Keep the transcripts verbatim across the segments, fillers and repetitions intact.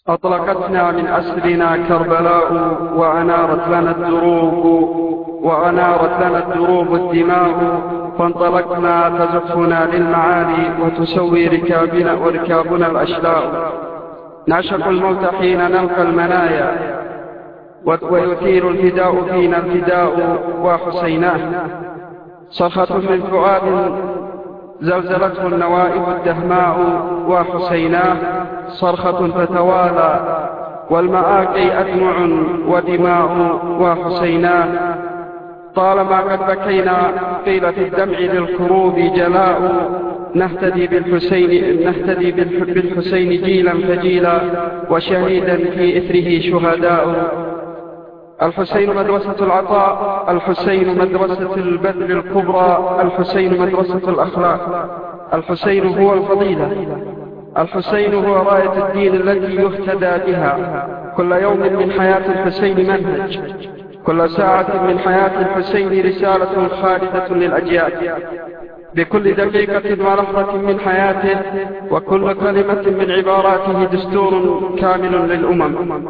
أطلقتنا من أسرنا كربلاء وأنارت لنا الدروب وأنارت لنا الدروب الدماء، فانطلقنا تزفنا للمعالي وتسوي ركابنا وركابنا الأشلاء. نعشق الموت حين نلقى المنايا ويثير الفداء فينا الفداء وحسيناه. صرخة من فؤاد زلزلته النوائب الدهماء وحسيناه، صرخة فتوالى والمآقي أدمع ودماء وحسيناه. طالما قد بكينا قيل في الدمع للكروب جلاء، نهتدي بالحسين, نهتدي بالحسين جيلا فجيلا وشهيدا في إثره شهداء. الحسين مدرسة العطاء، الحسين مدرسة البذل الكبرى، الحسين مدرسة الأخلاق، الحسين هو الفضيلة، الحسين هو راية الدين التي يهتدى بها. كل يوم من حياة الحسين منهج، كل ساعة من حياة الحسين رسالة خالدة للأجيال. بكل دقيقة ولحظة من حياته وكل كلمة من عباراته دستور كامل للأمم.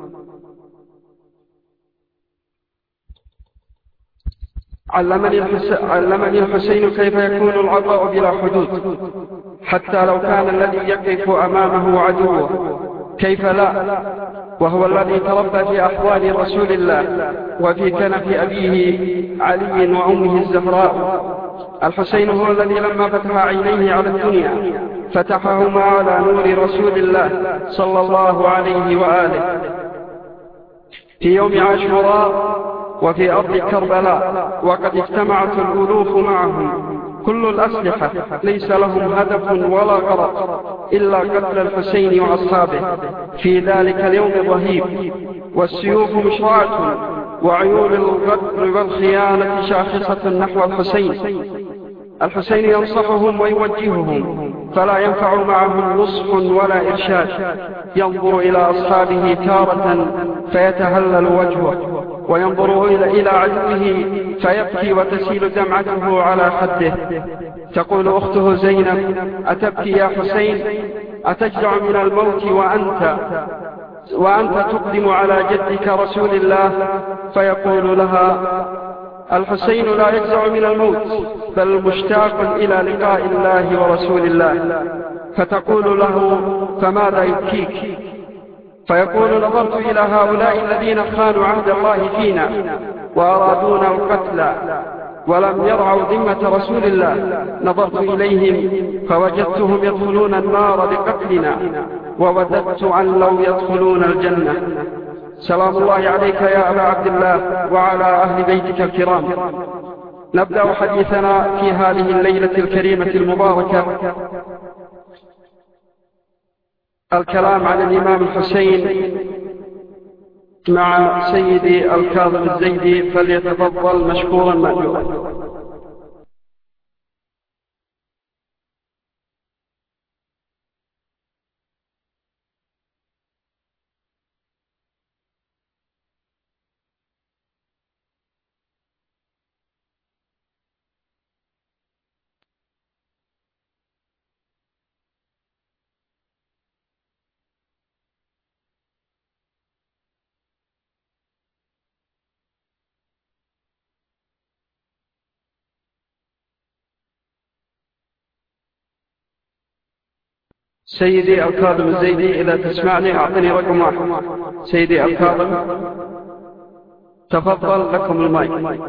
علمني, علمني الحسين كيف يكون العطاء بلا حدود، حتى لو كان الذي يقف أمامه عدوه، كيف لا، وهو الذي تربى في أحضان رسول الله وفي كنف أبيه علي وأمه الزهراء. الحسين هو الذي لما فتح عينيه على الدنيا فتحهما على نور رسول الله صلى الله عليه وآله. في يوم عاشوراء وفي أرض كربلاء وقد اجتمعت الألوف معهم، كل الأسلحة ليس لهم هدف ولا غرض إلا قتل الحسين وأصحابه في ذلك اليوم الرهيب، والسيوف مشرعة وعيون الغدر والخيانة شاخصة نحو الحسين. الحسين ينصحهم ويوجههم، فلا ينفع معهم نصح ولا إرشاد. ينظر إلى أصحابه تارة فيتهلل وجهه، وينظر إلى عدوه فيبكي وتسيل دمعته على خده. تقول أخته زينب: أتبكي يا حسين؟ أتجزع من الموت وأنت وأنت تقدم على جدك رسول الله؟ فيقول لها: الحسين لا يجزع من الموت، بل مشتاق إلى لقاء الله ورسول الله. فتقول له: فماذا يبكيك؟ فيقول: نظرت إلى هؤلاء الذين خانوا عهد الله فينا وأرادونا القتل ولم يرعوا ذمة رسول الله. نظرت إليهم فوجدتهم يدخلون النار بقتلنا، ووددت أن لو يدخلون الجنة. سلام الله عليك يا أبا عبد الله وعلى أهل بيتك الكرام. نبدأ حديثنا في هذه الليلة الكريمة المباركة الكلام عن الإمام الحسين مع سيدي الكاظم الزيدي، فليتفضل مشكورا مأجورا. سيدي الكاظم الزيدي، إذا تسمعني أعطني رقم واحد. سيدي الكاظم، تفضل لكم المايك.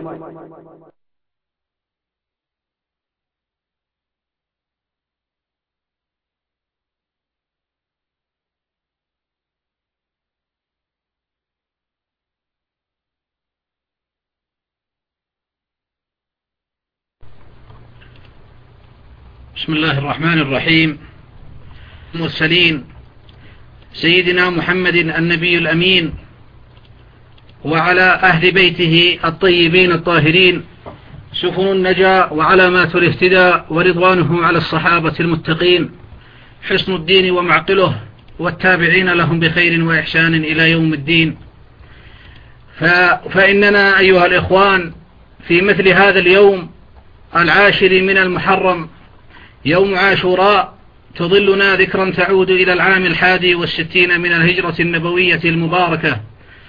بسم الله الرحمن الرحيم. المرسلين سيدنا محمد النبي الأمين وعلى أهل بيته الطيبين الطاهرين سفن النجاة وعلامات الاهتداء، ورضوانه على الصحابة المتقين حصن الدين ومعقله، والتابعين لهم بخير وإحسان إلى يوم الدين. فإننا أيها الإخوان في مثل هذا اليوم العاشر من المحرم، يوم عاشوراء، تظلنا ذكرا تعود إلى العام الحادي والستين من الهجرة النبوية المباركة،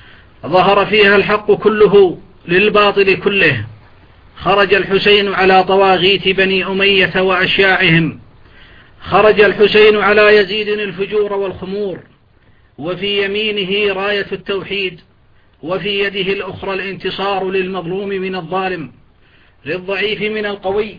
ظهر فيها الحق كله للباطل كله. خرج الحسين على طواغيت بني أمية وأشياعهم، خرج الحسين على يزيد الفجور والخمور، وفي يمينه راية التوحيد، وفي يده الأخرى الانتصار للمظلوم من الظالم، للضعيف من القوي،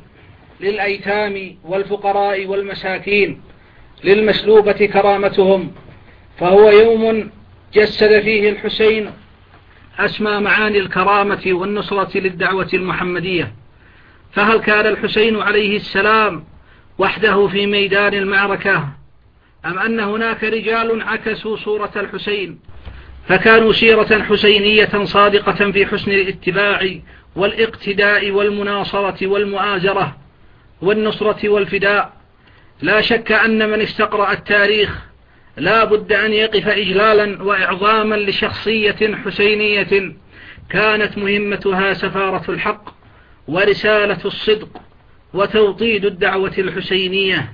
للأيتام والفقراء والمساكين، للمسلوبة كرامتهم. فهو يوم جسد فيه الحسين أسمى معاني الكرامة والنصرة للدعوة المحمدية. فهل كان الحسين عليه السلام وحده في ميدان المعركة، أم أن هناك رجال عكسوا صورة الحسين فكانوا سيرة حسينية صادقة في حسن الاتباع والاقتداء والمناصرة والمؤازرة والنصرة والفداء؟ لا شك أن من استقرأ التاريخ لا بد أن يقف إجلالا وإعظاما لشخصية حسينية كانت مهمتها سفارة الحق ورسالة الصدق وتوطيد الدعوة الحسينية.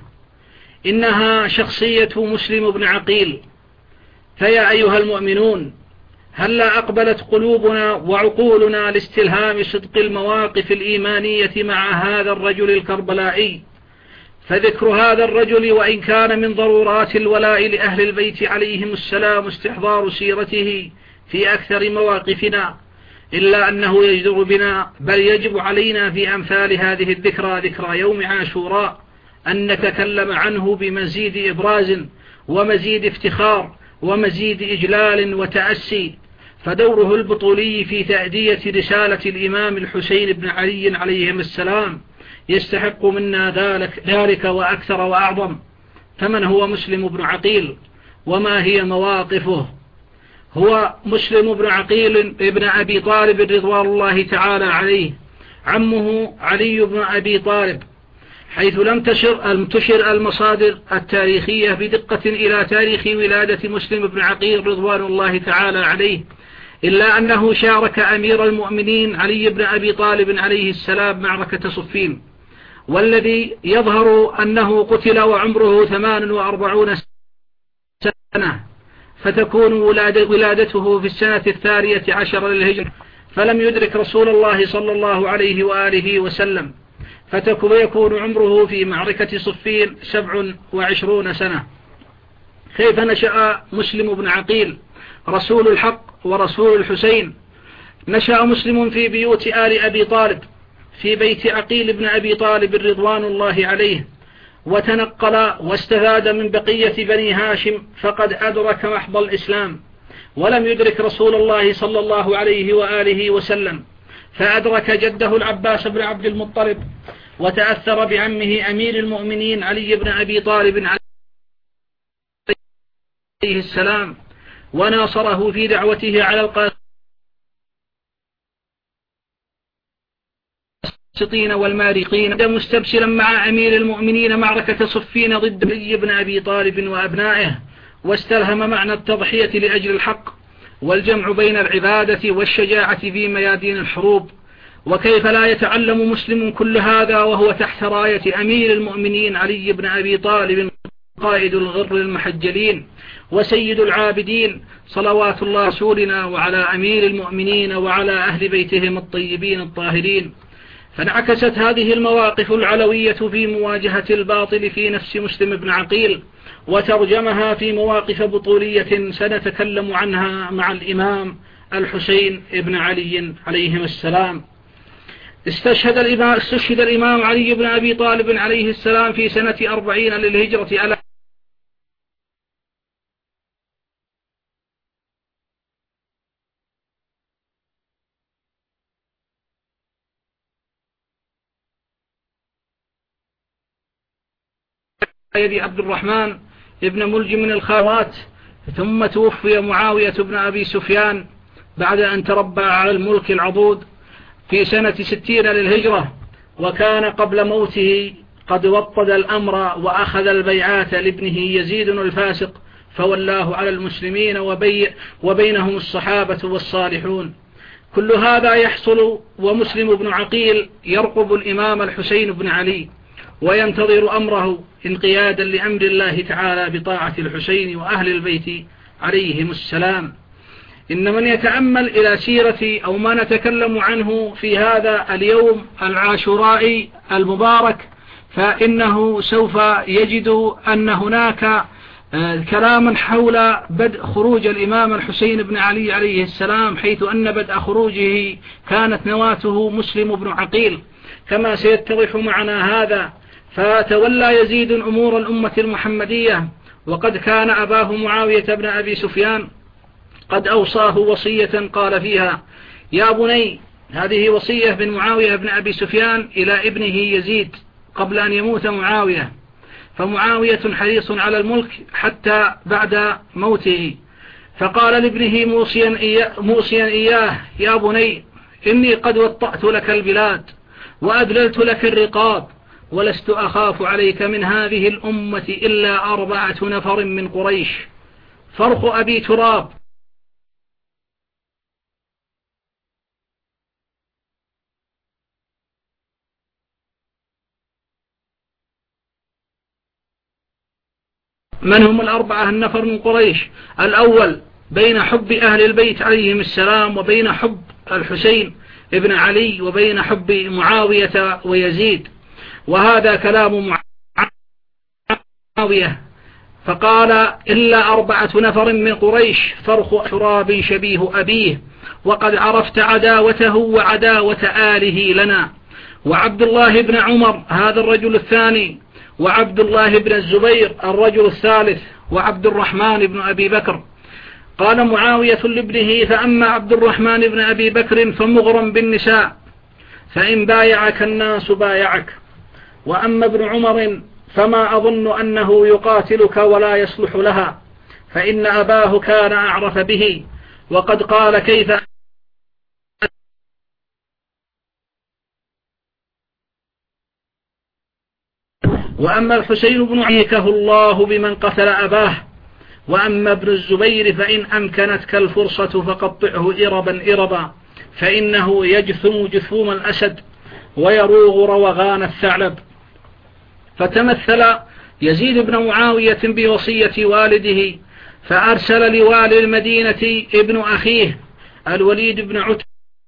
إنها شخصية مسلم بن عقيل. فيا أيها المؤمنون، هلا أقبلت قلوبنا وعقولنا لاستلهام صدق المواقف الإيمانية مع هذا الرجل الكربلائي؟ فذكر هذا الرجل وإن كان من ضرورات الولاء لأهل البيت عليهم السلام استحضار سيرته في أكثر مواقفنا، إلا أنه يجدر بنا بل يجب علينا في أمثال هذه الذكرى، ذكرى يوم عاشوراء، أن نتكلم عنه بمزيد إبراز ومزيد افتخار ومزيد إجلال وتأسي. فدوره البطولي في تأدية رسالة الإمام الحسين بن علي عليهم السلام يستحق منا ذلك, ذلك وأكثر وأعظم. فمن هو مسلم بن عقيل وما هي مواقفه؟ هو مسلم بن عقيل ابن أبي طالب رضوان الله تعالى عليه، عمه علي بن أبي طالب، حيث لم تشر المصادر التاريخية بدقة إلى تاريخ ولادة مسلم بن عقيل رضوان الله تعالى عليه، إلا أنه شارك أمير المؤمنين علي بن أبي طالب عليه السلام معركة صفين، والذي يظهر أنه قتل وعمره ثمان وأربعون سنة، فتكون ولادته في السنة الثانية عشر للهجرة، فلم يدرك رسول الله صلى الله عليه وآله وسلم، فيكون عمره في معركة صفين سبع وعشرون سنة. كيف نشأ مسلم بن عقيل رسول الحق ورسول الحسين؟ نشأ مسلم في بيوت آل أبي طالب، في بيت عقيل بن أبي طالب رضوان الله عليه، وتنقل واستفاد من بقية بني هاشم، فقد أدرك محض الإسلام ولم يدرك رسول الله صلى الله عليه وآله وسلم، فأدرك جده العباس بن عبد المطلب، وتأثر بعمه أمير المؤمنين علي بن أبي طالب عليه السلام، وناصره في دعوته على القاسطين والمارقين، مستبشرا مع أمير المؤمنين معركة صفين ضد علي بن أبي طالب وأبنائه، واستلهم معنى التضحية لأجل الحق والجمع بين العبادة والشجاعة في ميادين الحروب. وكيف لا يتعلم مسلم كل هذا وهو تحت راية أمير المؤمنين علي بن أبي طالب، قائد الغر المحجلين وسيد العابدين، صلوات الله رسولنا وعلى أمير المؤمنين وعلى أهل بيتهم الطيبين الطاهرين. فانعكست هذه المواقف العلوية في مواجهة الباطل في نفس مسلم بن عقيل، وترجمها في مواقف بطولية سنتكلم عنها مع الإمام الحسين بن علي عليهم السلام. استشهد الإمام, استشهد الإمام علي بن أبي طالب عليه السلام في سنة أربعين للهجرة على يد عبد الرحمن ابن ملجم من الخاوات، ثم توفي معاوية بن أبي سفيان بعد أن تربى على الملك العضود في سنة ستين للهجرة، وكان قبل موته قد وطد الأمر وأخذ البيعات لابنه يزيد الفاسق، فولاه على المسلمين وبي وبينهم الصحابة والصالحون. كل هذا يحصل ومسلم بن عقيل يرقب الإمام الحسين بن علي، وينتظر أمره انقيادا لأمر الله تعالى بطاعة الحسين وأهل البيت عليهم السلام. إن من يتأمل إلى سيرة أو ما نتكلم عنه في هذا اليوم العاشورائي المبارك فإنه سوف يجد أن هناك كلاما حول بدء خروج الإمام الحسين بن علي عليه السلام، حيث أن بدء خروجه كانت نواته مسلم بن عقيل كما سيتضح معنا هذا. فتولى يزيد أمور الأمة المحمدية، وقد كان أباه معاوية بن أبي سفيان قد أوصاه وصية قال فيها: يا بني، هذه وصية من معاوية بن أبي سفيان إلى ابنه يزيد قبل أن يموت معاوية، فمعاوية حريص على الملك حتى بعد موته، فقال لابنه موصيا إياه, موصيا إياه: يا بني، إني قد وطأت لك البلاد وأدللت لك الرقاب، ولست أخاف عليك من هذه الأمة إلا أربعة نفر من قريش، فرخ أبي تراب من هم الأربعة النفر من قريش؟ الأول بين حب أهل البيت عليهم السلام وبين حب الحسين ابن علي وبين حب معاوية ويزيد، وهذا كلام معاوية، فقال: إلا أربعة نفر من قريش، فرخ تراب شبيه أبيه، وقد عرفت عداوته وعداوة آله لنا، وعبد الله بن عمر هذا الرجل الثاني، وعبد الله بن الزبير الرجل الثالث، وعبد الرحمن بن أبي بكر. قال معاوية لابنه: فأما عبد الرحمن بن أبي بكر فمغرم بالنساء، فإن بايعك الناس بايعك، وأما ابن عمر فما أظن أنه يقاتلك ولا يصلح لها، فإن أباه كان أعرف به، وقد قال: كيف وأما الحسين بن عليكه الله بمن قتل أباه، وأما ابن الزبير فإن أمكنتك الفرصة فقطعه إربا إربا، فإنه يجثم جثوم الأسد ويروغ روغان الثعلب. فتمثل يزيد بن معاوية بوصية والده، فأرسل لوالي المدينة ابن أخيه الوليد بن عتبة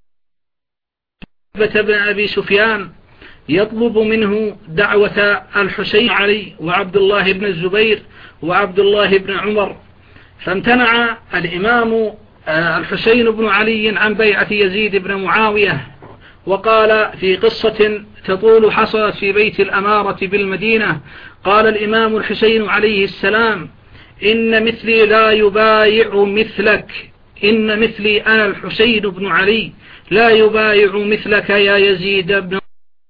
بن أبي سفيان يطلب منه دعوة الحسين علي وعبد الله بن الزبير وعبد الله بن عمر، فامتنع الإمام الحسين بن علي عن بيعة يزيد بن معاوية. وقال في قصة تطول حصلت في بيت الأمارة بالمدينة، قال الإمام الحسين عليه السلام: إن مثلي لا يبايع مثلك، إن مثلي أنا الحسين بن علي لا يبايع مثلك يا يزيد بن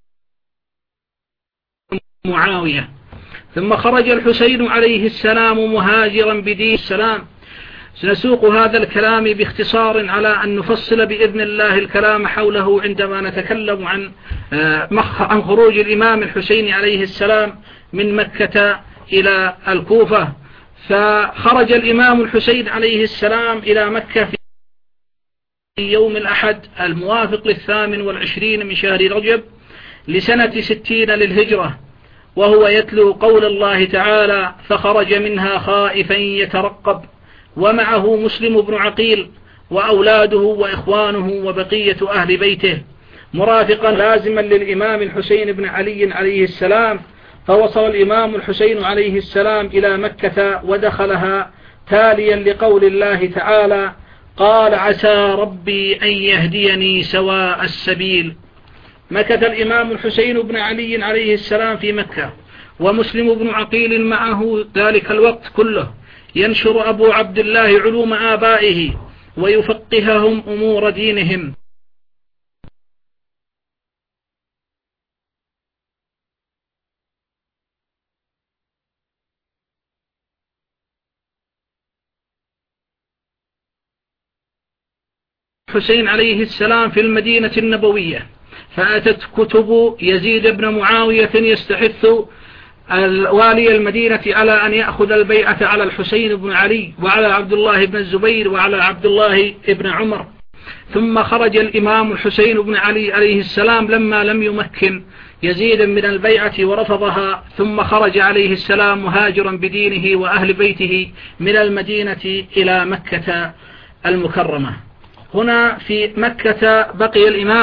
معاوية. ثم خرج الحسين عليه السلام مهاجرا بدين السلام. سنسوق هذا الكلام باختصار على أن نفصل بإذن الله الكلام حوله عندما نتكلم عن عن خروج الإمام الحسين عليه السلام من مكة إلى الكوفة. فخرج الإمام الحسين عليه السلام إلى مكة في يوم الأحد الموافق للثامن والعشرين من شهر رجب لسنة ستين للهجرة، وهو يتلو قول الله تعالى: فخرج منها خائفا يترقب، ومعه مسلم بن عقيل وأولاده وإخوانه وبقية أهل بيته، مرافقا لازما للإمام الحسين بن علي عليه السلام. فوصل الإمام الحسين عليه السلام إلى مكة ودخلها تاليا لقول الله تعالى: قال: عسى ربي أن يهديني سواء السبيل. مكث الإمام الحسين بن علي عليه السلام في مكة، ومسلم بن عقيل معه ذلك الوقت كله، ينشر أبو عبد الله علوم آبائه ويفقههم أمور دينهم. الحسين عليه السلام في المدينة النبوية، فأتت كتب يزيد بن معاوية يستحث والي المدينة على أن يأخذ البيعة على الحسين بن علي وعلى عبد الله بن الزبير وعلى عبد الله بن عمر. ثم خرج الإمام الحسين بن علي عليه السلام لما لم يمكن يزيد من البيعة ورفضها، ثم خرج عليه السلام مهاجرا بدينه وأهل بيته من المدينة إلى مكة المكرمة. هنا في مكة بقي الإمام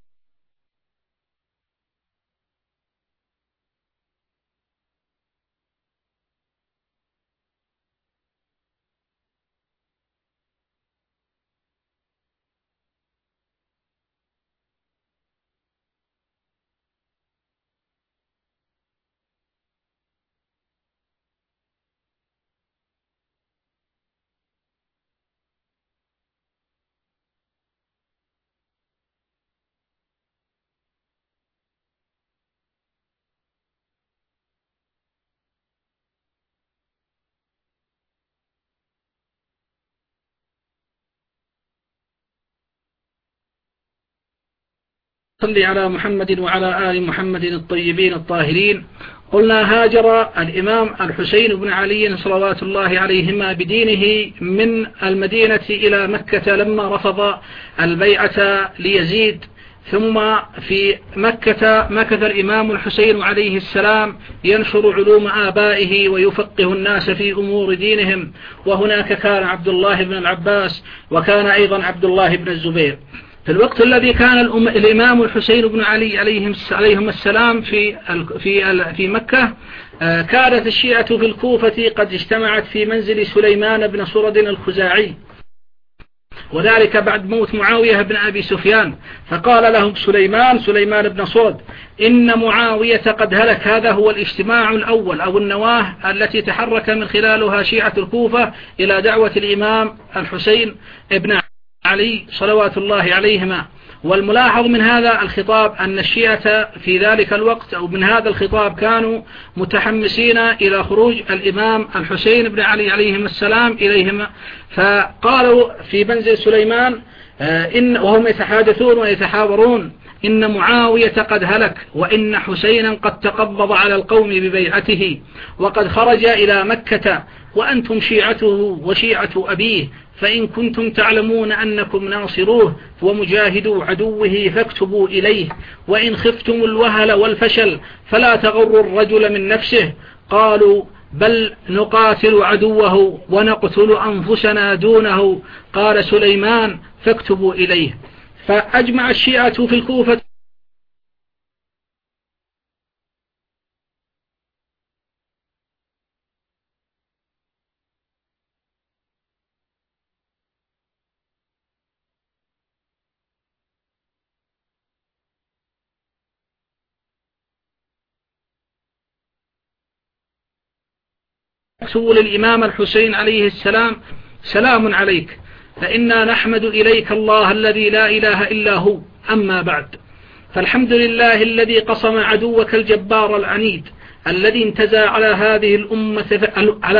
صلي على محمد وعلى آل محمد الطيبين الطاهرين. قلنا هاجر الإمام الحسين بن علي صلوات الله عليهما بدينه من المدينة إلى مكة لما رفض البيعة ليزيد، ثم في مكة مكث الإمام الحسين عليه السلام ينشر علوم آبائه ويفقه الناس في أمور دينهم، وهناك كان عبد الله بن العباس وكان أيضا عبد الله بن الزبير. في الوقت الذي كان الإمام الحسين بن علي عليهم السلام في في في مكة، كانت الشيعة في الكوفة قد اجتمعت في منزل سليمان بن سرد الخزاعي، وذلك بعد موت معاوية بن أبي سفيان. فقال لهم سليمان سليمان بن سرد: إن معاوية قد هلك. هذا هو الاجتماع الأول أو النواة التي تحرك من خلالها شيعة الكوفة إلى دعوة الإمام الحسين بن علي صلوات الله عليهما. والملاحظ من هذا الخطاب أن الشيعة في ذلك الوقت أو من هذا الخطاب كانوا متحمسين إلى خروج الإمام الحسين بن علي عليهم السلام إليهم، فقالوا في منزل سليمان إن وهم يتحادثون ويتحاورون: إن معاوية قد هلك، وإن حسينا قد تقبض على القوم ببيعته، وقد خرج إلى مكة، وأنتم شيعته وشيعة أبيه، فإن كنتم تعلمون أنكم ناصروه ومجاهدوا عدوه فاكتبوا إليه، وإن خفتم الوهل والفشل فلا تغروا الرجل من نفسه. قالوا: بل نقاتل عدوه ونقتل أنفسنا دونه. قال سليمان: فاكتبوا إليه. فأجمع الشيعة في الكوفة اكتبوا للإمام الحسين عليه السلام: سلام عليك، فإنا نحمد إليك الله الذي لا إله إلا هو. أما بعد، فالحمد لله الذي قصم عدوك الجبار العنيد الذي انتزع على هذه الأمة على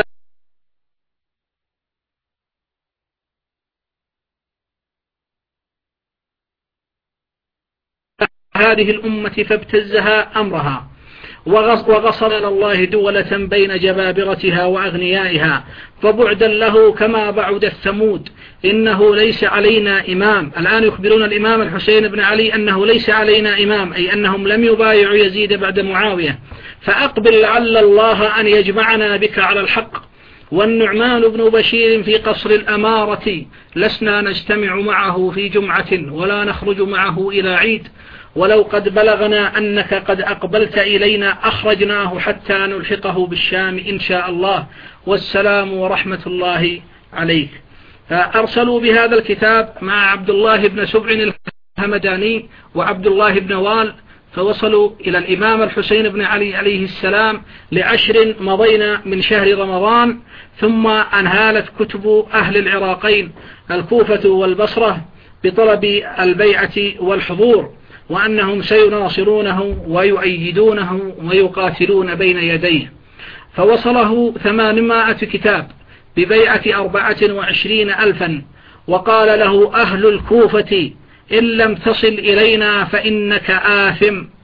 هذه الأمة فابتزها أمرها، وغصب الله دولة بين جبابرتها وأغنيائها، فبعدا له كما بعد الثمود. إنه ليس علينا إمام. الآن يخبرون الإمام الحسين بن علي أنه ليس علينا إمام، أي أنهم لم يبايعوا يزيد بعد معاوية، فأقبل لعل الله أن يجمعنا بك على الحق. والنعمان بن بشير في قصر الأمارة: لسنا نجتمع معه في جمعة ولا نخرج معه إلى عيد، ولو قد بلغنا أنك قد أقبلت إلينا أخرجناه حتى نلحقه بالشام إن شاء الله، والسلام ورحمة الله عليك. فأرسلوا بهذا الكتاب مع عبد الله بن سبع الهمداني وعبد الله بن وال، فوصلوا إلى الإمام الحسين بن علي عليه السلام لعشر مضينا من شهر رمضان، ثم أنهالت كتب أهل العراقين الكوفة والبصرة بطلب البيعة والحضور، وأنهم سيناصرونه ويؤيدونه ويقاتلون بين يديه. فوصله ثمانمائة كتاب ببيعة أربعة وعشرين ألفا، وقال له أهل الكوفة: إن لم تصل إلينا فإنك آثم.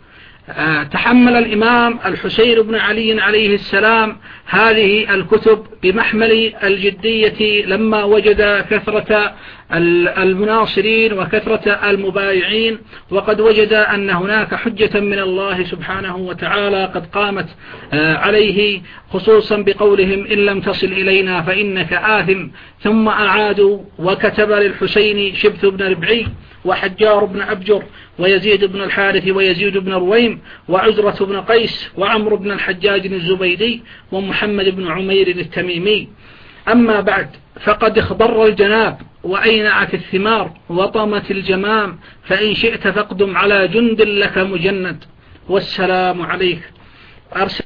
تحمل الإمام الحسين بن علي عليه السلام هذه الكتب بمحمل الجدية لما وجد كثرة المناصرين وكثرة المبايعين، وقد وجد أن هناك حجة من الله سبحانه وتعالى قد قامت عليه، خصوصا بقولهم إن لم تصل إلينا فإنك آثم. ثم أعادوا وكتب للحسين شبث بن ربعي وحجار بن أبجر ويزيد بن الحارث ويزيد بن رويم وعزرة بن قيس وعمر بن الحجاج الزبيدي ومحمد بن عمير التميمي. أما بعد، فقد اخضر الجناب وأينعت الثمار وطمت الجمام، فإن شئت فاقدم على جند لك مجند، والسلام عليك. أرسل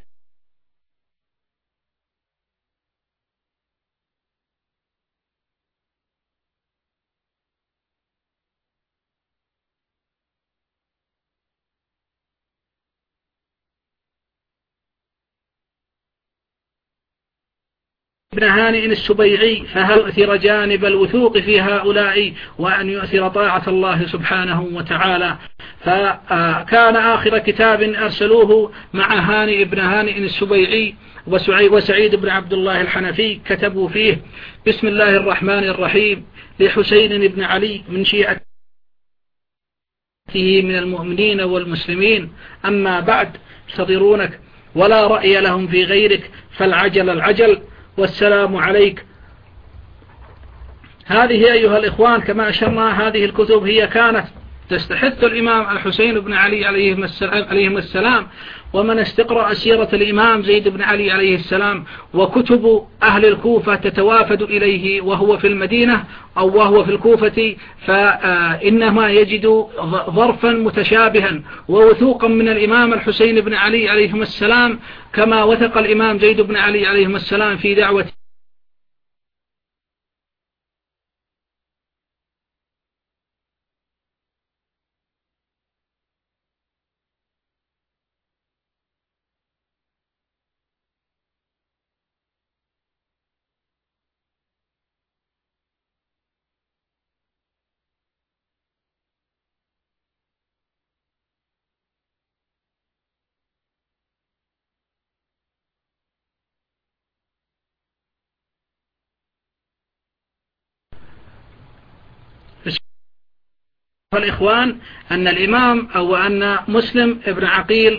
ابن هانئ السبيعي، فهل يؤثر جانب الوثوق في هؤلاء وأن يؤثر طاعة الله سبحانه وتعالى. فكان آخر كتاب أرسلوه مع هانئ ابن هانئ السبيعي وسعيد بن عبد الله الحنفي، كتبوا فيه: بسم الله الرحمن الرحيم، لحسين بن علي من شيعته من المؤمنين والمسلمين، أما بعد يستضرونك ولا رأي لهم في غيرك، فالعجل العجل، والسلام عليك. هذه أيها الإخوان كما أشرنا، هذه الكتب هي كانت تستحث الإمام الحسين بن علي عليه السلام، ومن استقرأ سيرة الإمام زيد بن علي عليه السلام وكتب أهل الكوفة تتوافد إليه وهو في المدينة أو وهو في الكوفة، فإنما يجد ظرفا متشابها ووثوقا من الإمام الحسين بن علي عليه السلام، كما وثق الإمام زيد بن علي عليه السلام في دعوة الإخوان أن الإمام أو أن مسلم ابن عقيل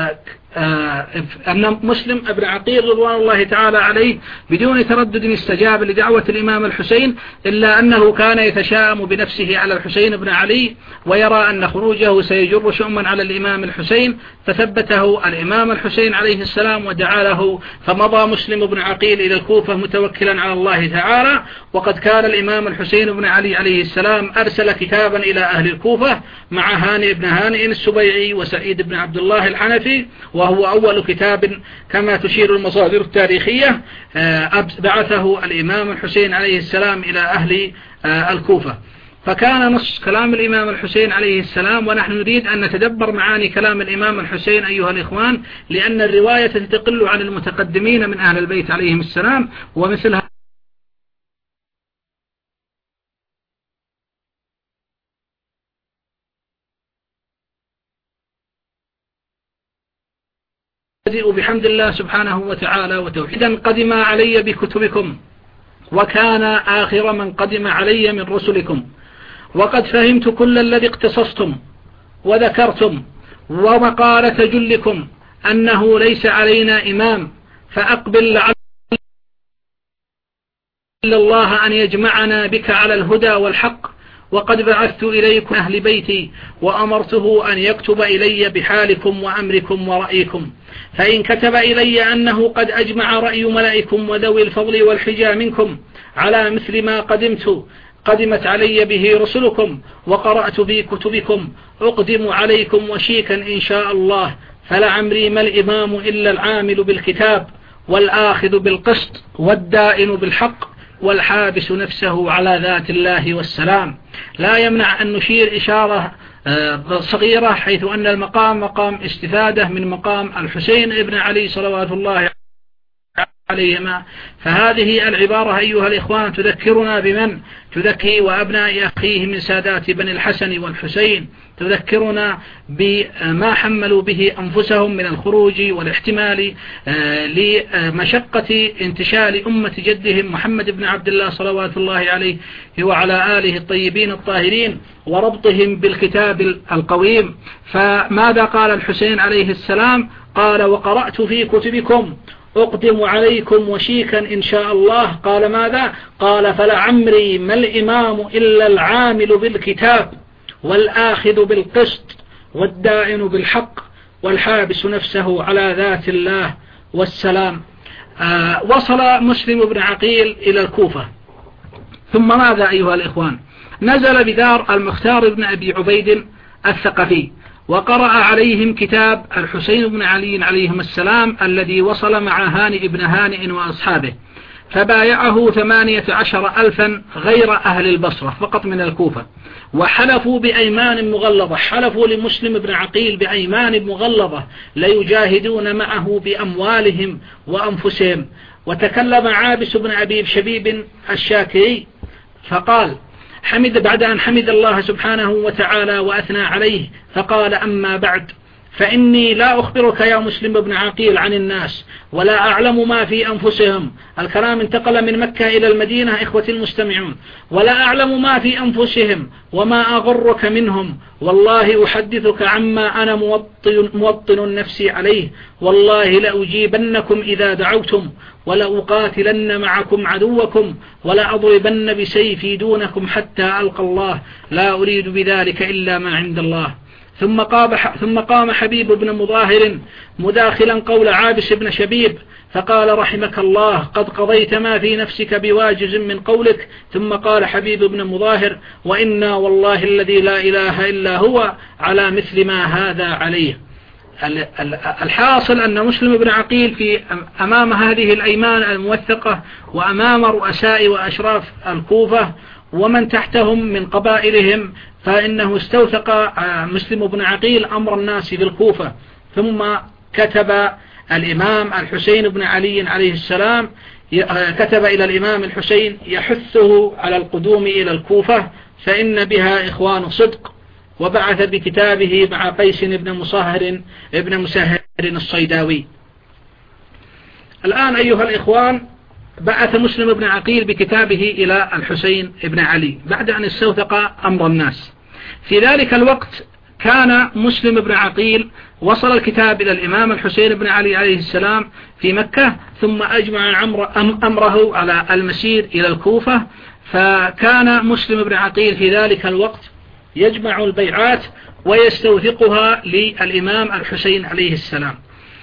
أن مسلم ابن عقيل رضوان الله تعالى عليه بدون تردد استجاب لدعوة الإمام الحسين، إلا أنه كان يتشائم بنفسه على الحسين بن علي ويرى أن خروجه سيجر شؤما على الإمام الحسين، فثبته الإمام الحسين عليه السلام ودعا له، فمضى مسلم بن عقيل إلى الكوفة متوكلا على الله تعالى. وقد كان الإمام الحسين بن علي عليه السلام أرسل كتابا إلى أهل الكوفة مع هانئ بن هانئ السبيعي وسعيد بن عبد الله الحنفي، وهو أول كتاب كما تشير المصادر التاريخية بعثه الإمام الحسين عليه السلام إلى أهل الكوفة. فكان نص كلام الإمام الحسين عليه السلام، ونحن نريد أن نتدبر معاني كلام الإمام الحسين أيها الإخوان، لأن الرواية تتقل عن المتقدمين من أهل البيت عليهم السلام، ومثلها بحمد الله سبحانه وتعالى وتوحيدا قدم علي بكتبكم، وكان آخر من قدم علي من رسلكم، وقد فهمت كل الذي اقتصصتم وذكرتم، ومقالة جلكم أنه ليس علينا إمام، فأقبل لعل الله أن يجمعنا بك على الهدى والحق. وقد بعثت إليكم أهل بيتي وأمرته أن يكتب إلي بحالكم وأمركم ورأيكم، فإن كتب إلي أنه قد أجمع رأي ملائكم وذوي الفضل والحجى منكم على مثل ما قدمت قدمت علي به رسلكم وقرأت في كتبكم، أقدم عليكم وشيكا إن شاء الله، فلعمري ما الإمام إلا العامل بالكتاب والآخذ بالقسط والدائن بالحق والحابس نفسه على ذات الله والسلام. لا يمنع أن نشير إشارة صغيرة، حيث أن المقام مقام استفادة من مقام الحسين ابن علي صلوات الله عليهما. فهذه العبارة أيها الإخوان تذكرنا بمن؟ تذكي وأبناء أخيه من سادات بني الحسن والحسين، تذكرنا بما حملوا به أنفسهم من الخروج والاحتمال لمشقة انتشال أمة جدهم محمد بن عبد الله صلوات الله عليه وعلى آله الطيبين الطاهرين وربطهم بالكتاب القويم. فماذا قال الحسين عليه السلام؟ قال: وقرأت في كتبكم أقدم عليكم وشيكا إن شاء الله. قال ماذا؟ قال: فلعمري ما الإمام إلا العامل بالكتاب والآخذ بالقسط والدائن بالحق والحابس نفسه على ذات الله والسلام. آه وصل مسلم بن عقيل إلى الكوفة، ثم ماذا أيها الإخوان؟ نزل بدار المختار بن أبي عبيد الثقفي، وقرأ عليهم كتاب الحسين بن علي عليهم السلام الذي وصل مع هانئ بن هانئ وأصحابه، فبايعه ثمانية عشر ألفا غير أهل البصرة فقط من الكوفة، وحلفوا بأيمان مغلظة، حلفوا لمسلم بن عقيل بأيمان مغلظة ليجاهدون معه بأموالهم وأنفسهم. وتكلم عابس بن أبي شبيب الشاكري فقال: حمد بعد أن حمد الله سبحانه وتعالى وأثنى عليه، فقال: أما بعد، فإني لا أخبرك يا مسلم بن عقيل عن الناس ولا أعلم ما في أنفسهم. الكلام انتقل من مكة إلى المدينة إخوتي المستمعون. ولا أعلم ما في أنفسهم وما أغرك منهم، والله أحدثك عما أنا موطن, موطن نفسي عليه، والله لأجيبنكم إذا دعوتم، ولأقاتلن معكم عدوكم، ولأضربن بسيفي دونكم حتى ألقى الله، لا أريد بذلك إلا ما عند الله. ثم قام ثم قام حبيب بن مظاهر مداخلا قول عابس بن شبيب فقال: رحمك الله، قد قضيت ما في نفسك بواجز من قولك. ثم قال حبيب بن مظاهر: وإنا والله الذي لا إله إلا هو على مثل ما هذا عليه. الحاصل أن مسلم بن عقيل في أمام هذه الأيمان الموثقة وأمام رؤساء وأشراف الكوفة ومن تحتهم من قبائلهم، فإنه استوثق مسلم بن عقيل أمر الناس بالكوفة. ثم كتب الإمام الحسين بن علي عليه السلام كتب إلى الإمام الحسين يحثه على القدوم إلى الكوفة فإن بها إخوان صدق، وبعث بكتابه مع قيس بن مصهر ابن مسهر الصيداوي. الآن أيها الإخوان، بعث مسلم بن عقيل بكتابه إلى الحسين بن علي بعد أن استوثق أمر الناس. في ذلك الوقت كان مسلم بن عقيل وصل الكتاب إلى الإمام الحسين بن علي عليه السلام في مكة، ثم أجمع أمره على المسير إلى الكوفة. فكان مسلم بن عقيل في ذلك الوقت يجمع البيعات ويستوثقها للإمام الحسين عليه السلام.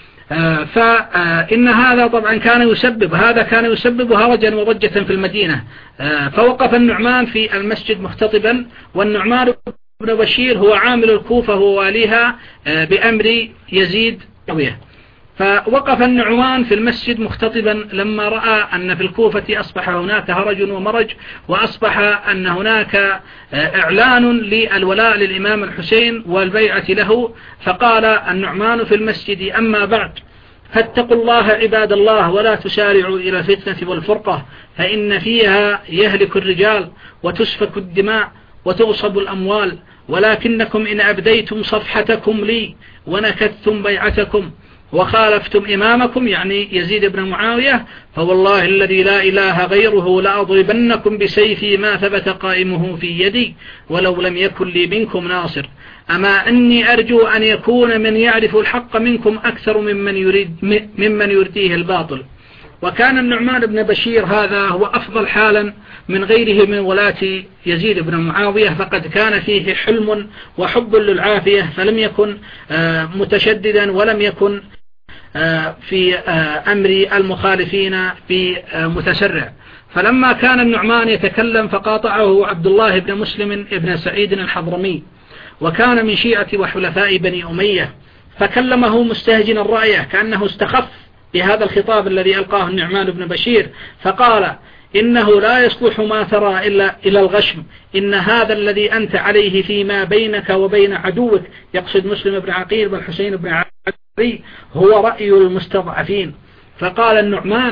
فإن هذا طبعا كان يسبب هذا كان يسبب هرجا وضجة في المدينة. فوقف النعمان في المسجد مختطبا، والنعمان بن بشير هو عامل الكوفة وواليها بأمر يزيد معاوية. فوقف النعمان في المسجد مختطبا لما رأى أن في الكوفة أصبح هناك هرج ومرج، وأصبح أن هناك إعلان للولاء للإمام الحسين والبيعة له. فقال النعمان في المسجد: أما بعد، فاتقوا الله عباد الله، ولا تسارعوا إلى الفتنة والفرقة، فإن فيها يهلك الرجال وتسفك الدماء وتغصب الأموال، ولكنكم إن أبديتم صفحتكم لي ونكثتم بيعتكم وخالفتم إمامكم يعني يزيد بن معاوية، فوالله الذي لا إله غيره لأضربنكم بسيفي ما ثبت قائمه في يدي ولو لم يكن لي منكم ناصر. أما أني أرجو أن يكون من يعرف الحق منكم أكثر ممن يريد ممن يرتيه الباطل. وكان النعمان بن بشير هذا هو أفضل حالا من غيره من ولاة يزيد بن معاوية، فقد كان فيه حلم وحب للعافية، فلم يكن متشددا ولم يكن في أمر المخالفين في متسرع. فلما كان النعمان يتكلم فقاطعه عبد الله بن مسلم بن سعيد الحضرمي، وكان من شيعة وحلفاء بني أمية، فكلمه مستهجنا الرأي كأنه استخف بهذا الخطاب الذي ألقاه النعمان بن بشير، فقال: إنه لا يصلح ما ترى إلا إلى الغشم، إن هذا الذي أنت عليه فيما بينك وبين عدوك، يقصد مسلم بن عقيل والحسين بن علي، هو رأي المستضعفين. فقال النعمان: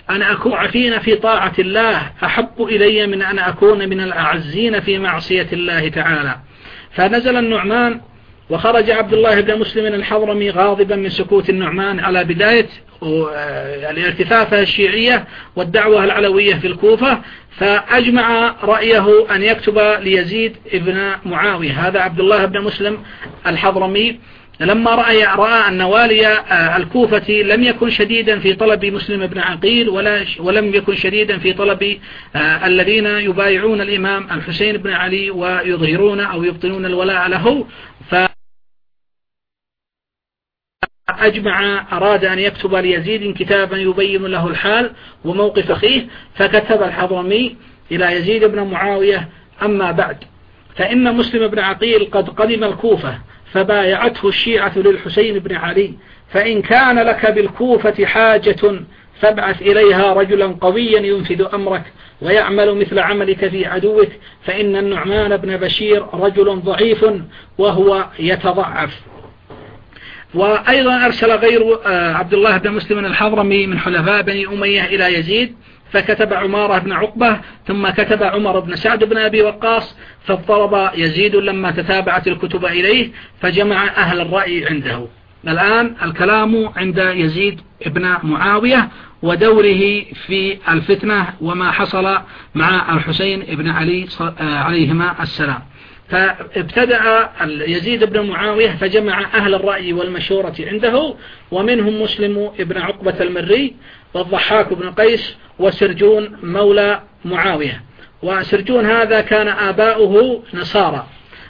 أن أكون عفين في طاعة الله أحب إلي من أن أكون من الأعزين في معصية الله تعالى. فنزل النعمان وخرج عبد الله بن مسلم الحضرمي غاضبا من سكوت النعمان على بداية الارتفافة الشيعية والدعوة العلوية في الكوفة، فأجمع رأيه أن يكتب ليزيد ابن معاوية. هذا عبد الله بن مسلم الحضرمي لما رأى, رأى أن والي الكوفة لم يكن شديدا في طلب مسلم بن عقيل ولا ولم يكن شديدا في طلب الذين يبايعون الإمام الحسين بن علي ويظهرون أو يبطنون الولاء له، فأجمع أراد أن يكتب ليزيد كتابا يبين له الحال وموقف أخيه، فكتب الحضرمي إلى يزيد بن معاوية: أما بعد، فإن مسلم بن عقيل قد قدم الكوفة فبايعته الشيعة للحسين بن علي، فإن كان لك بالكوفة حاجة فابعث إليها رجلا قويا ينفذ أمرك ويعمل مثل عملك في عدوك، فإن النعمان بن بشير رجل ضعيف وهو يتضعف. وأيضا أرسل غير عبد الله بن مسلم الحضرمي من حلفاء بني أمية إلى يزيد، فكتب عمارة بن عقبة، ثم كتب عمر بن سعد بن أبي وقاص، فاضطرب يزيد لما تتابعت الكتب إليه فجمع أهل الرأي عنده. الآن الكلام عند يزيد بن معاوية ودوره في الفتنة وما حصل مع الحسين بن علي عليهما السلام. فابتدأ يزيد بن معاوية فجمع أهل الرأي والمشورة عنده، ومنهم مسلم بن عقبة المري والضحاك بن قيس وسرجون مولى معاوية. وسرجون هذا كان آباؤه نصارى،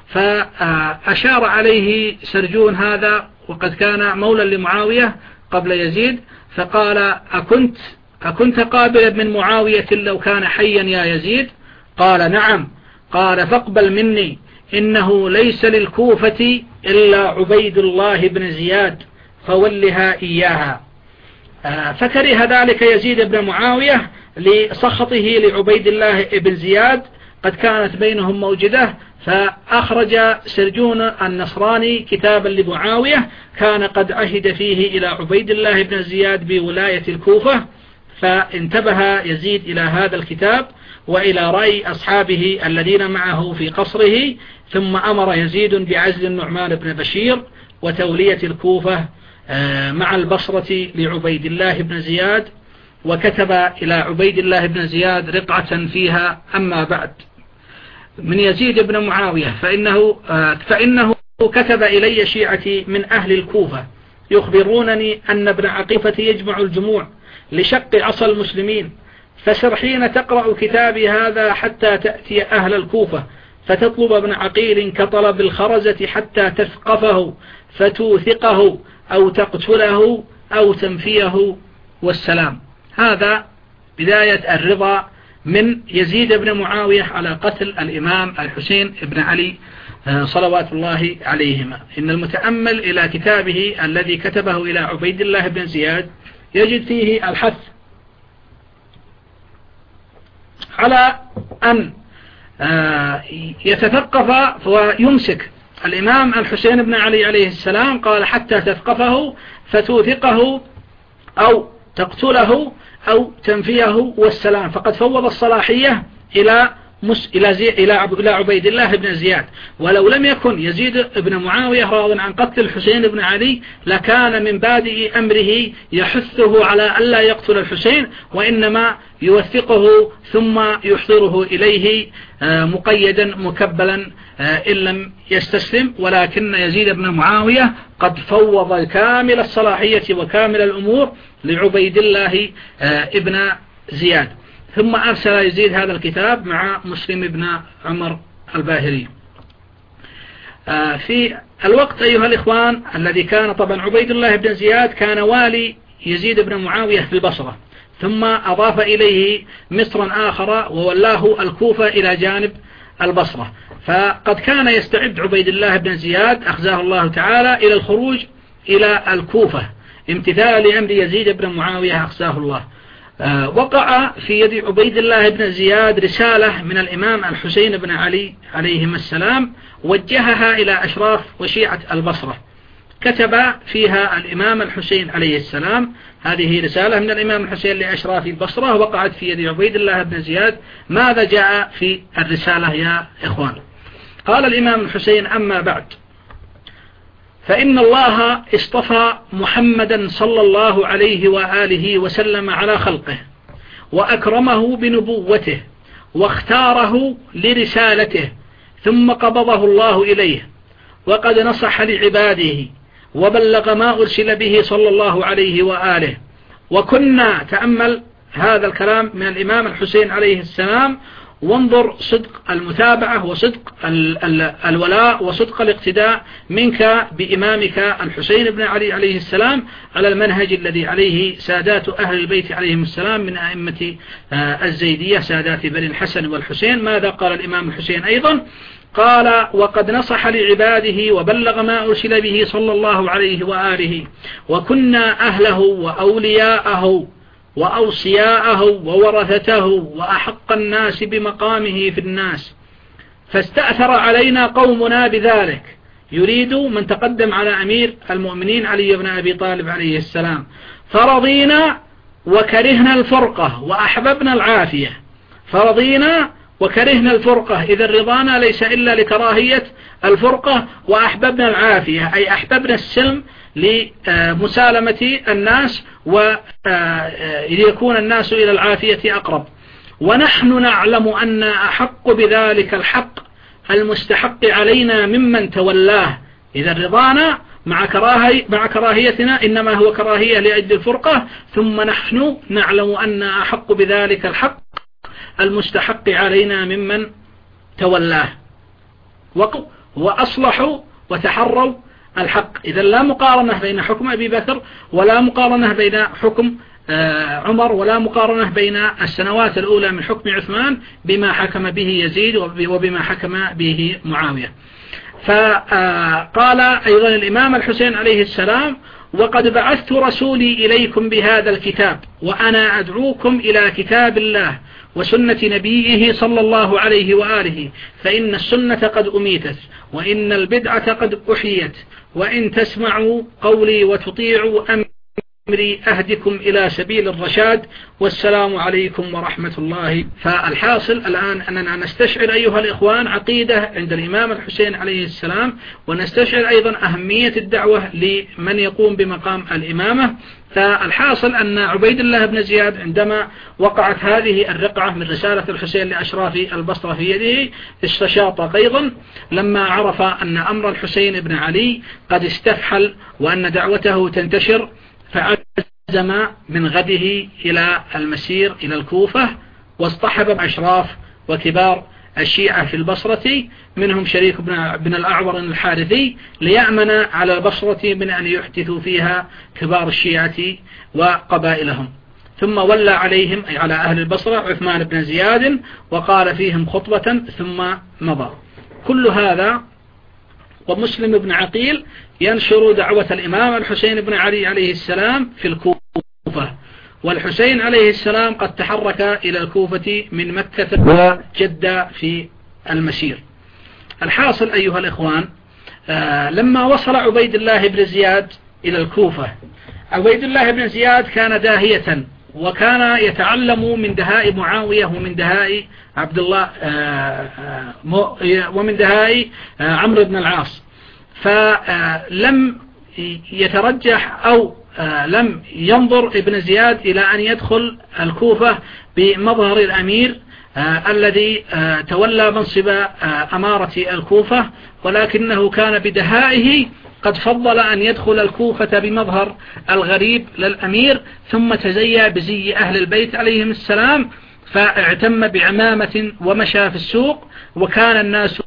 فأشار عليه سرجون هذا وقد كان مولى لمعاوية قبل يزيد، فقال: أكنت, أكنت قابلا من معاوية لو كان حيا يا يزيد؟ قال: نعم. قال: فاقبل مني، إنه ليس للكوفة إلا عبيد الله بن زياد فولها إياها. فكره ذلك يزيد بن معاوية لسخطه لعبيد الله بن زياد، قد كانت بينهم موجدة، فأخرج سرجون النصراني كتابا لمعاوية كان قد عهد فيه إلى عبيد الله بن زياد بولاية الكوفة، فانتبه يزيد إلى هذا الكتاب وإلى رأي أصحابه الذين معه في قصره، ثم أمر يزيد بعزل النعمان بن بشير وتولية الكوفة مع البصرة لعبيد الله بن زياد، وكتب إلى عبيد الله بن زياد رقعة فيها: أما بعد، من يزيد بن معاوية فإنه, فإنه كتب إلي شيعتي من أهل الكوفة يخبرونني أن ابن عقيفة يجمع الجموع لشق عصا المسلمين، فسر حين تقرأ كتابي هذا حتى تأتي أهل الكوفة فتطلب ابن عقيل كطلب الخرزة حتى تثقفه فتوثقه أو تقتله أو تنفيه، والسلام. هذا بداية الرضا من يزيد بن معاوية على قتل الإمام الحسين بن علي صلوات الله عليهما. إن المتأمل إلى كتابه الذي كتبه إلى عبيد الله بن زياد يجد فيه الحث على أن يتثقف ويمسك الإمام الحسين بن علي عليه السلام، قال: حتى تثقفه فتوثقه أو تقتله أو تنفيه، والسلام. فقد فوض الصلاحية إلى مس... إلى, زي... إلى, عب... إلى عبيد الله بن زياد. ولو لم يكن يزيد بن معاوية راض عن قتل الحسين بن علي لكان من بادئ أمره يحثه على ألا يقتل الحسين، وإنما يوثقه ثم يحضره إليه مقيدا مكبلا إن لم يستسلم. ولكن يزيد بن معاوية قد فوض كامل الصلاحية وكامل الأمور لعبيد الله ابن زياد. ثم أرسل يزيد هذا الكتاب مع مسلم بن عمر الباهلي. في الوقت أيها الإخوان الذي كان طبعا عبيد الله بن زياد كان والي يزيد بن معاوية في البصرة، ثم أضاف إليه مصرا آخر وولاه الكوفة إلى جانب البصرة. فقد كان يستعد عبيد الله بن زياد أخزاه الله تعالى إلى الخروج إلى الكوفة امتثالا لأمر يزيد بن معاوية أخزاه الله. وقع في يد عبيد الله بن زياد رسالة من الإمام الحسين بن علي عليهما السلام وجهها إلى أشراف وشيعة البصرة، كتب فيها الإمام الحسين عليه السلام، هذه رسالة من الإمام الحسين لأشراف البصرة وقعت في يد عبيد الله بن زياد. ماذا جاء في الرسالة يا إخوان؟ قال الإمام الحسين: أما بعد، فإن الله اصطفى محمدا صلى الله عليه وآله وسلم على خلقه، وأكرمه بنبوته، واختاره لرسالته، ثم قبضه الله إليه، وقد نصح لعباده وبلغ ما أرسل به صلى الله عليه وآله. وكنا، تأمل هذا الكلام من الإمام الحسين عليه السلام، وانظر صدق المتابعة وصدق الولاء وصدق الاقتداء منك بإمامك الحسين بن علي عليه السلام على المنهج الذي عليه سادات أهل البيت عليهم السلام من أئمة الزيدية سادات بني الحسن والحسين. ماذا قال الإمام الحسين أيضا؟ قال: وقد نصح لعباده وبلغ ما أرسل به صلى الله عليه وآله، وكنا أهله وأولياءه وأوصياءه وورثته وأحق الناس بمقامه في الناس، فاستأثر علينا قومنا بذلك. يريد من تقدم على أمير المؤمنين علي بن أبي طالب عليه السلام. فرضينا وكرهنا الفرقة وأحببنا العافية. فرضينا وكرهنا الفرقة، إذا رضانا ليس إلا لكراهية الفرقة، وأحببنا العافية أي أحببنا السلم لمسالمة الناس وليكون الناس إلى العافية أقرب. ونحن نعلم أن أحق بذلك الحق المستحق علينا ممن تولاه. إذا رضانا مع, كراهي مع كراهيتنا إنما هو كراهية لأجل الفرقة، ثم نحن نعلم أن أحق بذلك الحق المستحق علينا ممن تولاه، وأصلحوا وتحروا الحق. إذا لا مقارنة بين حكم أبي بكر ولا مقارنة بين حكم عمر ولا مقارنة بين السنوات الأولى من حكم عثمان بما حكم به يزيد وبما حكم به معاوية. فقال أيضا الإمام الحسين عليه السلام: وقد بعثت رسولي إليكم بهذا الكتاب، وأنا أدعوكم إلى كتاب الله وسنة نبيه صلى الله عليه وآله، فإن السنة قد أميتت، وإن البدعة قد أحيت، وإن تسمعوا قولي وتطيعوا أمري أهدكم إلى سبيل الرشاد، والسلام عليكم ورحمة الله. فالحاصل الآن أننا نستشعر أيها الإخوان عقيدة عند الإمام الحسين عليه السلام، ونستشعر أيضا أهمية الدعوة لمن يقوم بمقام الإمامة. فالحاصل أن عبيد الله بن زياد عندما وقعت هذه الرقعة من رسالة الحسين لأشراف البصرة في يده استشاط أيضا لما عرف أن أمر الحسين بن علي قد استفحل وأن دعوته تنتشر، فعزم من غده إلى المسير إلى الكوفة، واصطحب أشراف وكبار الشيعة في البصرة منهم شريك بن الأعور الحارثي ليأمن على البصرة من أن يحدثوا فيها كبار الشيعة وقبائلهم. ثم ولى عليهم أي على أهل البصرة عثمان بن زياد وقال فيهم خطبة ثم مضى. كل هذا ومسلم بن عقيل ينشر دعوة الإمام الحسين بن علي عليه السلام في الكوفة، والحسين عليه السلام قد تحرك إلى الكوفة من مكة وجدة في المسير. الحاصل أيها الإخوان، آه لما وصل عبيد الله بن زياد إلى الكوفة، عبيد الله بن زياد كان داهية وكان يتعلم من دهاء معاوية ومن دهاء عبد الله آه ومن دهاء آه عمرو بن العاص، فلم يترجح أو آه لم ينظر ابن زياد إلى أن يدخل الكوفة بمظهر الأمير آه الذي آه تولى منصب آه أمارة الكوفة، ولكنه كان بدهائه قد فضل أن يدخل الكوفة بمظهر الغريب للأمير، ثم تزيى بزي أهل البيت عليهم السلام، فاعتم بعمامة ومشى في السوق، وكان الناس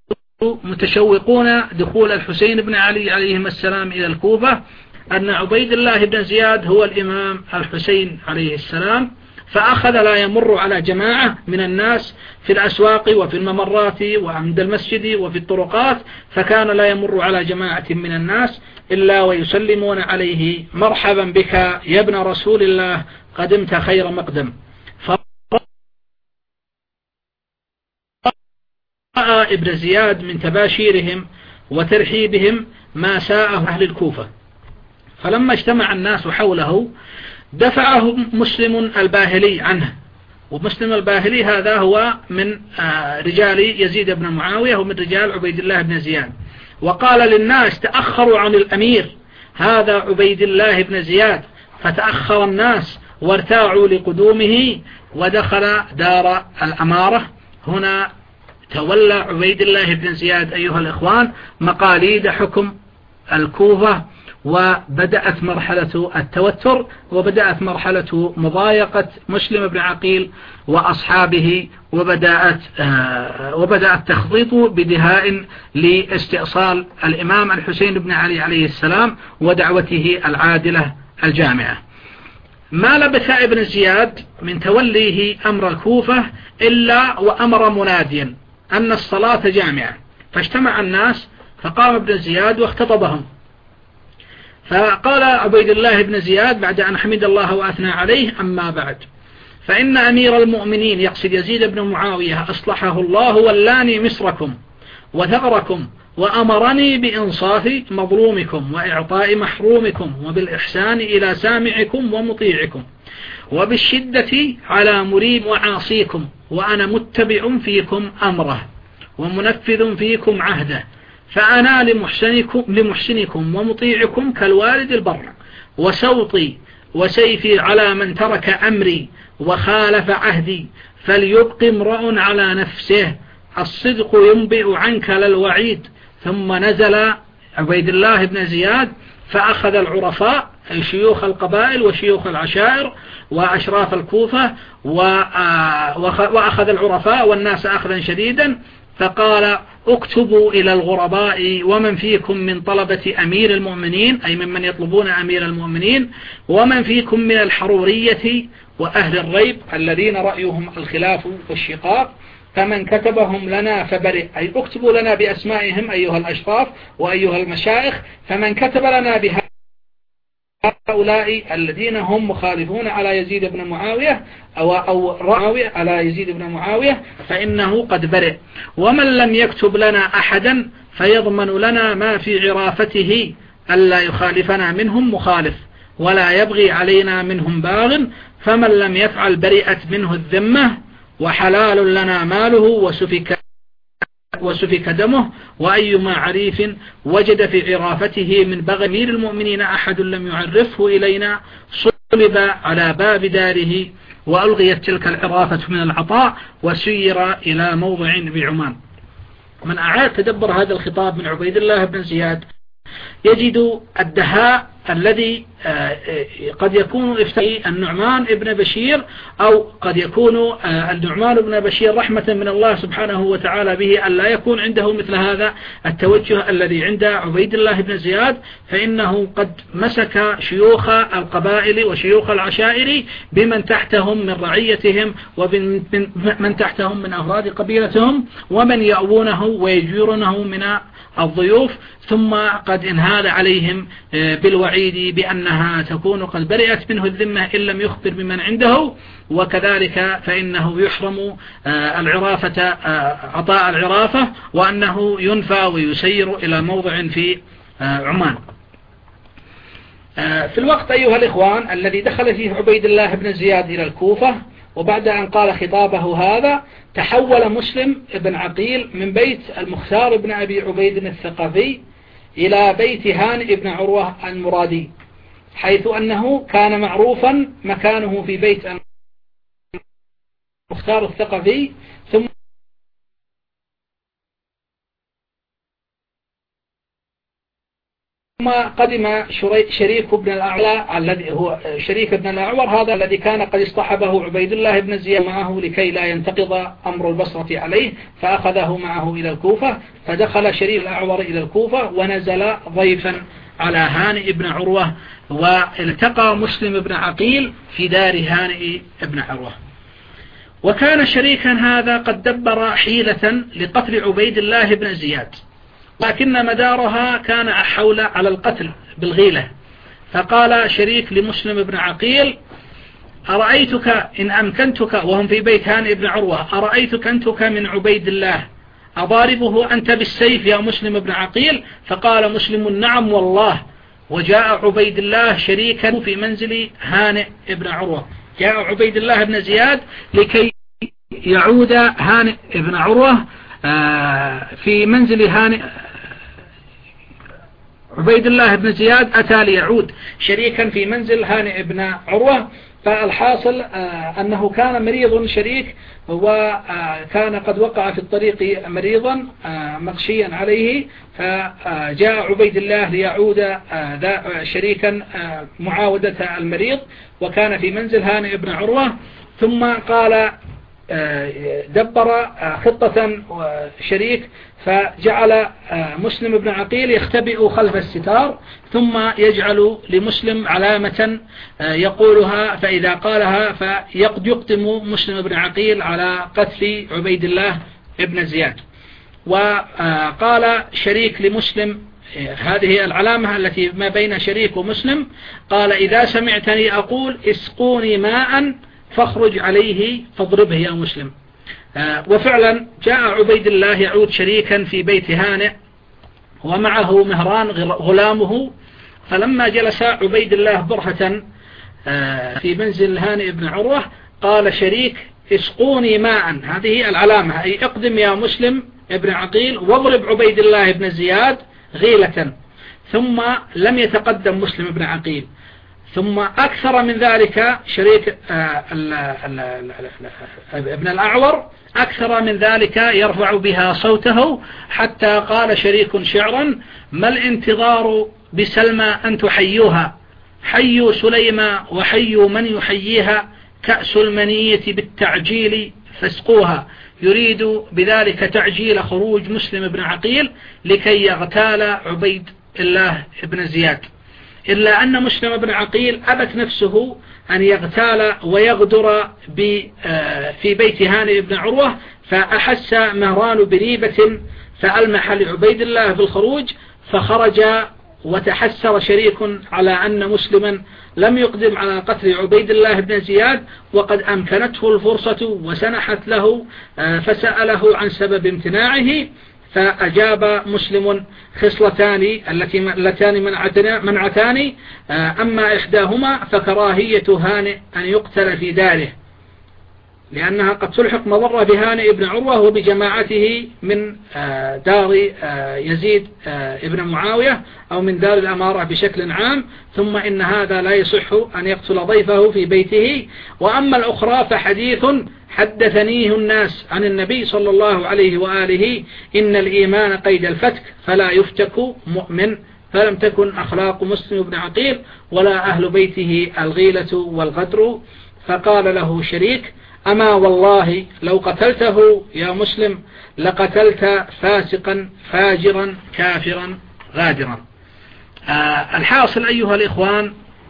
متشوقون دخول الحسين بن علي عليهم السلام إلى الكوفة، أن عبيد الله بن زياد هو الإمام الحسين عليه السلام، فأخذ لا يمر على جماعة من الناس في الأسواق وفي الممرات وعند المسجد وفي الطرقات، فكان لا يمر على جماعة من الناس إلا ويسلمون عليه: مرحبا بك يا ابن رسول الله، قدمت خير مقدم. فرأى ابن زياد من تباشيرهم وترحيبهم ما ساءه أهل الكوفة. فلما اجتمع الناس حوله دفعه مسلم الباهلي عنه، ومسلم الباهلي هذا هو من رجال يزيد بن معاوية ومن رجال عبيد الله بن زياد، وقال للناس تأخروا عن الأمير، هذا عبيد الله بن زياد. فتأخر الناس وارتاعوا لقدومه، ودخل دار الأمارة. هنا تولى عبيد الله بن زياد أيها الإخوان مقاليد حكم الكوفة، وبدأت مرحلة التوتر، وبدأت مرحلة مضايقة مسلم بن عقيل وأصحابه، وبدأت آه وبدأ التخطيط بدهاء لاستئصال الإمام الحسين بن علي عليه السلام ودعوته العادلة الجامعة. ما لبث ابن زياد من توليه أمر الكوفة إلا وأمر مناديا أن الصلاة جامعة، فاجتمع الناس، فقام ابن زياد واختطبهم، فقال عبيد الله بن زياد بعد أن حمد الله وأثنى عليه: أما بعد، فإن أمير المؤمنين يقصد يزيد بن معاوية أصلحه الله ولاني مصركم وثغركم، وأمرني بإنصاف مظلومكم وإعطاء محرومكم، وبالإحسان إلى سامعكم ومطيعكم، وبالشدة على مريب وعاصيكم، وأنا متبع فيكم أمره ومنفذ فيكم عهده، فأنا لمحسنكم, لمحسنكم ومطيعكم كالوالد البر، وسوطي وسيفي على من ترك أمري وخالف عهدي، فليبق امرؤ على نفسه، الصدق ينبئ عنك للوعيد. ثم نزل عبيد الله بن زياد فأخذ العرفاء أي شيوخ القبائل وشيوخ العشائر وأشراف الكوفة، وأخذ العرفاء والناس أخذا شديدا، فقال: اكتبوا إلى الغرباء ومن فيكم من طلبة أمير المؤمنين، أي ممن يطلبون أمير المؤمنين، ومن فيكم من الحرورية وأهل الريب الذين رأيهم الخلاف والشقاق، فمن كتبهم لنا فبرئ، أي اكتبوا لنا بأسمائهم أيها الأشراف وأيها المشايخ، فمن كتب لنا بهؤلاء الذين هم مخالفون على يزيد بن معاوية أو, أو معاوية على يزيد بن معاوية فإنه قد برئ، ومن لم يكتب لنا أحدا فيضمن لنا ما في عرافته ألا يخالفنا منهم مخالف، ولا يبغي علينا منهم باغ، فمن لم يفعل برئت منه الذمة، وحلال لنا ماله وسفك, وسفك دمه، وأيما عريف وجد في عرافته من بغي أمير المؤمنين أحد لم يعرفه إلينا صلب على باب داره، وألغيت تلك العرافة من العطاء وسير إلى موضع بعمان. من أعاد تدبر هذا الخطاب من عبيد الله بن زياد يجد الدهاء الذي قد يكون افتئ النعمان ابن بشير، أو قد يكون النعمان ابن بشير رحمة من الله سبحانه وتعالى به أن لا يكون عنده مثل هذا التوجه الذي عند عبيد الله بن زياد، فإنه قد مسك شيوخ القبائل وشيوخ العشائر بمن تحتهم من رعيتهم ومن تحتهم من أفراد قبيلتهم، ومن يأوونه ويجيرونه من الضيوف، ثم قد انهال عليهم بالوعيد بأنها تكون قد برئت منه الذمة إن لم يخبر بمن عنده، وكذلك فإنه يحرم العرافة عطاء العرافة، وأنه ينفى ويسير إلى موضع في عمان. في الوقت أيها الإخوان الذي دخل فيه عبيد الله بن زياد إلى الكوفة، وبعد أن قال خطابه هذا تحول مسلم بن عقيل من بيت المختار بن أبي عبيد الثقفي إلى بيت هانئ بن عروة المرادي، حيث أنه كان معروفا مكانه في بيت المختار الثقفي، ثم ثم قدم شريك بن الأعلى الذي هو شريك بن الأعور، هذا الذي كان قد اصطحبه عبيد الله بن زياد معه لكي لا ينتقض أمر البصرة عليه، فأخذه معه إلى الكوفة، فدخل شريك الأعور إلى الكوفة ونزل ضيفا على هانئ بن عروة، والتقى مسلم بن عقيل في دار هانئ بن عروة. وكان شريكا هذا قد دبر حيلة لقتل عبيد الله بن زياد، لكن مدارها كان حول على القتل بالغيلة. فقال شريك لمسلم بن عقيل: أرأيتك إن أمكنتك، وهم في بيت هانئ بن عروة، أرأيتك أنتك من عبيد الله أضاربه أنت بالسيف يا مسلم بن عقيل؟ فقال مسلم نعم والله. وجاء عبيد الله شريكا في منزل هانئ بن عروة، جاء عبيد الله بن زياد لكي يعود هانئ بن عروة في منزل هانئ. عبيد الله بن زياد أتى ليعود شريكا في منزل هانئ بن عروة. فالحاصل أنه كان مريض شريك، وكان قد وقع في الطريق مريضا مغشيا عليه، فجاء عبيد الله ليعود شريكا معاودة المريض، وكان في منزل هانئ بن عروة. ثم قال دبر خطة شريك، فجعل مسلم بن عقيل يختبئ خلف الستار، ثم يجعل لمسلم علامة يقولها، فإذا قالها فيقدم مسلم بن عقيل على قتل عبيد الله بن زياد. وقال شريك لمسلم هذه العلامة التي ما بين شريك ومسلم، قال إذا سمعتني أقول اسقوني ماء فاخرج عليه فاضربه يا مسلم. وفعلا جاء عبيد الله يعود شريكا في بيت هانئ ومعه مهران غلامه. فلما جلس عبيد الله برهة في منزل هانئ بن عروة قال شريك اسقوني ماء، هذه العلامة، أي اقدم يا مسلم ابن عقيل واضرب عبيد الله بن زياد غيلة. ثم لم يتقدم مسلم بن عقيل. ثم أكثر من ذلك شريك ابن الأعور أكثر من ذلك يرفع بها صوته، حتى قال شريك شعرا: ما الانتظار بسلمى أن تحيوها، حيوا سليمى وحيوا من يحييها، كأس المنية بالتعجيل فاسقوها. يريد بذلك تعجيل خروج مسلم بن عقيل لكي يغتال عبيد الله بن زياد. إلا أن مسلم بن عقيل أبت نفسه أن يغتال ويغدر في بيت هانئ بن عروة، فأحس مهران بريبة فألمح لعبيد الله بالخروج، فخرج وتحسر شريك على أن مسلما لم يقدم على قتل عبيد الله بن زياد وقد أمكنته الفرصة وسنحت له، فسأله عن سبب امتناعه، فأجاب مسلم خصلتان التي اللتان منعتان، أما إحداهما فكراهية هانئ أن يقتل في داره، لأنها قد تلحق مضرة بهانئ بن عروة وبجماعته من دار يزيد ابن معاوية أو من دار الأمارة بشكل عام. ثم إن هذا لا يصح أن يقتل ضيفه في بيته. وأما الأخرى فحديث حدثنيه الناس عن النبي صلى الله عليه وآله: إن الإيمان قيد الفتك فلا يفتك مؤمن. فلم تكن أخلاق مسلم بن عقيل ولا أهل بيته الغيلة والغدر. فقال له شريك: أما والله لو قتلته يا مسلم لقتلت فاسقا فاجرا كافرا غادرا. آه الحاصل أيها الإخوان،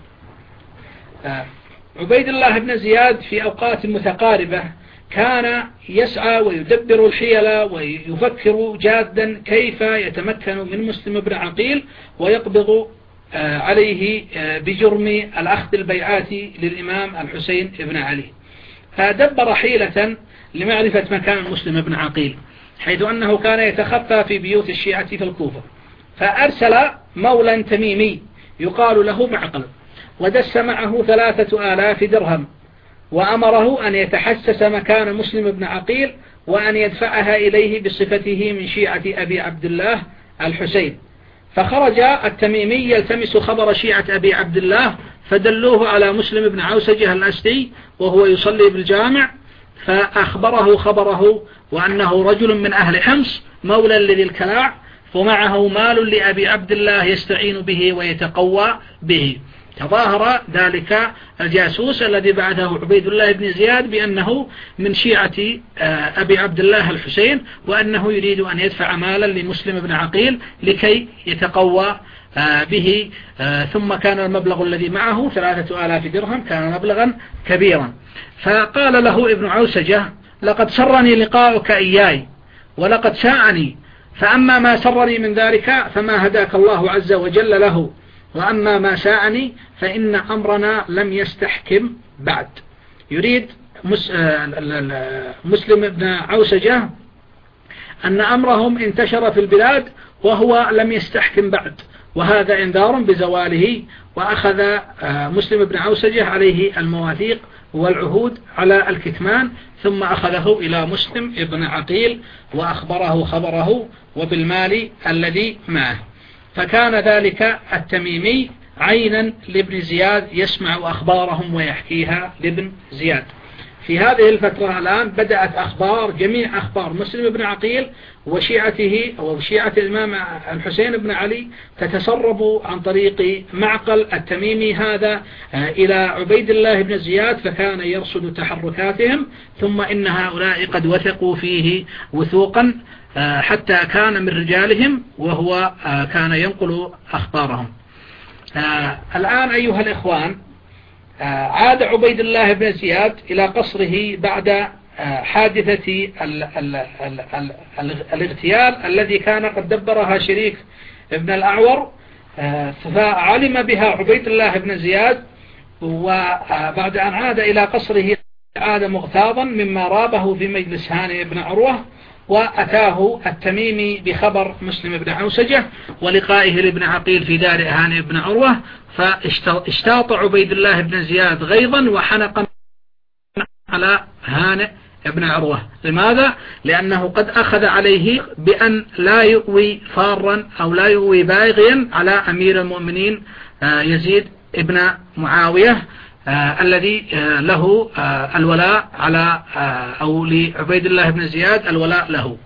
آه عبيد الله بن زياد في أوقات متقاربة كان يسعى ويدبر الحيل ويفكر جادا كيف يتمكن من مسلم بن عقيل ويقبض آه عليه آه بجرم الأخذ البيعات للإمام الحسين بن علي. فدبر حيلة لمعرفة مكان مسلم بن عقيل، حيث أنه كان يتخفى في بيوت الشيعة في الكوفة، فأرسل مولا تميمي يقال له معقل، ودس معه ثلاثة آلاف درهم، وأمره أن يتحسس مكان مسلم بن عقيل وأن يدفعها إليه بصفته من شيعة أبي عبد الله الحسين. فخرج التميمي يلتمس خبر شيعة أبي عبد الله، فدلوه على مسلم بن عوسجة الأسدي وهو يصلي بالجامع، فأخبره خبره وأنه رجل من أهل حمص مولى لذي الكلاع، ومعه مال لأبي عبد الله يستعين به ويتقوى به. تظاهر ذلك الجاسوس الذي بعثه عبيد الله بن زياد بأنه من شيعة أبي عبد الله الحسين، وأنه يريد أن يدفع مالا لمسلم بن عقيل لكي يتقوى به. ثم كان المبلغ الذي معه ثلاثة آلاف درهم، كان مبلغا كبيرا. فقال له ابن عوسجة: لقد سرني لقاؤك إياي ولقد ساءني، فأما ما سرني من ذلك فما هداك الله عز وجل له، وأما ما ساءني فإن أمرنا لم يستحكم بعد. يريد مسلم بن عوسجة أن أمرهم انتشر في البلاد وهو لم يستحكم بعد، وهذا انذار بزواله. وأخذ مسلم بن عوسجة عليه المواثيق والعهود على الكتمان، ثم أخذه إلى مسلم بن عقيل وأخبره خبره وبالمال الذي معه. فكان ذلك التميمي عينا لابن زياد يسمع أخبارهم ويحكيها لابن زياد. في هذه الفترة الآن بدأت أخبار جميع أخبار مسلم بن عقيل وشيعته أو شيعة الإمام الحسين بن علي تتسرب عن طريق معقل التميمي هذا إلى عبيد الله بن زياد، فكان يرصد تحركاتهم، ثم إن هؤلاء قد وثقوا فيه وثوقا حتى كان من رجالهم، وهو كان ينقل أخبارهم. الآن أيها الإخوان، عاد عبيد الله بن زياد إلى قصره بعد حادثة ال ال ال ال ال الاغتيال الذي كان قد دبرها شريك ابن الأعور، فعلم بها عبيد الله بن زياد، وبعد أن عاد إلى قصره عاد مغتاظا مما رابه في مجلس هانئ بن عروة، وأتاه التميمي بخبر مسلم بن عوسجة ولقائه لابن عقيل في دار هانئ بن عروة، فاشتاط عبيد الله بن زياد غيظا وحنقا على هانئ بن عروة. لماذا؟ لأنه قد أخذ عليه بأن لا يؤوي فارا أو لا يؤوي باغيا على أمير المؤمنين يزيد ابن معاوية آه الذي آه له آه الولاء على آه أو لعبيد الله بن زياد الولاء له.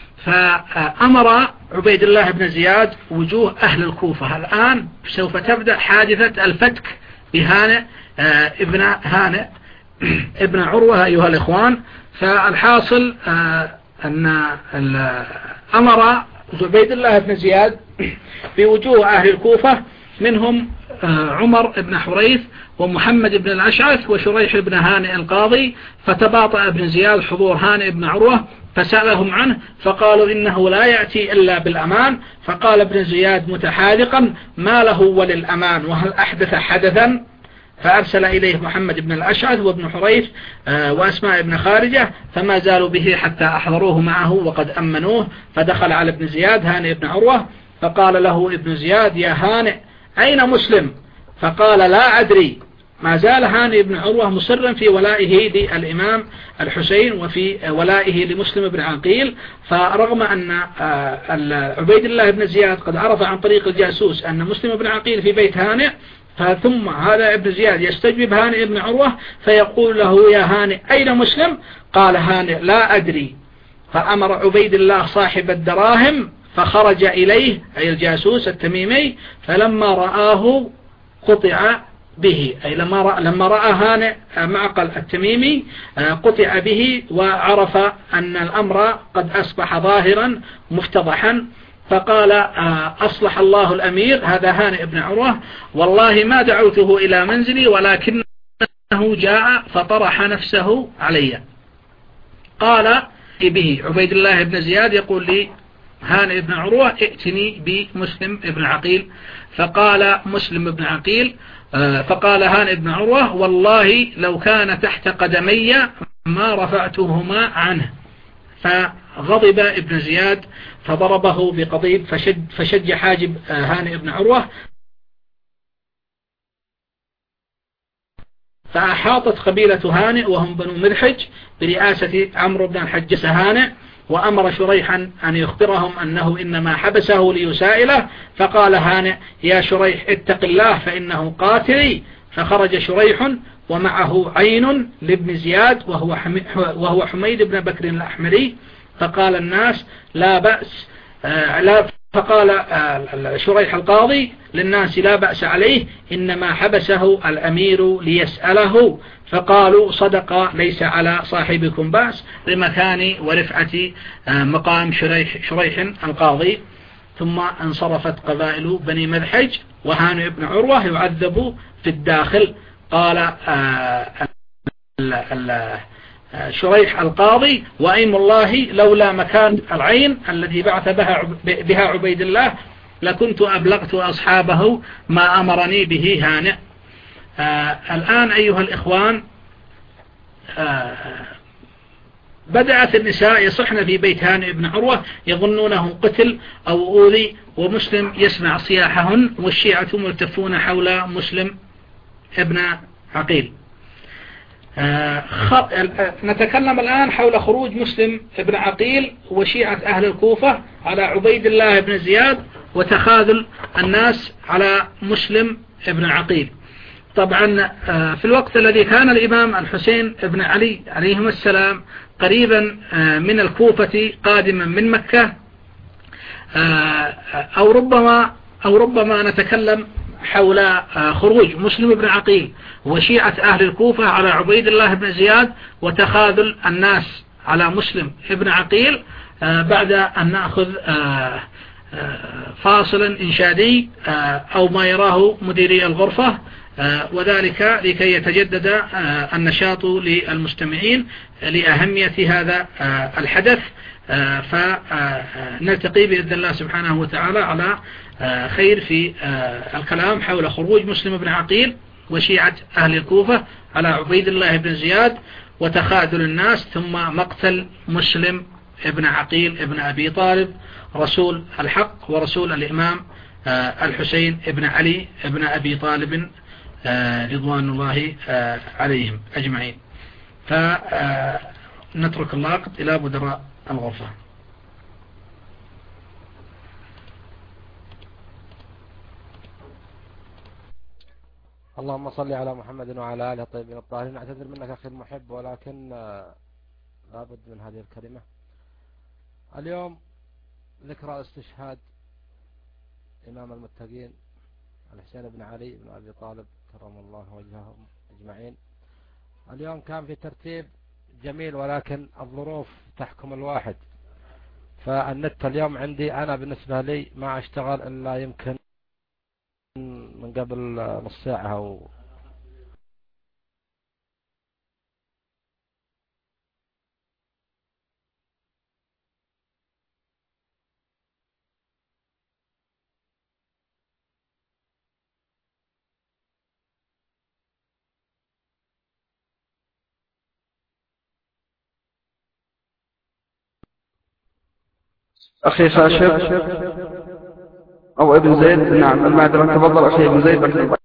فأمر عبيد الله بن زياد وجوه أهل الكوفة. الآن سوف تبدأ حادثة الفتك بهانئ آه ابن هانئ ابن عروة أيها الإخوان. فالحاصل آه أن أمر عبيد الله بن زياد بوجوه أهل الكوفة، منهم عمر بن حريث ومحمد بن الأشعث وشريح بن هانئ القاضي. فتباطأ ابن زياد حضور هانئ بن عروة فسألهم عنه، فقالوا إنه لا يأتي إلا بالأمان. فقال ابن زياد متحاذقا: ما له وللأمان، وهل أحدث حدثا؟ فأرسل إليه محمد بن الأشعث وابن حريث وأسماء بن خارجة، فما زالوا به حتى أحضروه معه وقد أمنوه. فدخل على ابن زياد هانئ بن عروة فقال له ابن زياد: يا هانئ أين مسلم؟ فقال: لا أدري. ما زال هانئ بن عروة مصرا في ولائه للإمام الحسين وفي ولائه لمسلم بن عقيل. فرغم أن عبيد الله بن زياد قد عرف عن طريق الجاسوس أن مسلم بن عقيل في بيت هانئ، ثم هذا ابن زياد يستجوب هانئ بن عروة فيقول له: يا هانئ أين مسلم؟ قال هانئ: لا أدري. فأمر عبيد الله صاحب الدراهم فخرج إليه، أي الجاسوس التميمي، فلما رآه قطع به، أي لما رأى, لما رأى هانئ معقل التميمي قطع به، وعرف أن الأمر قد أصبح ظاهرا مفتضحا. فقال: أصلح الله الأمير، هذا هانئ بن عروة، والله ما دعوته إلى منزلي ولكنه جاء فطرح نفسه علي. قال به عبيد الله بن زياد يقول لي هانئ بن عروة: ائتني بمسلم بن عقيل. فقال مسلم بن عقيل فقال هانئ بن عروة: والله لو كان تحت قدمي ما رفعتهما عنه. فغضب ابن زياد فضربه بقضيب فشج, فشج حاجب هانئ بن عروة، فأحاطت قبيلة هانئ وهم بنو مذحج برئاسة عمرو بن الحجس هانئ، وأمر شريحا أن يخبرهم أنه إنما حبسه ليسائله. فقال هانئ: يا شريح اتق الله فإنه قاتلي. فخرج شريح ومعه عين لابن زياد وهو, وهو حميد بن بكر الأحمري. فقال الناس: لا بأس. آه لا فقال آه شريح القاضي للناس: لا بأس عليه، إنما حبسه الأمير ليسأله. فقالوا: صدق، ليس على صاحبكم بأس، لمكان ورفعة آه مقام شريح, شريح القاضي. ثم انصرفت قبائل بني مذحج وهانئ بن عروة يعذب في الداخل. قال آه شريح القاضي: وأيم الله لولا مكان العين الذي بعث بها, بها عبيد الله لكنت أبلغت أصحابه ما أمرني به هانئ. آه الآن أيها الإخوان، آه بدأت النساء يصحن في بيت هانئ بن عروة يظنونه قتل أو أوذي، ومسلم يسمع صياحهن، والشيعة ملتفون حول مسلم ابن عقيل. نتكلم الآن حول خروج مسلم ابن عقيل وشيعة أهل الكوفة على عبيد الله بن زياد، وتخاذل الناس على مسلم ابن عقيل. طبعا في الوقت الذي كان الإمام الحسين ابن علي عليهما السلام قريبا من الكوفة قادما من مكة، أو ربما أو ربما نتكلم حول خروج مسلم بن عقيل وشيعة أهل الكوفة على عبيد الله بن زياد وتخاذل الناس على مسلم بن عقيل، بعد أن نأخذ فاصلا إنشادي أو ما يراه مديري الغرفة، وذلك لكي يتجدد النشاط للمستمعين لأهمية هذا الحدث، فنلتقي بإذن الله سبحانه وتعالى على خير في الكلام حول خروج مسلم بن عقيل وشيعة أهل الكوفة على عبيد الله بن زياد وتخاذل الناس، ثم مقتل مسلم ابن عقيل ابن أبي طالب رسول الحق ورسول الإمام الحسين ابن علي ابن أبي طالب رضوان الله عليهم أجمعين. فنترك اللاقط إلى مدراء الغرفة. اللهم صل على محمد وعلى آله الطيبين الطاهرين. أعتذر منك أخي المحب، ولكن لابد من هذه الكلمة. اليوم ذكرى استشهاد إمام المتقين الحسين بن علي بن أبي طالب كرم الله وجههم أجمعين. اليوم كان في ترتيب جميل، ولكن الظروف تحكم الواحد. فالنت اليوم عندي أنا بالنسبة لي ما أشتغل إلا يمكن من قبل نص ساعة أو أخي خاشر أو ابن زيد. نعم المعذرة، تفضل أخي ابن زيد. بكتب.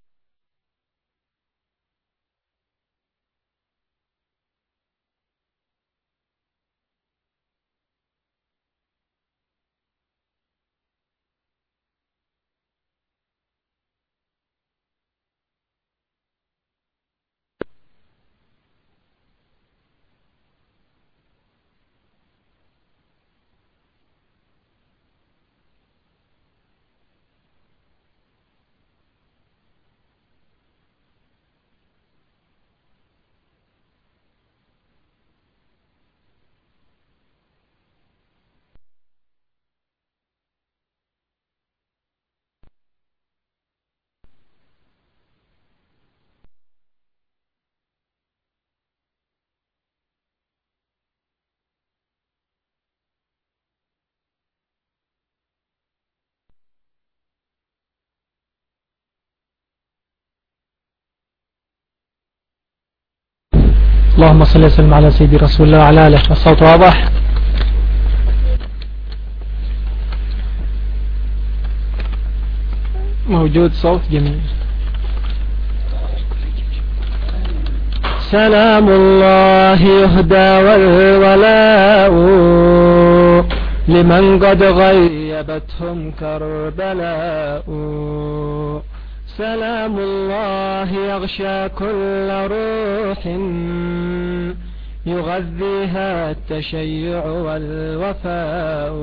اللهم صل وسلم على سيدي رسول الله وعلى آله. الصوت واضح؟ موجود صوت جميل. سلام الله يهدى والولاء لمن قد غيبتهم كربلاء. سلام الله يغشى كل روح يغذيها التشيع والوفاء.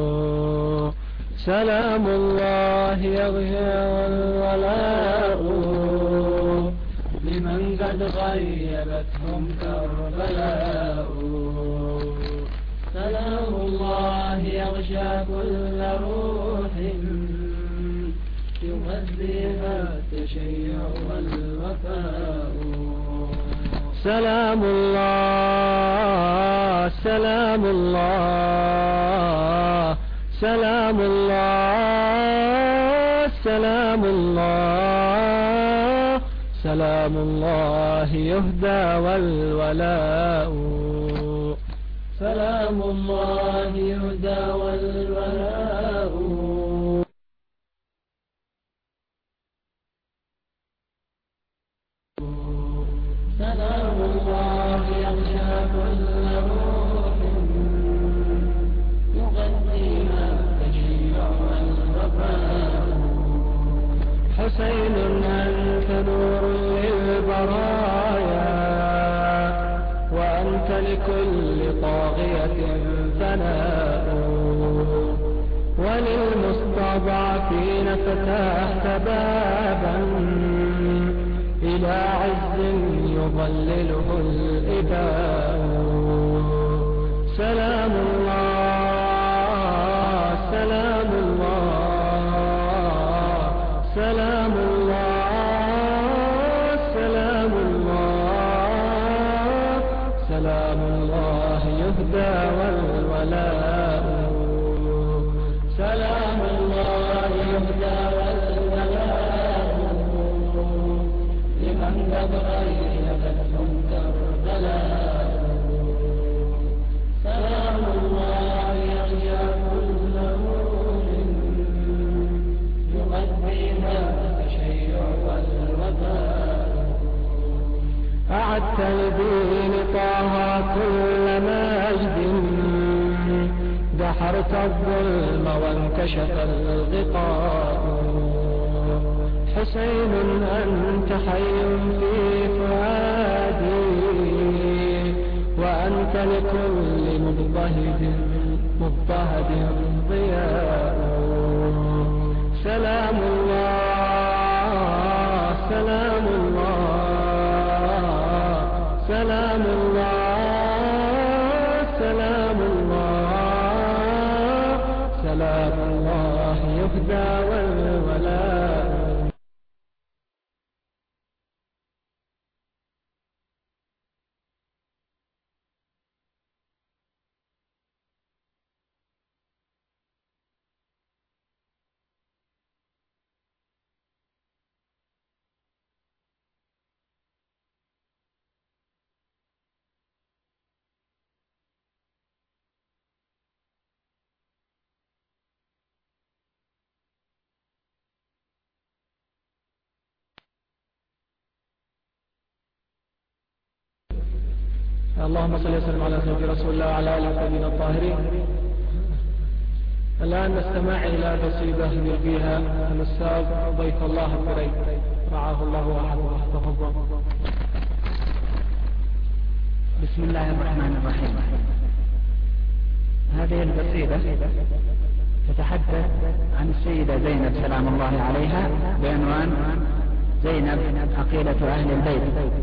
سلام الله يغشى والولاء لمن قد غيبتهم كربلاء. سلام الله يغشى كل روح يغذيها التشيع والوفاء. سلام الله سلام الله سلام الله سلام الله سلام الله يهدى والولاء. سلام الله يهدى والولاء سلام الله يغشى كل روح يغذيها التشيع والوفاء حسين أنت نور للبرايا وأنت لكل طاغية ثناء وللمستضعفين فتحت بابا إلى عز يظلله الإباء سلام الله سلام الله سلام الله سلام الله سلام الله يهدى والولاء سلام الله يهدى والولاء لمن بغير فتهم كربلاء سلام الله يغشى كل نور يغذيها التشيع والوفاء أعدت لدين طه كل مجد دحرت الظلم وانكشف الغطاء حسين أنت حي في فؤادي وأنت لكل مضطهد مضطهد ضياء سلام الله سلام الله سلام الله سلام الله سلام الله يهدى والولاء اللهم صل وسلم على سيدنا رسول الله وعلى اله الطيبين الطاهرين. الآن نستمع إلى قصيدة يلقيها الأستاذ ضيف الله الكريم رعاه الله وحفظه وحفظه. بسم الله الرحمن الرحيم. هذه القصيدة تتحدث عن السيدة زينب سلام الله عليها بعنوان زينب عقيلة أهل البيت.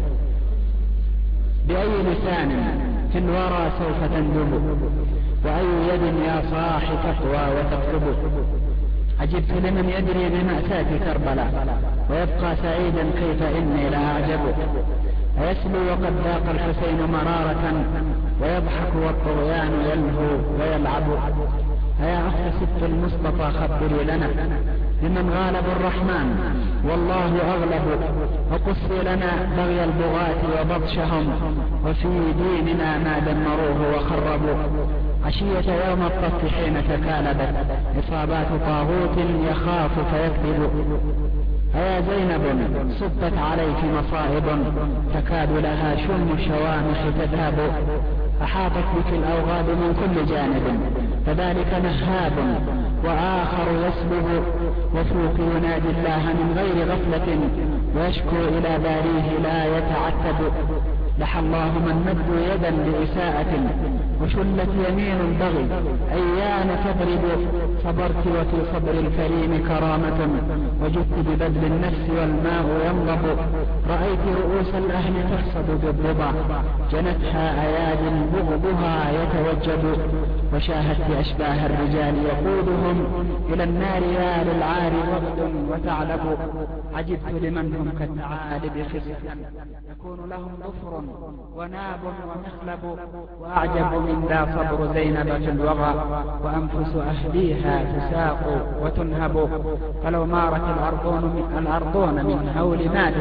بأي لسان في الورى سوف تندب وأي يد يا صاح تقوى وتقرب. عجبت لمن يدري بمأساة كربلاء ويبقى سعيدا كيف إني لأعجب. أيسلو وقد ذاق الحسين مرارة ويضحك والطغيان يلهو ويلعب. أيا أخت ست المصطفى خبري لنا لمن غالب الرحمن والله أغلب. وقصي لنا بغي البغاة وبطشهم وفي ديننا ما دمروه وخربوا. عشية يوم الطف حين تكالبت إصابات طاغوت يخاف فيكذب. أيا زينب صبت عليك مصائب تكاد لها شم الشوامخ تذهب. أحاطت بك الأوغاد من كل جانب فذلك نهاب وآخر يسلب. وفوق ينادي الله من غير غفلة ويشكو إلى باريه لا يتعتب. لحى الله من مد يدا لإساءة وشلت يمين البغي أيان تضرب. صبرت وفي صبر الكريم كرامة وجدت ببذل النفس والماء ينضب. رأيت رؤوس الأهل تحصد بالرضا جنتها أياد بغضها يتوجب. وشاهدت أشباه الرجال يقودهم إلى النار يا للعار وغد وتعلب. عجبت لمن هم كالثعالب خصفا يكون لهم ظفر وناب ومخلب. وأعجب من ذا صبر زينب في الوغى وأنفس أهليها تساق وتنهب. فلو مارت الأرضون من, الأرضون من هول مالها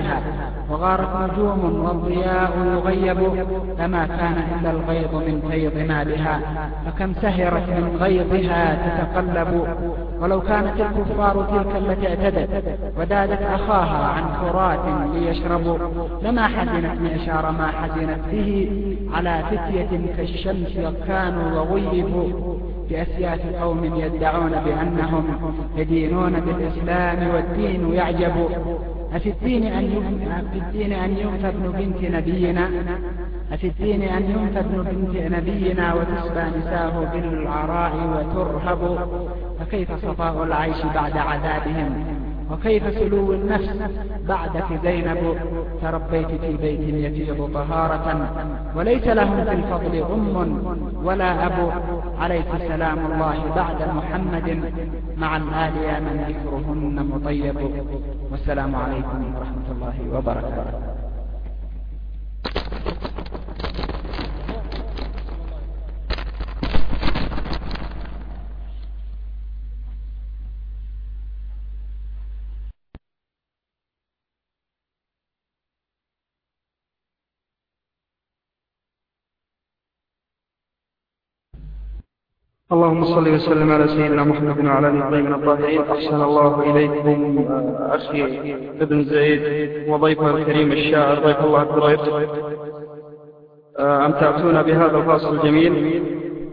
وغارت نجوم والضياء يغيب لما كان إلا الغيظ من فيض مالها فكم سهرت من غيظها تتقلب ولو كانت الكفار تلك التي اعتدت ودادت أخاها عن فرات ليشربوا لما حزنت معشار ما حزنت به على فتية كالشمس كانوا وغيبوا بأسياف قوم يدعون بأنهم يدينون بالإسلام والدين يعجب أفي الدين أن ينفى ابن بنت نبينا أفي الدين أن ينفى ابن بنت نبينا وتسبى نساه بالعراء وترهب فكيف صفاء العيش بعد عذابهم وكيف سلو النفس بعدك زينب تربيت في بيت يفيض طهارة وليس لهم في الفضل أم ولا أب عليك سلام الله بعد محمد مع الآل يا من ذكرهن مطيب والسلام عليكم ورحمة الله وبركاته. اللهم صل وسلم على سيدنا محمد وعلى آله الطيبين الطاهرين. أحسن الله إليكم أخي ابن زيد وضيفه الكريم الشاعر ضيف الله الضيف، أمتعتونا بهذا الفاصل الجميل.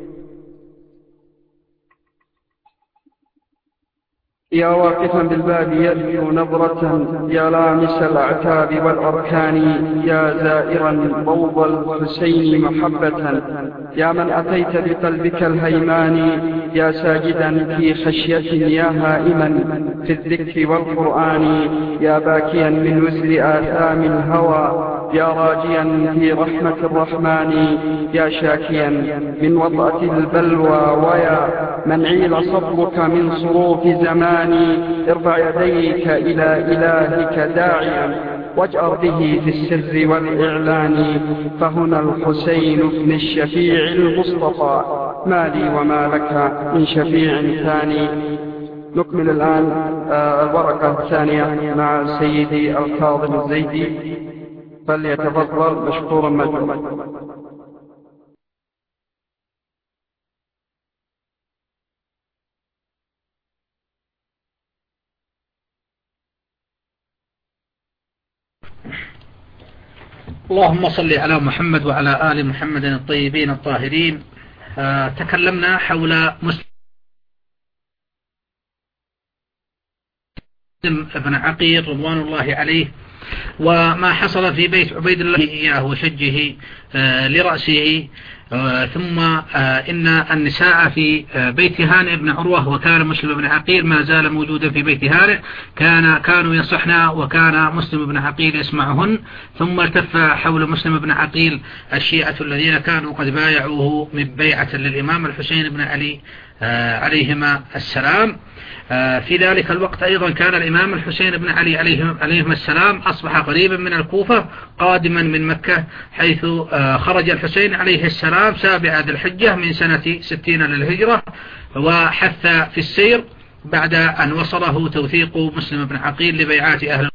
يا واقفا بالباب يرجو نظرة، يا لامس الأعتاب والأركان، يا زائرا روض الحسين محبة، يا من أتيت بقلبك الهيمان، يا ساجدا في خشية، يا هائما في الذكر والقرآن، يا باكيا من وزر آثام الهوى، يا راجيا في رحمة الرحمن، يا شاكيا من وطأة البلوى، ويا من عيل صبرك من صروف زمان، ارفع يديك إلى إلهك داعيا واجأر به في السر والإعلان، فهنا الحسين ابن الشفيع المصطفى، ما لي وما لك من شفيع ثاني. نكمل الآن الورقة الثانية مع سيدي الكاظم الزيدي، فليتفضل مشكورا مجموعا. اللهم صل على محمد وعلى آل محمد الطيبين الطاهرين. آه تكلمنا حول مسلم بن عقيل رضوان الله عليه وما حصل في بيت عبيد الله إياه وشجه آه لرأسه، آه ثم آه إن النساء في آه بيت هانئ بن عروة، وكان مسلم بن عقيل ما زال موجودا في بيت هانئ، كان كانوا يصحنا وكان مسلم بن عقيل يسمعهن. ثم التف حول مسلم بن عقيل الشيعة الذين كانوا قد بايعوه من بيعة للإمام الحسين بن علي آه عليهما السلام. آه في ذلك الوقت أيضا كان الإمام الحسين بن علي عليهم, عليهم السلام أصبح قريبا من الكوفة قادما من مكة، حيث آه خرج الحسين عليه السلام سابع ذي الحجة من سنة ستين للهجرة، وحث في السير بعد أن وصله توثيق مسلم بن عقيل لبيعات أهل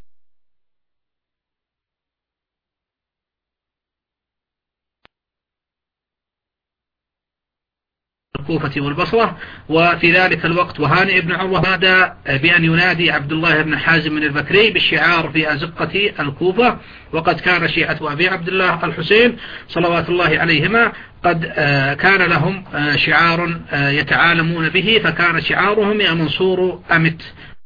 الكوفة والبصرة. وفي ذلك الوقت وهانئ بن عروة نادى بأن ينادي عبد الله بن حازم من البكري بالشعار في أزقة الكوفة، وقد كان شيعة أبي عبد الله الحسين صلوات الله عليهما قد كان لهم شعار يتعالمون به، فكان شعارهم يا منصور أمت.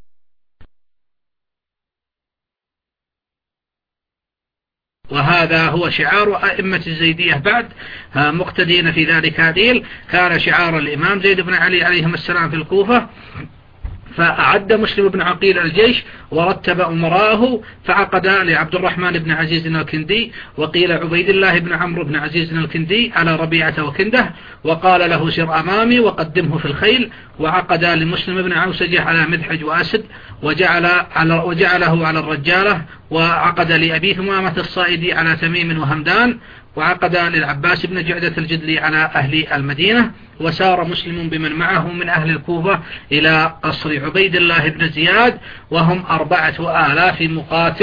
وهذا هو شعار أئمة الزيدية بعد مقتدين في ذلك هذيل. كان شعار الإمام زيد بن علي عليهم السلام في الكوفة، فأعد مسلم بن عقيل الجيش ورتب أمراءه، فعقد لعبد الرحمن بن عزيز الكندي وقيل عبيد الله بن عمرو بن عزيز الكندي على ربيعة وكنده، وقال له سر أمامي وقدمه في الخيل، وعقد لمسلم بن عوسجة على مدحج وأسد، وجعل على وجعله على الرجالة، وعقد لأبي ثمامة الصائدي على تميم وهمدان، وعقد للعباس بن جعدة الجدلي على أهل المدينة. وسار مسلم بمن معه من أهل الكوفة إلى قصر عبيد الله بن زياد، وهم أربعة آلاف مقاتل،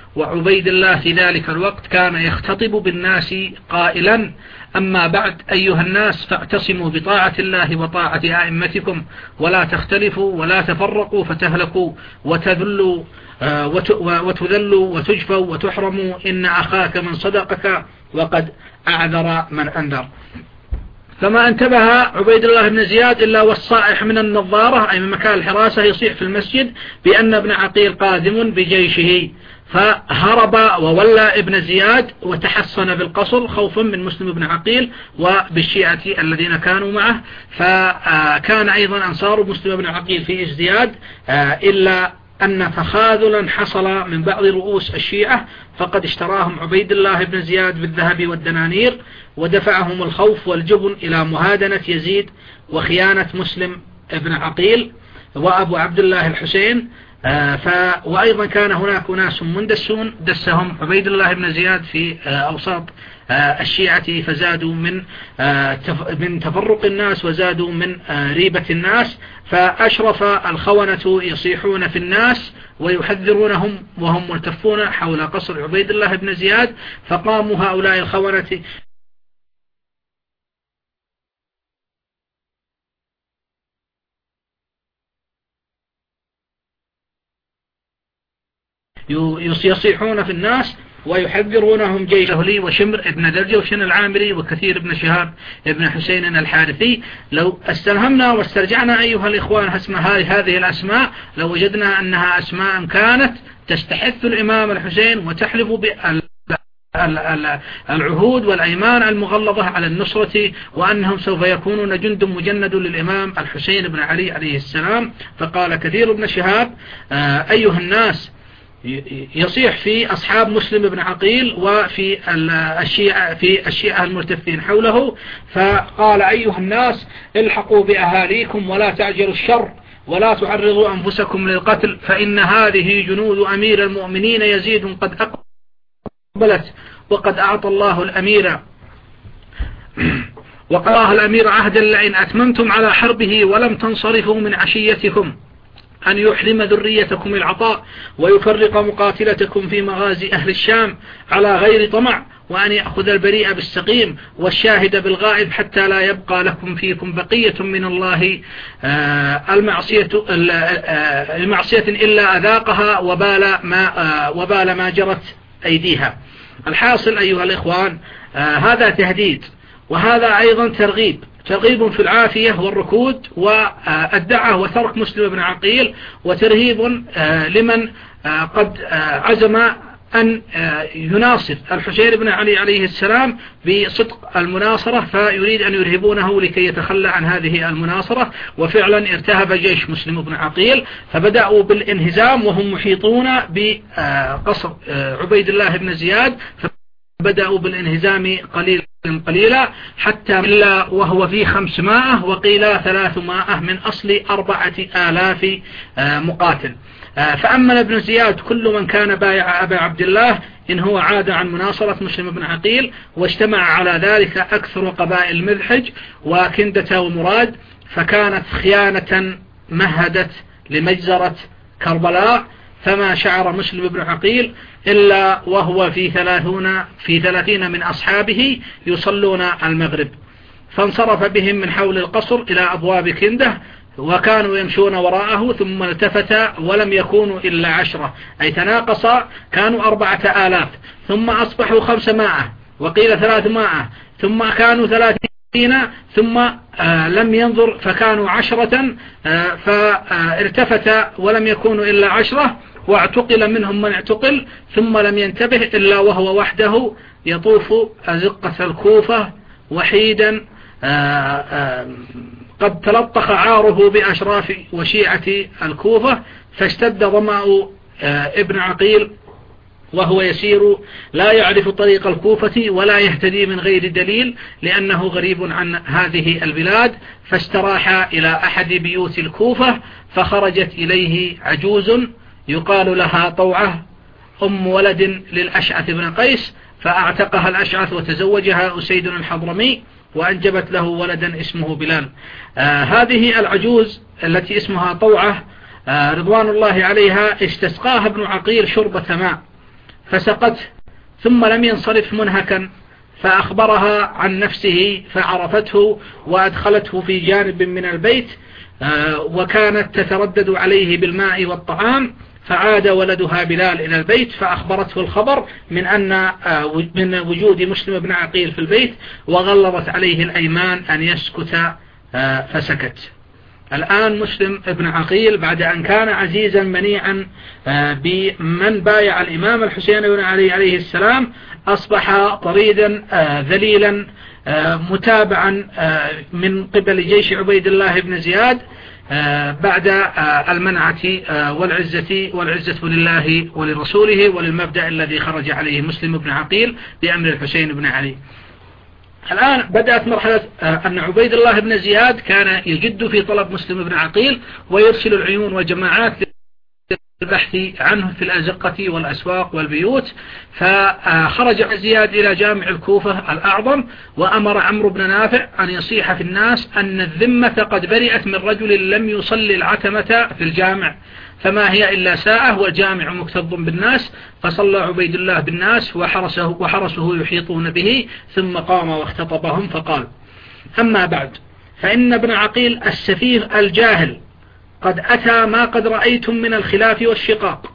وعبيد الله في ذلك الوقت كان يختطب بالناس قائلا: أما بعد أيها الناس، فاعتصموا بطاعة الله وطاعة أئمتكم، ولا تختلفوا ولا تفرقوا فتهلكوا وتذلوا وتذلوا وتجفوا وتحرموا، إن أخاك من صدقك وقد أعذر من أنذر. فما انتبه عبيد الله بن زياد إلا والصائح من النظارة، أي من مكان الحراسة، يصيح في المسجد بأن ابن عقيل قادم بجيشه، فهرب وولى ابن زياد وتحصن بالقصر خوفا من مسلم بن عقيل وبالشيعة الذين كانوا معه. فكان أيضا أنصار مسلم بن عقيل في ازدياد، إلا أن تخاذلا حصل من بعض رؤوس الشيعة، فقد اشتراهم عبيد الله بن زياد بالذهب والدنانير، ودفعهم الخوف والجبن إلى مهادنة يزيد وخيانة مسلم بن عقيل وأبو عبد الله الحسين. آه ف وأيضا كان هناك ناس مندسون دسهم عبيد الله بن زياد في آه أوساط آه الشيعة، فزادوا من آه تف من تفرق الناس وزادوا من آه ريبة الناس، فأشرف الخونة يصيحون في الناس ويحذرونهم وهم ملتفون حول قصر عبيد الله بن زياد. فقاموا هؤلاء الخونة يصيحون في الناس ويحذرونهم جيش أهلي وشمر ابن درجوشن العامري وكثير ابن شهاب ابن حسين الحارثي. لو استلهمنا واسترجعنا أيها الإخوان اسم هذه الأسماء لوجدنا أنها أسماء كانت تستحث الإمام الحسين وتحلف بالعهود والأيمان المغلظة على النصرة، وأنهم سوف يكونون جند مجند للإمام الحسين بن علي عليه السلام. فقال كثير ابن شهاب: أيها الناس، يصيح في أصحاب مسلم بن عقيل وفي الشيعة في الشيعة الملتفين حوله، فقال: أيها الناس، الحقوا بأهاليكم ولا تعجلوا الشر ولا تعرضوا أنفسكم للقتل، فإن هذه جنود أمير المؤمنين يزيد قد أقبلت، وقد أعطى الله الأمير وقال الله الأمير عهدا لئن أتممتم على حربه ولم تنصرفوا من عشيتكم أن يحرم ذريتكم العطاء ويفرق مقاتلتكم في مغازي أهل الشام على غير طمع، وأن يأخذ البريء بالسقيم والشاهد بالغائب، حتى لا يبقى لكم فيكم بقية من الله المعصية المعصية إلا أذاقها وبال ما وبال ما جرت أيديها. الحاصل أيها الإخوان، هذا تهديد، وهذا أيضا ترغيب ترغيب في العافية والركود والدعة وترك مسلم بن عقيل، وترهيب لمن قد عزم أن يناصر الحسين بن علي عليه السلام بصدق المناصرة، فيريد أن يرهبونه لكي يتخلى عن هذه المناصرة. وفعلا ارتهب جيش مسلم بن عقيل، فبدأوا بالانهزام وهم محيطون بقصر عبيد الله بن زياد، بدأوا بالانهزام قليلا قليلا حتى إلا وهو في خمسمائة وقيل ثلاثمائة من أصل أربعة آلاف مقاتل. فأمن ابن زياد كل من كان بايع أبا عبد الله إن هو عاد عن مناصرة مسلم بن عقيل، واجتمع على ذلك أكثر قبائل المذحج وكندة ومراد، فكانت خيانة مهدت لمجزرة كربلاء. فما شعر مسلم بن عقيل إلا وهو في ثلاثون في ثلاثين من أصحابه يصلون المغرب، فانصرف بهم من حول القصر إلى أبواب كندة، وكانوا يمشون وراءه، ثم التفت ولم يكونوا إلا عشرة، أي تناقص، كانوا أربعة آلاف، ثم أصبحوا خمسمائة وقيل ثلاثمائة، ثم كانوا ثلاثين، ثم آه لم ينظر فكانوا عشرة، آه فارتفت ولم يكونوا إلا عشرة، واعتقل منهم من اعتقل، ثم لم ينتبه إلا وهو وحده يطوف أزقة الكوفة وحيدا، آآ آآ قد تلطخ عاره بأشراف وشيعة الكوفة، فاشتد ظمأ ابن عقيل وهو يسير لا يعرف طريق الكوفة ولا يهتدي من غير دليل، لأنه غريب عن هذه البلاد، فاستراح إلى أحد بيوت الكوفة، فخرجت إليه عجوز يقال لها طوعة أم ولد للأشعث بن قيس، فأعتقها الأشعث وتزوجها أسيد الحضرمي، وأنجبت له ولدا اسمه بلال. آه هذه العجوز التي اسمها طوعة آه رضوان الله عليها استسقاها ابن عقيل شربة ماء، فسقته ثم لم ينصرف منهكا، فأخبرها عن نفسه فعرفته وأدخلته في جانب من البيت، وكانت تتردد عليه بالماء والطعام، فعاد ولدها بلال إلى البيت فأخبرته الخبر من أن من وجود مسلم بن عقيل في البيت، وغلظت عليه الأيمان أن يسكت فسكت. الآن مسلم بن عقيل بعد أن كان عزيزا منيعا بمن بايع الإمام الحسين بن علي عليه السلام، أصبح طريدا ذليلا متابعا من قبل جيش عبيد الله بن زياد بعد المنعة والعزة والعزة لله ولرسوله وللمبدأ الذي خرج عليه مسلم بن عقيل بأمر الحسين بن علي. الآن بدأت مرحلة أن عبيد الله بن زياد كان يجد في طلب مسلم بن عقيل ويرسل العيون وجماعات البحث عنه في الأزقة والأسواق والبيوت، فخرج زياد إلى جامع الكوفة الأعظم وأمر عمرو بن نافع أن يصيح في الناس أن الذمة قد برئت من رجل لم يصلي العتمة في الجامع، فما هي إلا ساعة والجامع مكتظ بالناس. فصلى عبيد الله بالناس وحرسه, وحرسه يحيطون به، ثم قام واختطبهم فقال: أما بعد، فإن ابن عقيل السفيه الجاهل قد أتى ما قد رأيتم من الخلاف والشقاق،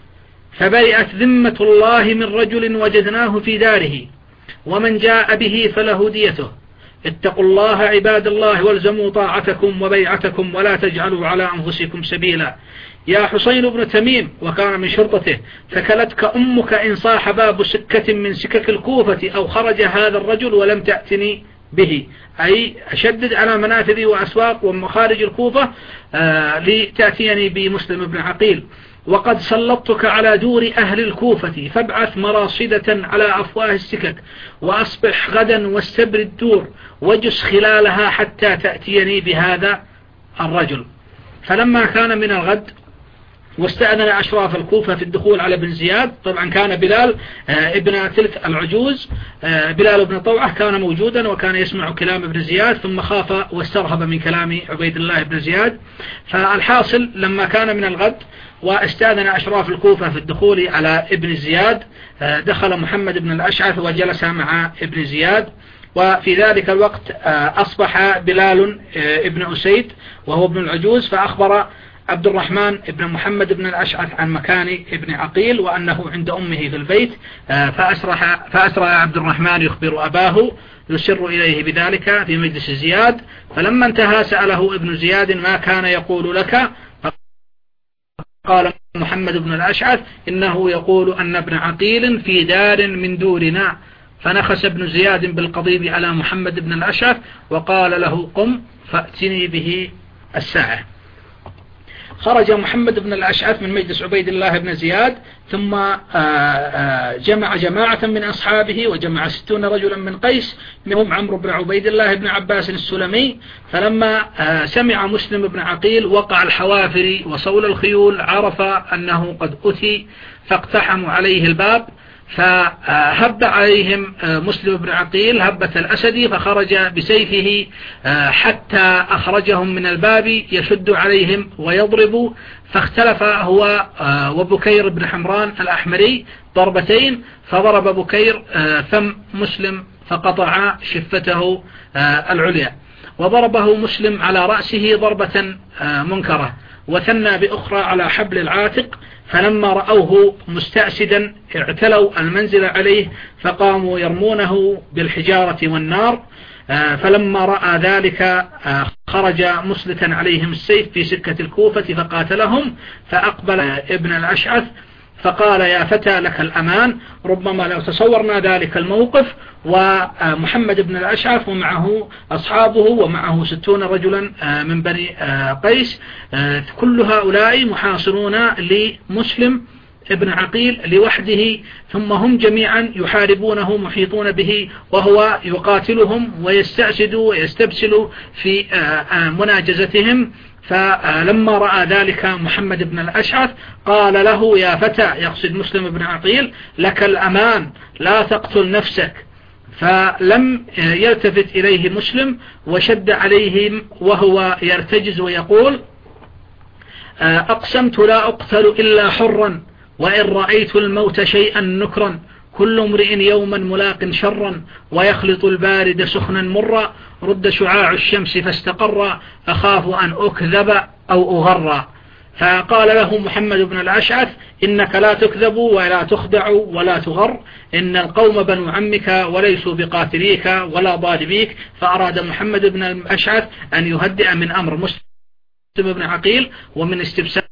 فبرئت ذمة الله من رجل وجدناه في داره، ومن جاء به فله ديته. اتقوا الله عباد الله والزموا طاعتكم وبيعتكم ولا تجعلوا على أنفسكم سبيلا. يا حسين بن تميم، وكان من شرطته، ثكلتك أمك إن صاح باب سكة من سكك الكوفة أو خرج هذا الرجل ولم تأتني به، أي أشدد على منافذ وأسواق ومخارج الكوفة آه لتأتيني بمسلم بن عقيل، وقد سلطتك على دور أهل الكوفة، فابعث مراصدة على أفواه السكك، وأصبح غدا واستبر الدور، وجس خلالها حتى تأتيني بهذا الرجل. فلما كان من الغد واستأذن أشراف الكوفة في الدخول على ابن زياد، طبعا كان بلال ابن تلك العجوز بلال بن طوعة كان موجودا وكان يسمع كلام ابن زياد، ثم خاف واسترهب من كلام عبيد الله بن زياد. فالحاصل لما كان من الغد واستأذن أشراف الكوفة في الدخول على ابن زياد، دخل محمد بن الأشعث وجلس مع ابن زياد، وفي ذلك الوقت أصبح بلال ابن أسيد وهو ابن العجوز، فأخبر عبد الرحمن ابن محمد بن الأشعث عن مكان ابن عقيل وأنه عند أمه في البيت، فأسرع, فأسرع عبد الرحمن يخبر أباه يسر إليه بذلك في مجلس زياد. فلما انتهى سأله ابن زياد: ما كان يقول لك؟ قال محمد بن الأشعث: إنه يقول أن ابن عقيل في دار من دورنا. فنخس ابن زياد بالقضيب على محمد بن الأشعث وقال له: قم فأتني به الساعة. خرج محمد بن الأشعث من مجلس عبيد الله بن زياد، ثم جمع جماعة من أصحابه، وجمع ستون رجلا من قيس، منهم عمرو بن عبيد الله بن عباس السلمي. فلما سمع مسلم بن عقيل وقع الحوافر وصول الخيول، عرف أنه قد أتي، فاقتحموا عليه الباب، فهب عليهم مسلم بن عقيل هبة الأسد، فخرج بسيفه حتى أخرجهم من الباب يشد عليهم ويضرب، فاختلف هو وبكير بن حمران الأحمري ضربتين، فضرب بكير فم مسلم فقطع شفته العليا، وضربه مسلم على رأسه ضربة منكرة، وثنى بأخرى على حبل العاتق. فلما رأوه مستأسدا اعتلوا المنزل عليه، فقاموا يرمونه بالحجارة والنار. فلما رأى ذلك خرج مسلتا عليهم السيف في سكة الكوفة فقاتلهم، فأقبل ابن الأشعث فقال: يا فتى لك الأمان. ربما لو تصورنا ذلك الموقف ومحمد بن الأشعث ومعه أصحابه ومعه ستون رجلا من بني قيس، كل هؤلاء محاصرون لمسلم ابن عقيل لوحده، ثم هم جميعا يحاربونه محيطون به، وهو يقاتلهم ويستأسد ويستبسل في مناجزتهم. فلما رأى ذلك محمد بن الأشعث قال له: يا فتى، يقصد مسلم بن عقيل، لك الأمان، لا تقتل نفسك. فلم يلتفت إليه مسلم وشد عليهم وهو يرتجز ويقول: أقسمت لا أقتل إلا حرا، وإن رأيت الموت شيئا نكرا كل امرئ يوما ملاق شرا ويخلط البارد سخنا مرا رد شعاع الشمس فاستقر أخاف أن أكذب أو أغر. فقال له محمد بن الأشعث إنك لا تكذب ولا تخدع ولا تغر، إن القوم بنو عمك وليسوا بقاتليك ولا ضاربيك. فأراد محمد بن الأشعث أن يهدئ من أمر مسلم بن عقيل ومن استبساله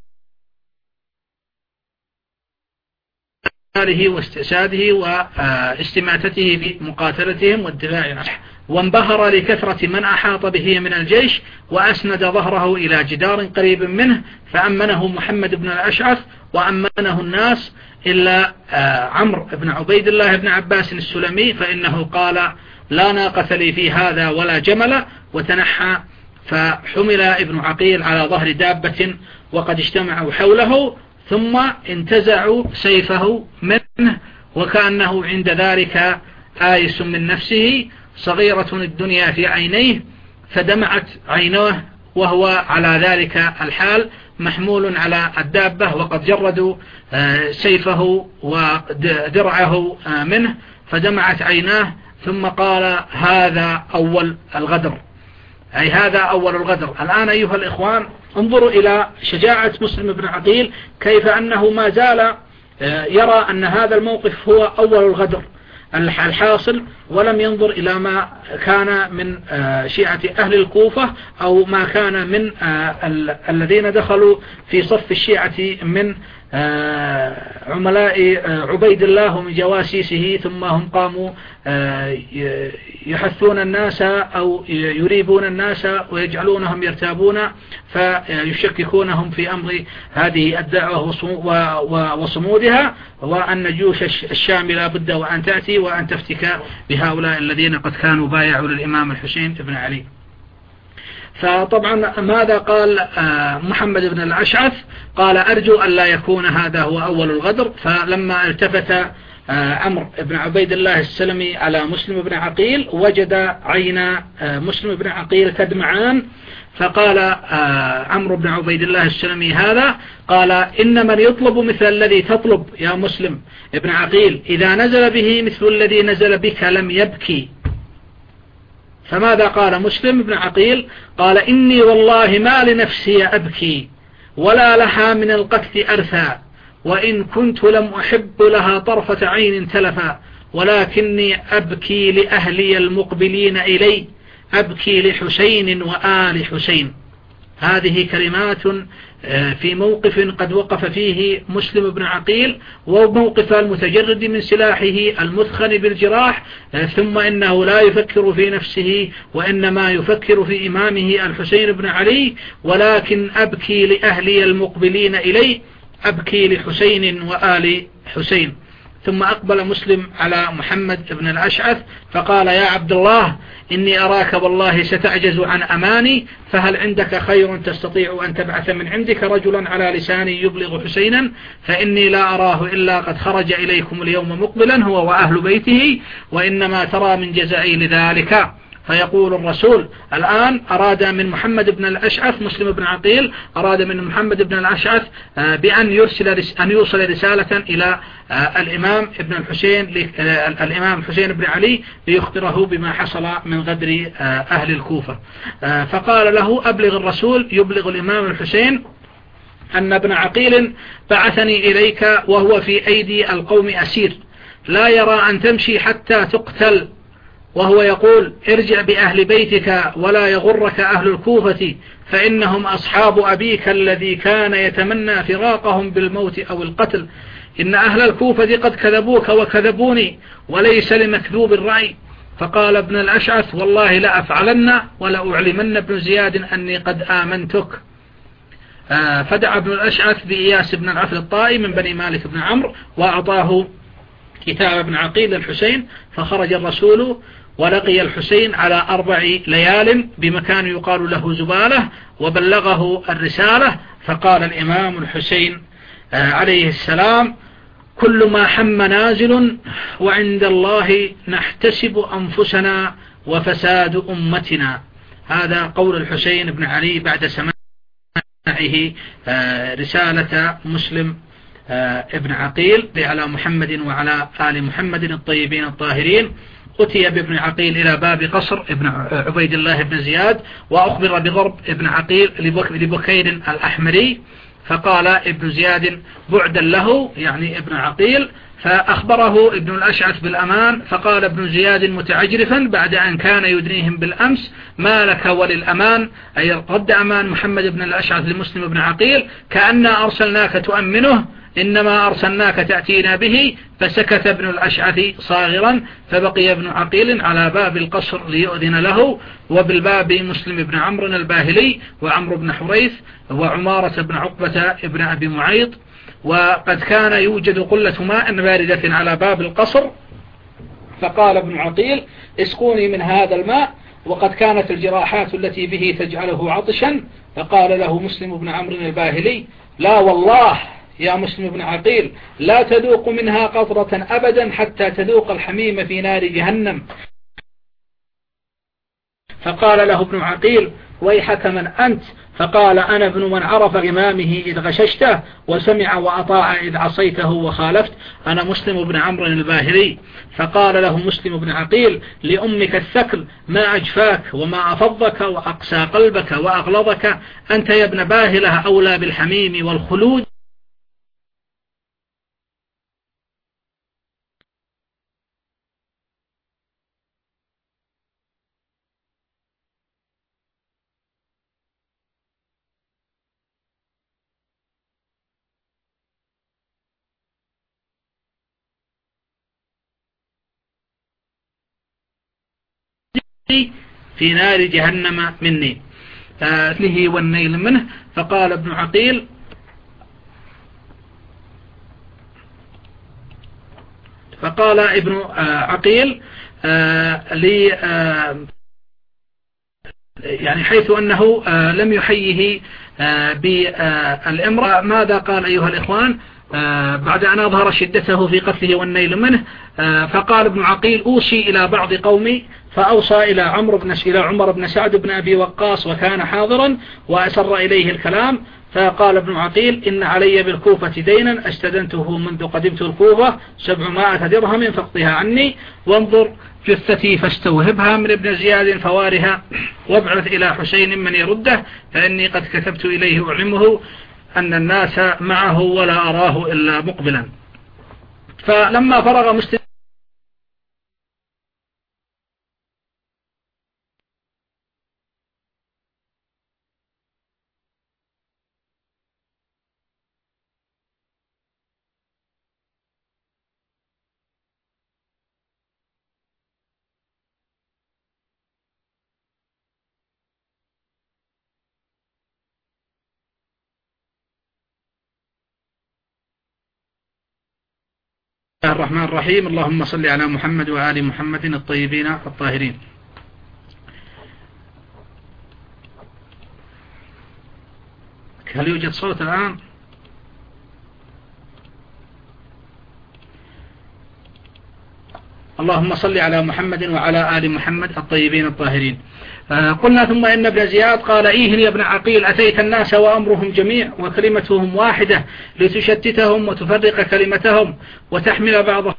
واستئساده واستماتته بمقاتلتهم والدفاع عنه، وانبهر لكثرة من أحاط به من الجيش وأسند ظهره إلى جدار قريب منه فأمنه محمد بن الأشعث وأمنه الناس إلا عمرو بن عبيد الله بن عباس السلمي، فإنه قال لا ناقة لي في هذا ولا جمل، وتنحى. فحمل ابن عقيل على ظهر دابة وقد اجتمعوا حوله، ثم انتزعوا سيفه منه وكأنه عند ذلك آيس من نفسه، صغيرة الدنيا في عينيه، فدمعت عيناه وهو على ذلك الحال محمول على الدابة وقد جردوا سيفه ودرعه منه، فدمعت عيناه. ثم قال هذا أول الغدر، أي هذا أول الغدر. الآن أيها الإخوان انظروا إلى شجاعة مسلم بن عقيل، كيف أنه ما زال يرى أن هذا الموقف هو أول الغدر الحاصل، ولم ينظر إلى ما كان من شيعة أهل الكوفة أو ما كان من الذين دخلوا في صف الشيعة من عملاء عبيد الله ومن جواسيسه، ثم هم قاموا يحثون الناس أو يريبون الناس ويجعلونهم يرتابون فيشككونهم في أمر هذه الدعوة وصمودها، وأن جيوش الشام لا بد وأن تأتي وأن تفتك بهؤلاء الذين قد كانوا بايعوا للإمام الحسين بن علي. فطبعا ماذا قال محمد بن الأشعث؟ قال أرجو أن لا يكون هذا هو أول الغدر. فلما التفت عمرو بن عبيد الله السلمي على مسلم بن عقيل وجد عين مسلم بن عقيل تدمعان، فقال عمرو بن عبيد الله السلمي هذا، قال إن من يطلب مثل الذي تطلب يا مسلم بن عقيل إذا نزل به مثل الذي نزل بك لم يبكي. فماذا قال مسلم بن عقيل؟ قال إني والله ما لنفسي أبكي ولا لها من القتل أرثى، وإن كنت لم أحب لها طرفة عين تلفا، ولكني أبكي لأهلي المقبلين إلي، أبكي لحسين وآل حسين. هذه كلمات في موقف قد وقف فيه مسلم بن عقيل، وموقف المتجرد من سلاحه المثخن بالجراح، ثم إنه لا يفكر في نفسه وإنما يفكر في إمامه الحسين بن علي، ولكن أبكي لأهلي المقبلين إلي، أبكي لحسين وآل حسين. ثم أقبل مسلم على محمد بن الأشعث فقال يا عبد الله إني أراك والله ستعجز عن أماني، فهل عندك خير تستطيع أن تبعث من عندك رجلا على لساني يبلغ حسينا، فإني لا أراه إلا قد خرج إليكم اليوم مقبلا هو وأهل بيته، وإنما ترى من جزائي لذلك. فيقول الرسول الآن أراد من محمد بن الأشعث، مسلم بن عقيل أراد من محمد بن الأشعث بأن يرسل أن يوصل رسالة إلى الإمام ابن الحسين الإمام الحسين بن علي ليخبره بما حصل من غدر أهل الكوفة. فقال له أبلغ الرسول يبلغ الإمام الحسين أن ابن عقيل بعثني إليك وهو في أيدي القوم أسير، لا يرى أن تمشي حتى تقتل، وهو يقول ارجع بأهل بيتك ولا يغرك أهل الكوفة، فإنهم أصحاب أبيك الذي كان يتمنى فراقهم بالموت أو القتل، إن أهل الكوفة قد كذبوك وكذبوني وليس لمكذوب الرأي. فقال ابن الأشعث والله لا أفعلن ولا أعلمن ابن زياد أني قد آمنتك. فدعا ابن الأشعث بإياس بن العفل الطائي من بني مالك بن عمرو وأعطاه كتاب ابن عقيل الحسين، فخرج الرسول ولقي الحسين على أربع ليال بمكان يقال له زبالة، وبلغه الرسالة. فقال الإمام الحسين عليه السلام كل ما حم نازل وعند الله نحتسب أنفسنا وفساد أمتنا. هذا قول الحسين بن علي بعد سماعه رسالة مسلم ابن عقيل على محمد وعلى آل محمد الطيبين الطاهرين. أتي بابن عقيل إلى باب قصر ابن عبيد الله بن زياد، وأخبر بضرب ابن عقيل لبكير الأحمري، فقال ابن زياد بعدا له يعني ابن عقيل، فأخبره ابن الأشعث بالأمان، فقال ابن زياد متعجرفا بعد أن كان يدنيهم بالأمس: ما لك وللأمان، أي رد أمان محمد بن الأشعث لمسلم بن عقيل، كأننا أرسلناك تؤمنه، إنما أرسلناك تأتينا به. فسكت ابن الأشعث صاغرا، فبقي ابن عقيل على باب القصر ليؤذن له، وبالباب مسلم بن عمرو الباهلي وعمرو بن حريث وعمارة بن عقبة ابن أبي معيط. وقد كان يوجد قلة ماء باردة على باب القصر، فقال ابن عقيل: اسقوني من هذا الماء، وقد كانت الجراحات التي به تجعله عطشا. فقال له مسلم بن عمرو الباهلي: لا والله يا مسلم بن عقيل، لا تذوق منها قطرة أبدا حتى تذوق الحميم في نار جهنم. فقال له ابن عقيل: ويحك من أنت؟ فقال: أنا ابن من عرف إمامه إذ غششته، وسمع وأطاع إذ عصيته وخالفت، أنا مسلم بن عمرو الباهلي. فقال له مسلم بن عقيل: لأمك الثكل، ما أجفاك وما أفضك وأقسى قلبك وأغلظك، أنت يا ابن باهلة أولى بالحميم والخلود. في نار جهنم مني له والنيل منه. فقال ابن عقيل: فقال ابن عقيل لي يعني حيث أنه لم يحيه بالامرأة: ماذا قال أيها الإخوان بعد أن أظهر شدته في قتله والنيل منه؟ فقال ابن عقيل: أوصي إلى بعض قومي، فأوصى إلى عمرو بن إلى عمر بن سعد بن أبي وقاص، وكان حاضرا وأسر إليه الكلام. فقال ابن عقيل: إن علي بالكوفة دينا استدنته منذ قدمت الكوفة سبعمائة درهم فاقضها عني، وانظر جثتي فاستوهبها من ابن زياد فوارها، وابعث إلى حسين من يرده، فإني قد كتبت إليه أعلمه أن الناس معه ولا أراه إلا مقبلا. فلما فرغ مسلم الرحمن الرحيم. اللهم صل على محمد وآل محمد الطيبين الطاهرين. هل يوجد صوت الآن؟ اللهم صل على محمد وعلى آل محمد الطيبين الطاهرين. قلنا: ثم إن ابن زياد قال: إيه يا ابن عقيل، أتيت الناس وأمرهم جميع وكلمتهم واحدة لتشتتهم وتفرق كلمتهم وتحمل بعضهم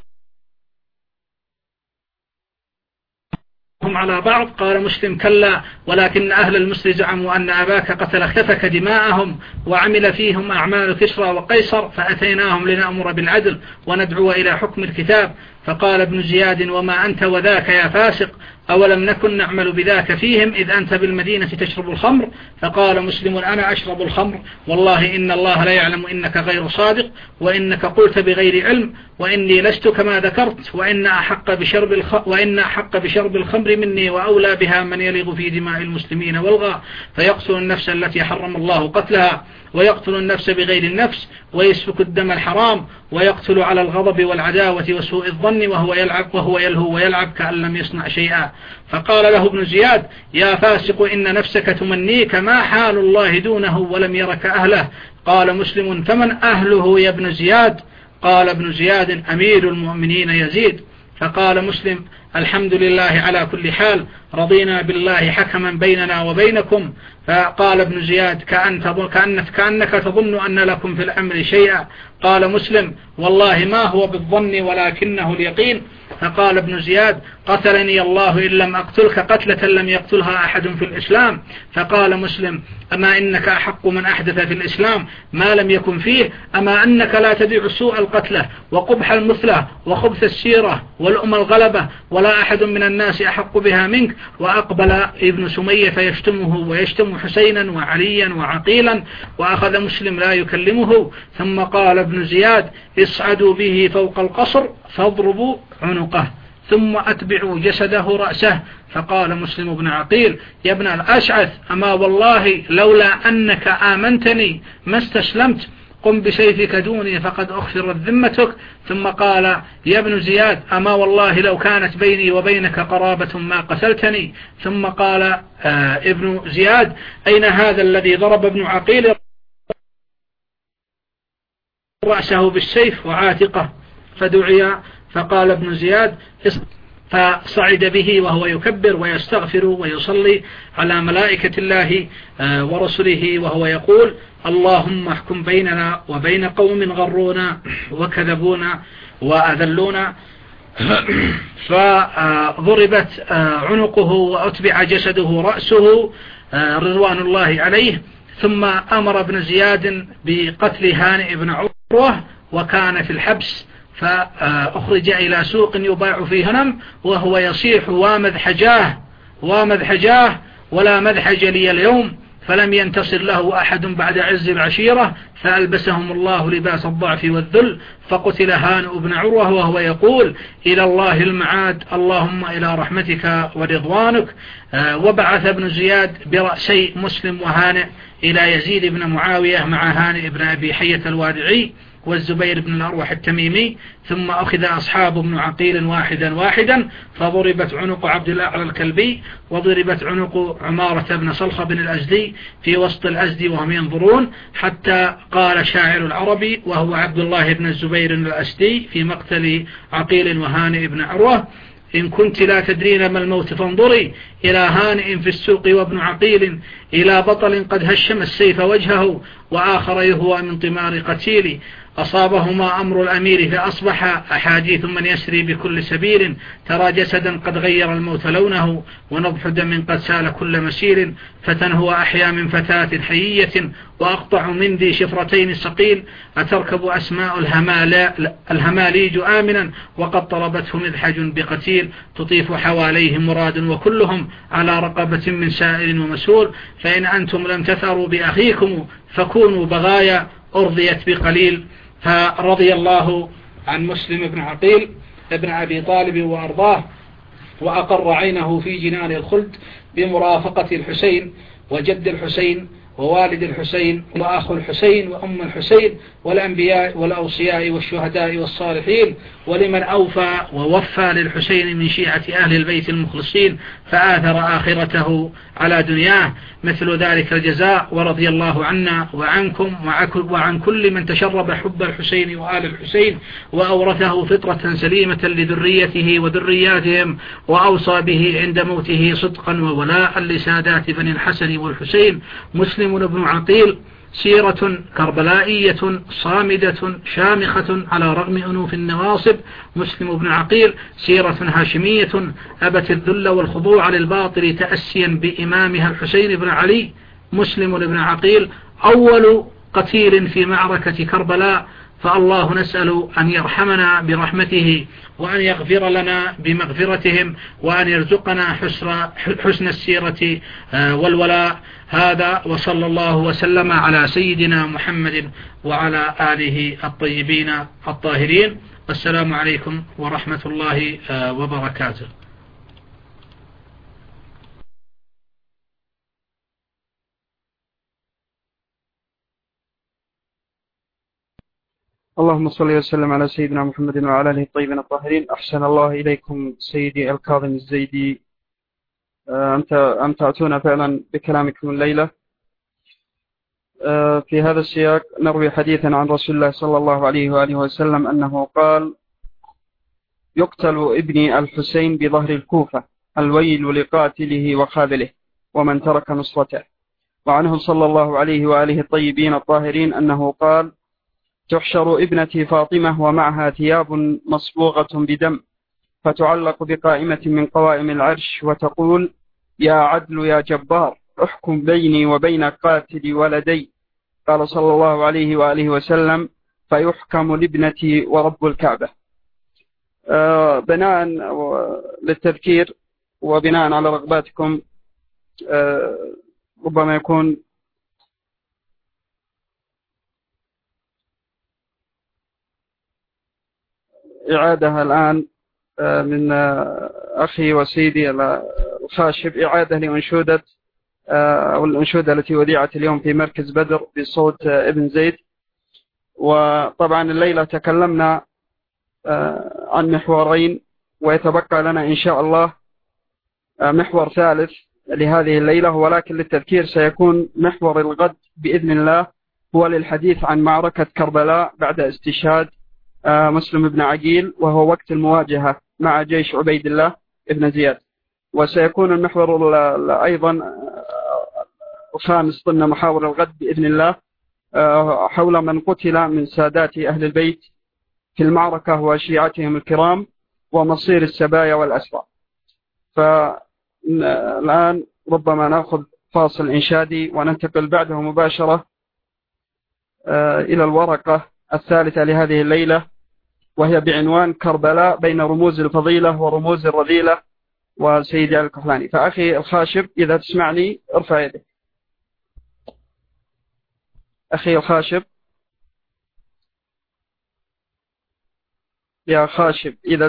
على بعض. قال مسلم: كلا، ولكن أهل المصر زعموا أن أباك قتل اختفك دماءهم وعمل فيهم أعمال كسرى وقيصر، فأتيناهم لنأمر بالعدل وندعو إلى حكم الكتاب. فقال ابن زياد: وما أنت وذاك يا فاسق، أولم نكن نعمل بذاك فيهم إذ أنت بالمدينة تشرب الخمر؟ فقال مسلم: أنا أشرب الخمر، والله إن الله لا يعلم إنك غير صادق، وإنك قلت بغير علم، وإني لست كما ذكرت، وإن أحق بشرب الخ... وإن أحق بشرب الخمر مني وأولى بها من يلغ في دماء المسلمين والغى، فيقتل النفس التي حرم الله قتلها، ويقتل النفس بغير النفس، ويسفك الدم الحرام، ويقتل على الغضب والعداوة وسوء الظن، وهو يلعب وهو يلهو ويلعب كأن لم يصنع شيئا. فقال له ابن زياد: يا فاسق، إن نفسك تمنيك، ما حال الله دونه ولم يرك أهله؟ قال مسلم: فمن أهله يا ابن زياد؟ قال ابن زياد: أمير المؤمنين يزيد. فقال مسلم: الحمد لله على كل حال، رضينا بالله حكما بيننا وبينكم. فقال ابن زياد كأنك, كأنك تظن أن لكم في الأمر شيئا. قال مسلم والله ما هو بالظن ولكنه اليقين. فقال ابن زياد قتلني الله إن لم أقتلك قتلة لم يقتلها أحد في الإسلام. فقال مسلم أما إنك أحق من أحدث في الإسلام ما لم يكن فيه، أما أنك لا تدع سوء القتلة وقبح المثلة وخبث السيرة والأم الغلبة ولا أحد من الناس أحق بها منك. وأقبل ابن سمية فيشتمه ويشتم حسينا وعليا وعقيلا، وأخذ مسلم لا يكلمه. ثم قال ابن زياد اصعدوا به فوق القصر فاضربوا عنقه ثم أتبعوا جسده رأسه. فقال مسلم بن عقيل يا ابن الأشعث أما والله لولا أنك آمنتني ما استسلمت، قم بسيفك دوني فقد أخفرت ذمتك. ثم قال يا ابن زياد أما والله لو كانت بيني وبينك قرابة ما قتلتني. ثم قال آه ابن زياد أين هذا الذي ضرب ابن عقيل رأسه بالسيف وعاتقه؟ فدعي فقال ابن زياد فصعد به وهو يكبر ويستغفر ويصلي على ملائكة الله ورسله وهو يقول اللهم احكم بيننا وبين قوم غرونا وكذبونا وأذلونا. فضربت عنقه وأتبع جسده رأسه رضوان الله عليه. ثم أمر ابن زياد بقتل هانئ بن عروة وكان في الحبس، فأخرج إلى سوق يباع فيه هنم وهو يصيح وامذحجاه وامذحجاه ولا مذحج لي اليوم، فلم ينتصر له أحد بعد عز العشيرة، فألبسهم الله لباس الضعف والذل. فقتل هانئ بن عروة وهو يقول إلى الله المعاد اللهم إلى رحمتك ورضوانك. وبعث ابن زياد برأسي مسلم وهانئ إلى يزيد بن معاوية مع هانئ بن أبي حية الوادعي والزبير بن الأروح التميمي. ثم أخذ أصحاب ابن عقيل واحدا واحدا، فضربت عنق عبد الأعلى الكلبي وضربت عنق عمارة بن صلخة الأزدي في وسط الأزدي وهم ينظرون، حتى قال شاعر العربي وهو عبد الله بن الزبير الأزدي في مقتل عقيل وهانئ بن عروة إن كنت لا تدرين ما الموت فانظري إلى هانئ في السوق وابن عقيل إلى بطل قد هشم السيف وجهه وآخر يهوى من طمار قتيل. أصابهما أمر الأمير فأصبح أحاديث من يسري بكل سبيل، ترى جسدا قد غير الموت لونه ونضح دم قد سال كل مسير، فتنهو أحيا من فتاة حيية وأقطع من ذي شفرتين السقيل، أتركب أسماء الهماليج آمنا وقد طلبته مذحج بقتيل، تطيف حواليه مراد وكلهم على رقبة من سائل ومسؤول، فإن أنتم لم تثروا بأخيكم فكونوا بغايا أرضيت بقليل. فرضي الله عن مسلم بن عقيل ابن أبي طالب وأرضاه، وأقر عينه في جنان الخلد بمرافقة الحسين وجد الحسين ووالد الحسين وأخو الحسين وأم الحسين والأنبياء والأوصياء والشهداء والصالحين، ولمن أوفى ووفى للحسين من شيعة أهل البيت المخلصين فآثر آخرته على دنياه، مثل ذلك الجزاء. ورضي الله عنا وعنكم وعن كل من تشرب حب الحسين وآل الحسين وأورثه فطرة سليمة لذريته وذرياتهم، وأوصى به عند موته صدقا وولاء لسادات بني الحسن والحسين. مسلم بن عقيل سيرة كربلائية صامدة شامخة على رغم أنوف النواصب. مسلم بن عقيل سيرة هاشمية أبت الذل والخضوع للباطل تأسيا بإمامها الحسين بن علي. مسلم بن عقيل أول قتيل في معركة كربلاء، فالله نسأل أن يرحمنا برحمته وأن يغفر لنا بمغفرتهم وأن يرزقنا حسن السيرة والولاء. هذا وصلى الله وسلم على سيدنا محمد وعلى آله الطيبين الطاهرين. والسلام عليكم ورحمة الله وبركاته. اللهم صل وسلم على سيدنا محمد وعلى آله الطيبين الطاهرين. أحسن الله إليكم سيدي الكاظم الزيدي، أنت أم تأتون فعلا بكلامكم الليلة. في هذا السياق نروي حديثا عن رسول الله صلى الله عليه وآله وسلم أنه قال: يقتل ابني الحسين بظهر الكوفة، الويل لقاتله وخاذله ومن ترك نصرته. وعنه صلى الله عليه وآله الطيبين الطاهرين أنه قال: تحشر ابنتي فاطمة ومعها ثياب مصبوغة بدم، فتعلق بقائمة من قوائم العرش وتقول: يا عدل يا جبار، احكم بيني وبين قاتل ولدي. قال صلى الله عليه وآله وسلم: فيحكم لابنتي ورب الكعبة. آه بناء للتذكير وبناء على رغباتكم، آه ربما يكون إعادة الآن من أخي وسيدي الخاشب، إعادة لأنشودة أو الأنشودة التي وضعت اليوم في مركز بدر بصوت ابن زيد. وطبعا الليلة تكلمنا عن محورين، ويتبقى لنا إن شاء الله محور ثالث لهذه الليلة، ولكن للتذكير سيكون محور الغد بإذن الله هو للحديث عن معركة كربلاء بعد استشهاد مسلم بن عقيل، وهو وقت المواجهة مع جيش عبيد الله بن زياد. وسيكون المحور أيضا الخامس ضمن محاور الغد بإذن الله حول من قتل من سادات أهل البيت في المعركة وشيعتهم الكرام ومصير السبايا والأسرى. فالآن ربما نأخذ فاصل إنشادي وننتقل بعده مباشرة إلى الورقة الثالثة لهذه الليلة، وهي بعنوان كربلاء بين رموز الفضيلة ورموز الرذيلة وسيدي علي الكحلاني. فأخي الخاشب إذا تسمعني ارفع يدك. أخي الخاشب، يا خاشب إذا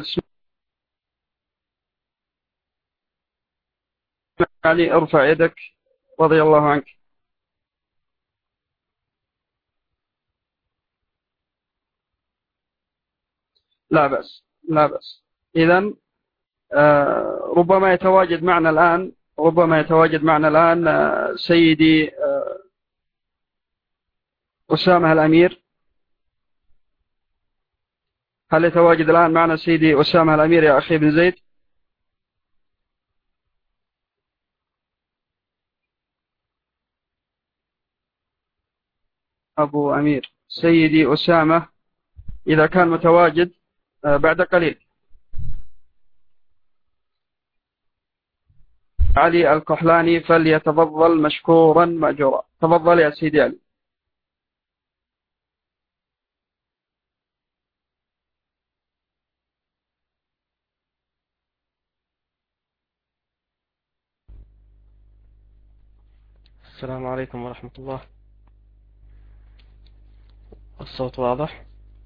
تسمعني ارفع يدك رضي الله عنك. لا بأس لا بأس. إذن آه ربما يتواجد معنا الآن ربما يتواجد معنا الآن آه سيدي آه أسامة الأمير. هل يتواجد الآن معنا سيدي أسامة الأمير يا أخي بن زيد؟ أبو أمير، سيدي أسامة إذا كان متواجد بعد قليل. علي الكحلاني فليتفضل مشكورا مأجورا. تفضل يا سيدي علي. السلام عليكم ورحمة الله. الصوت واضح؟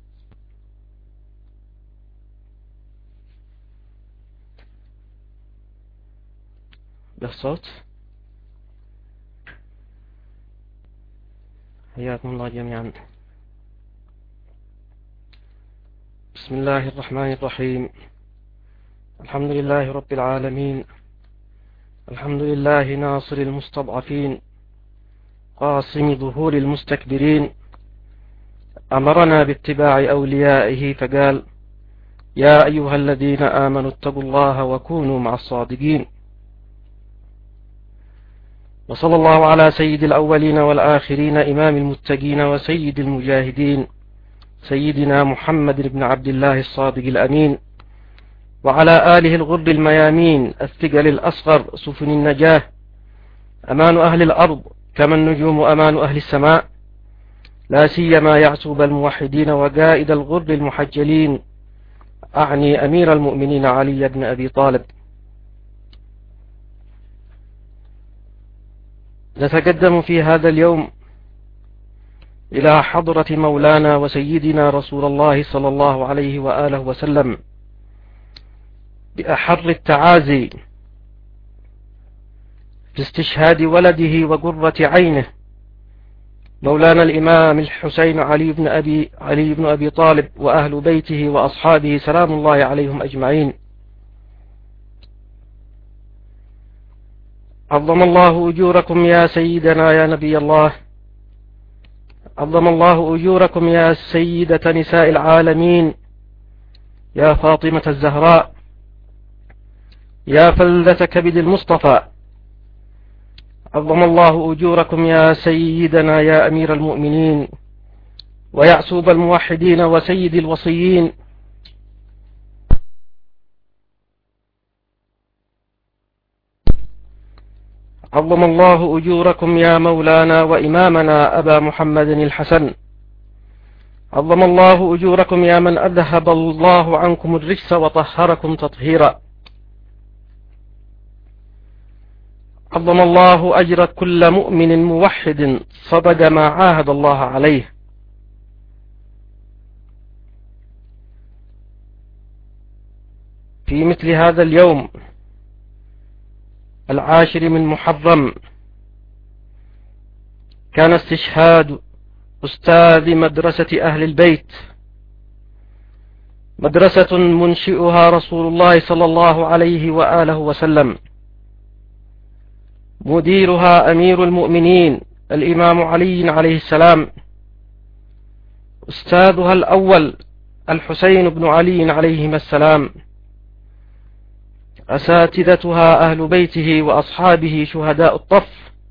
بالصوت؟ حياكم الله جميعا. بسم الله الرحمن الرحيم. الحمد لله رب العالمين، الحمد لله ناصر المستضعفين، قاصم ظهور المستكبرين، أمرنا باتباع أوليائه فقال: يا أيها الذين آمنوا اتقوا الله وكونوا مع الصادقين. وصلى الله على سيد الأولين والآخرين إمام المتقين وسيد المجاهدين سيدنا محمد بن عبد الله الصادق الأمين، وعلى آله الغر الميامين الثقل الأصغر سفن النجاة، أمان أهل الأرض كما النجوم أمان أهل السماء، لا سيما يعصوب الموحدين وقائد الغر المحجلين، أعني أمير المؤمنين علي بن أبي طالب. نتقدم في هذا اليوم إلى حضرة مولانا وسيدنا رسول الله صلى الله عليه وآله وسلم بأحر التعازي في استشهاد ولده وقرة عينه مولانا الإمام الحسين علي بن أبي, علي بن أبي طالب وأهل بيته وأصحابه سلام الله عليهم أجمعين. عظم الله أجوركم يا سيدنا يا نبي الله، عظم الله أجوركم يا سيدة نساء العالمين، يا فاطمة الزهراء يا فلذة كبد المصطفى، عظم الله أجوركم يا سيدنا يا أمير المؤمنين ويعسوب الموحدين وسيد الوصيين، عظم الله أجوركم يا مولانا وإمامنا أبا محمد الحسن، عظم الله أجوركم يا من أذهب الله عنكم الرجس وطهركم تطهيرا، عظم الله أجر كل مؤمن موحد صدق ما عاهد الله عليه. في مثل هذا اليوم العاشر من محرم كان استشهاد أستاذ مدرسة أهل البيت، مدرسة منشئها رسول الله صلى الله عليه وآله وسلم، مديرها أمير المؤمنين الإمام علي عليه السلام، أستاذها الأول الحسين بن علي عليهما السلام، أساتذتها أهل بيته وأصحابه شهداء الطف،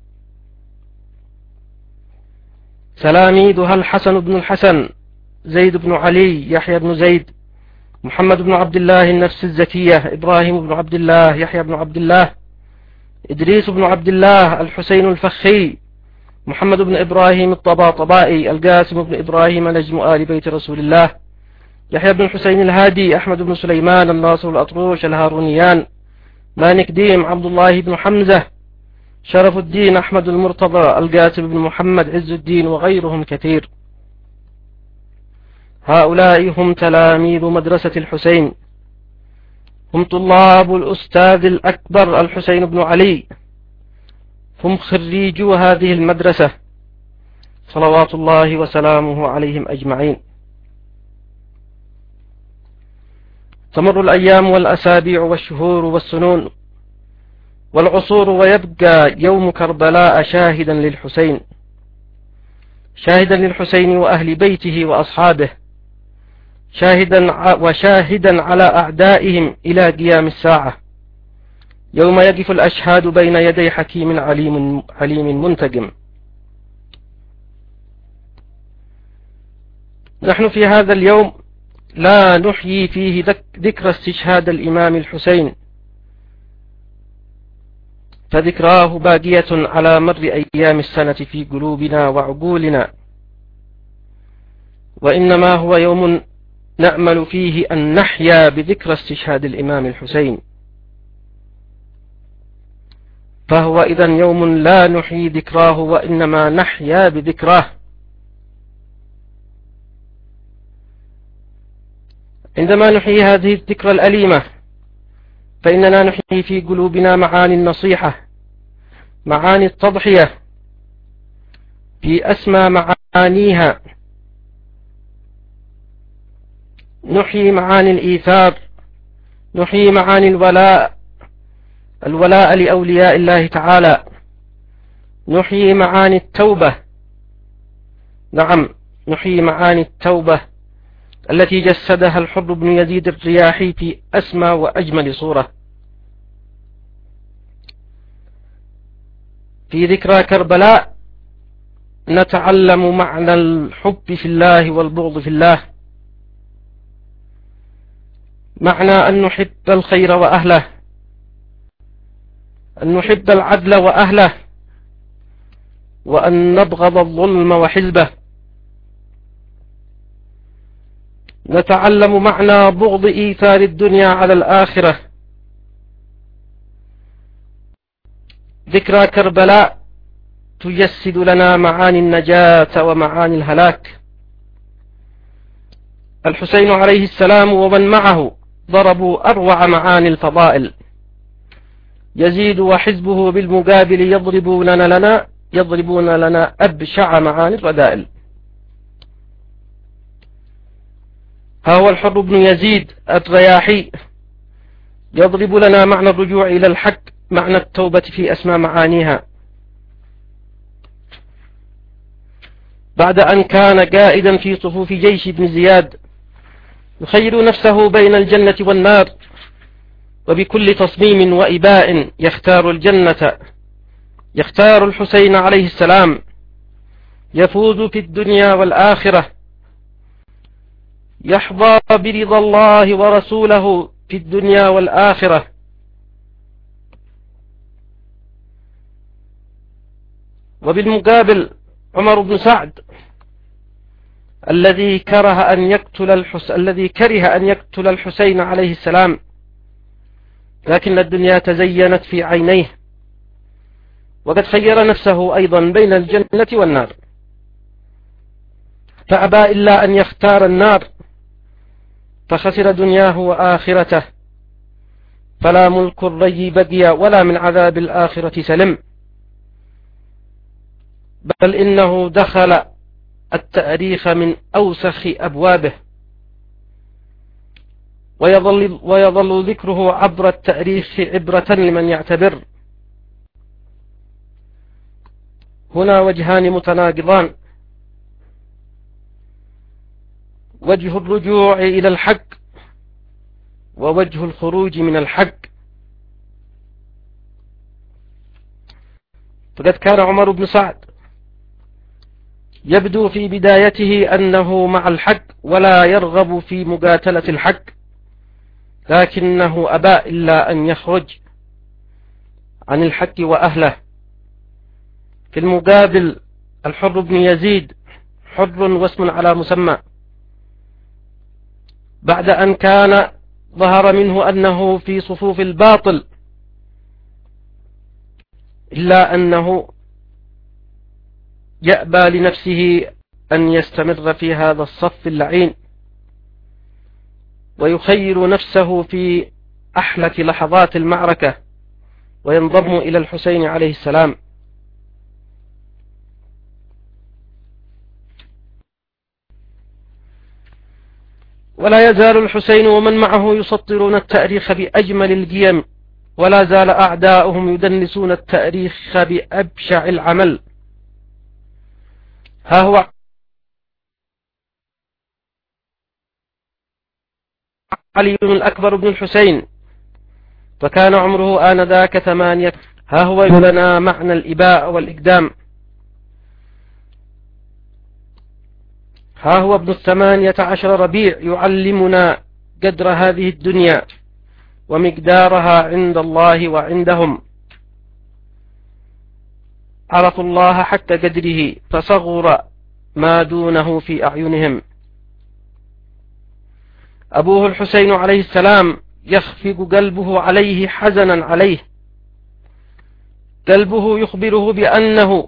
تلاميذها الحسن بن الحسن، زيد بن علي، يحيى بن زيد، محمد بن عبد الله النفس الزكية، إبراهيم بن عبد الله، يحيى بن عبد الله، إدريس بن عبد الله، الحسين الفخي، محمد بن إبراهيم الطباطبائي، القاسم بن إبراهيم نجم آل بيت رسول الله، يحيى بن الحسين الهادي، أحمد بن سليمان، الناصر الأطروش، الهارونيان، مانك ديم، عبد الله بن حمزة، شرف الدين أحمد المرتضى، القاسم بن محمد عز الدين، وغيرهم كثير. هؤلاء هم تلاميذ مدرسة الحسين، هم طلاب الأستاذ الأكبر الحسين بن علي، هم خريجو هذه المدرسة صلوات الله وسلامه عليهم أجمعين. تمر الأيام والأسابيع والشهور والسنون والعصور، ويبقى يوم كربلاء شاهدا للحسين، شاهدا للحسين وأهل بيته وأصحابه، شاهدا وشاهدا على أعدائهم إلى قيام الساعة، يوم يقف الأشهاد بين يدي حكيم عليم, عليم منتقم. نحن في هذا اليوم لا نحيي فيه ذكر استشهاد الإمام الحسين، فذكراه باقية على مر أيام السنة في قلوبنا وعقولنا، وإنما هو يوم نأمل فيه أن نحيا بذكر استشهاد الإمام الحسين، فهو إذن يوم لا نحيي ذكراه وإنما نحيا بذكراه. عندما نحيي هذه الذكرى الأليمة فإننا نحيي في قلوبنا معاني النصيحة، معاني التضحية في أسمى معانيها، نحيي معاني الإيثار، نحيي معاني الولاء، الولاء لأولياء الله تعالى، نحيي معاني التوبة، نعم نحيي معاني التوبة التي جسدها الحر بن يزيد الرياحي في أسمى وأجمل صورة. في ذكرى كربلاء نتعلم معنى الحب في الله والبغض في الله، معنى أن نحب الخير وأهله، أن نحب العدل وأهله، وأن نبغض الظلم وحزبه. نتعلم معنى بغض إيثار الدنيا على الآخرة. ذكرى كربلاء تجسد لنا معاني النجاة ومعاني الهلاك. الحسين عليه السلام ومن معه ضربوا أروع معاني الفضائل، يزيد وحزبه بالمقابل يضربون لنا يضربون لنا أبشع معاني الرذائل. ها هو الحر بن يزيد الرياحي يضرب لنا معنى الرجوع إلى الحق، معنى التوبة في أسمى معانيها، بعد أن كان قائدا في صفوف جيش بن زياد يخير نفسه بين الجنة والنار، وبكل تصميم وإباء يختار الجنة، يختار الحسين عليه السلام، يفوز في الدنيا والآخرة، يحظى برضا الله ورسوله في الدنيا والآخرة. وبالمقابل عمر بن سعد الذي كره أن يقتل الحس... الذي كره أن يقتل الحسين عليه السلام، لكن الدنيا تزينت في عينيه، وقد خير نفسه أيضا بين الجنة والنار، فأبى إلا أن يختار النار، فخسر دنياه وآخرته، فلا ملك الري بقي ولا من عذاب الآخرة سلم، بل إنه دخل التاريخ من أوسخ أبوابه، ويظل, ويظل ذكره عبر التاريخ عبرة لمن يعتبر. هنا وجهان متناقضان: وجه الرجوع إلى الحق ووجه الخروج من الحق. فقد كان عمر بن سعد يبدو في بدايته أنه مع الحق ولا يرغب في مقاتلة الحق، لكنه أبى إلا أن يخرج عن الحق وأهله. في المقابل الحر بن يزيد حر واسم على مسمى، بعد أن كان ظهر منه أنه في صفوف الباطل، إلا أنه يأبى لنفسه أن يستمر في هذا الصف اللعين، ويخير نفسه في أحلك لحظات المعركة وينضم إلى الحسين عليه السلام. ولا يزال الحسين ومن معه يسطرون التاريخ بأجمل القيم، ولا زال أعداؤهم يدنسون التاريخ بأبشع العمل. ها هو علي الأكبر بن الحسين، فكان عمره آنذاك ثمانية. ها هو لنا معنى الإباء والإقدام. ها هو ابن الثمانية عشر ربيع يعلمنا قدر هذه الدنيا ومقدارها عند الله وعندهم. عرفوا الله حتى قدره فصغر ما دونه في أعينهم. أبوه الحسين عليه السلام يخفق قلبه عليه حزنا عليه، قلبه يخبره بأنه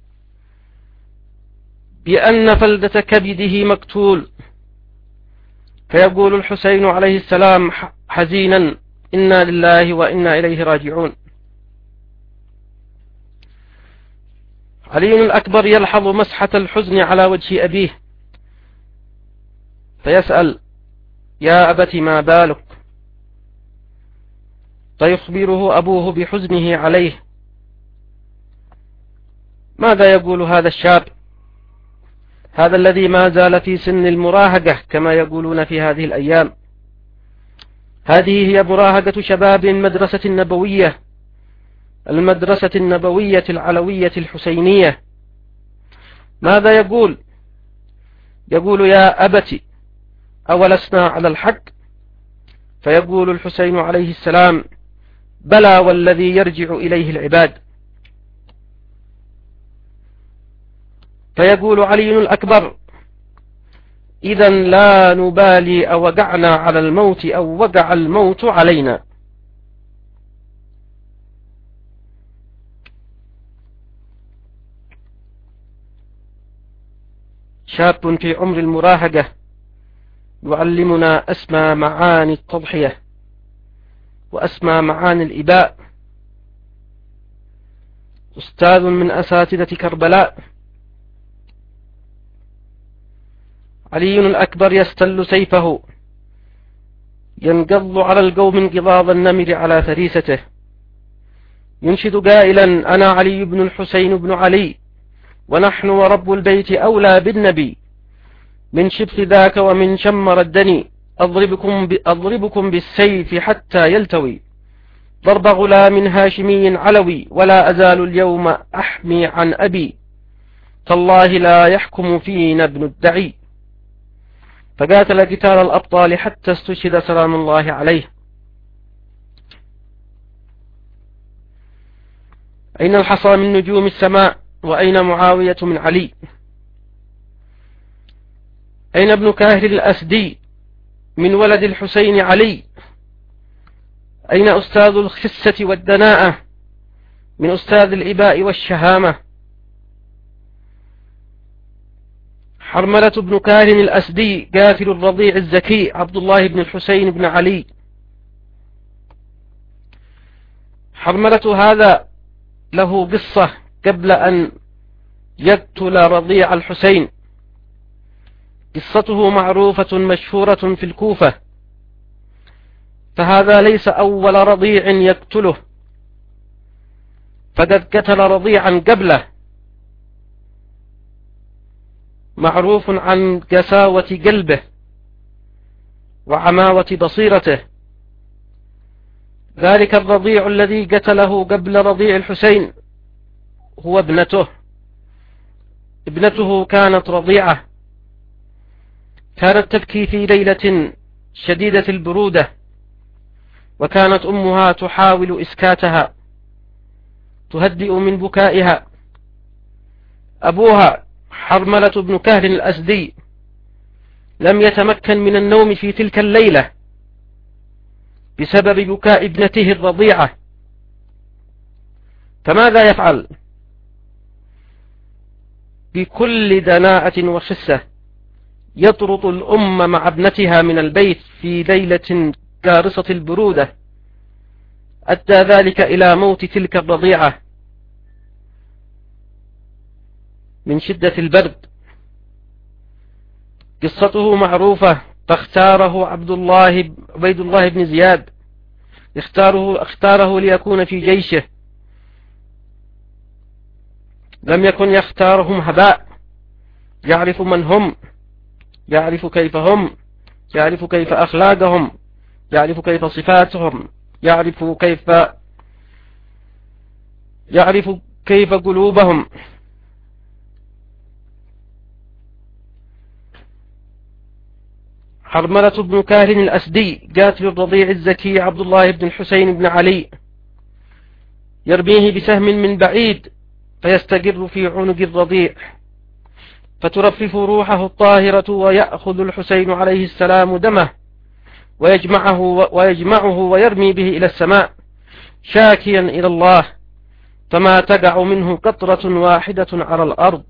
بأن فلدة كبده مقتول، فيقول الحسين عليه السلام حزينا: إنا لله وإنا إليه راجعون. علي الأكبر يلحظ مسحة الحزن على وجه أبيه، فيسأل: يا أبت ما بالك؟ فيخبره أبوه بحزنه عليه. ماذا يقول هذا الشاب، هذا الذي ما زال في سن المراهقة كما يقولون في هذه الأيام؟ هذه هي مراهقة شباب المدرسة النبوية، المدرسة النبوية العلوية الحسينية. ماذا يقول؟ يقول: يا أبت أولسنا على الحق؟ فيقول الحسين عليه السلام: بلى والذي يرجع إليه العباد. فيقول علي الأكبر: إذا لا نبالي أوقعنا على الموت أو وقع الموت علينا. شاب في عمر المراهقة يعلمنا أسمى معاني التضحية وأسمى معاني الإباء، أستاذ من أساتذة كربلاء. علي الأكبر يستل سيفه، ينقض على القوم انقضاض النمر على فريسته، ينشد قائلا: أنا علي بن الحسين بن علي، ونحن ورب البيت أولى بالنبي، من شبث ذاك ومن شمر الدني، أضربكم, أضربكم بالسيف حتى يلتوي ضرب غلام هاشمي علوي ولا أزال اليوم أحمي عن أبي تالله لا يحكم فينا ابن الدعي. فقاتل قتال الأبطال حتى استشهد سلام الله عليه. أين الحصى من نجوم السماء وأين معاوية من علي؟ أين ابن كاهر الأسدي من ولد الحسين علي؟ أين أستاذ الخسة والدناءة من أستاذ الإباء والشهامة؟ حرملة بن كاهر الأسدي قاتل الرضيع الزكي عبد الله بن الحسين بن علي. حرملة هذا له قصة قبل أن يقتل رضيع الحسين. قصته معروفة مشهورة في الكوفة، فهذا ليس أول رضيع يقتله، فقد قتل رضيعا قبله معروف عن قساوة قلبه وعماوة بصيرته. ذلك الرضيع الذي قتله قبل رضيع الحسين هو ابنته. ابنته كانت رضيعة، كانت تبكي في ليلة شديدة البرودة، وكانت أمها تحاول إسكاتها تهدئ من بكائها. أبوها حرملة بن كاهر الأسدي لم يتمكن من النوم في تلك الليلة بسبب بكاء ابنته الرضيعة، فماذا يفعل؟ بكل دناءة وخسة يطرد الأم مع ابنتها من البيت في ليلة كارصة البرودة، أدى ذلك إلى موت تلك الرضيعة من شدة البرد. قصته معروفة، فاختاره عبد الله عبيد الله بن زياد، اختاره, اختاره ليكون في جيشه، لم يكن يختارهم هباء، يعرف من هم، يعرف كيف هم، يعرف كيف أخلاقهم، يعرف كيف صفاتهم، يعرف كيف يعرف كيف قلوبهم. حرملة بن كاهر الأسدي قاتل الرضيع الزكي عبد الله بن الحسين بن علي، يرميه بسهم من بعيد فيستقر في عنق الرضيع فترفرف روحه الطاهرة، ويأخذ الحسين عليه السلام دمه ويجمعه, ويجمعه ويرمي به إلى السماء شاكيا إلى الله، فما تقع منه قطرة واحدة على الأرض.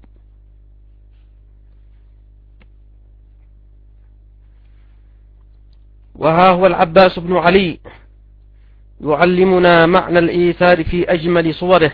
وها هو العباس بن علي يعلمنا معنى الإيثار في أجمل صوره.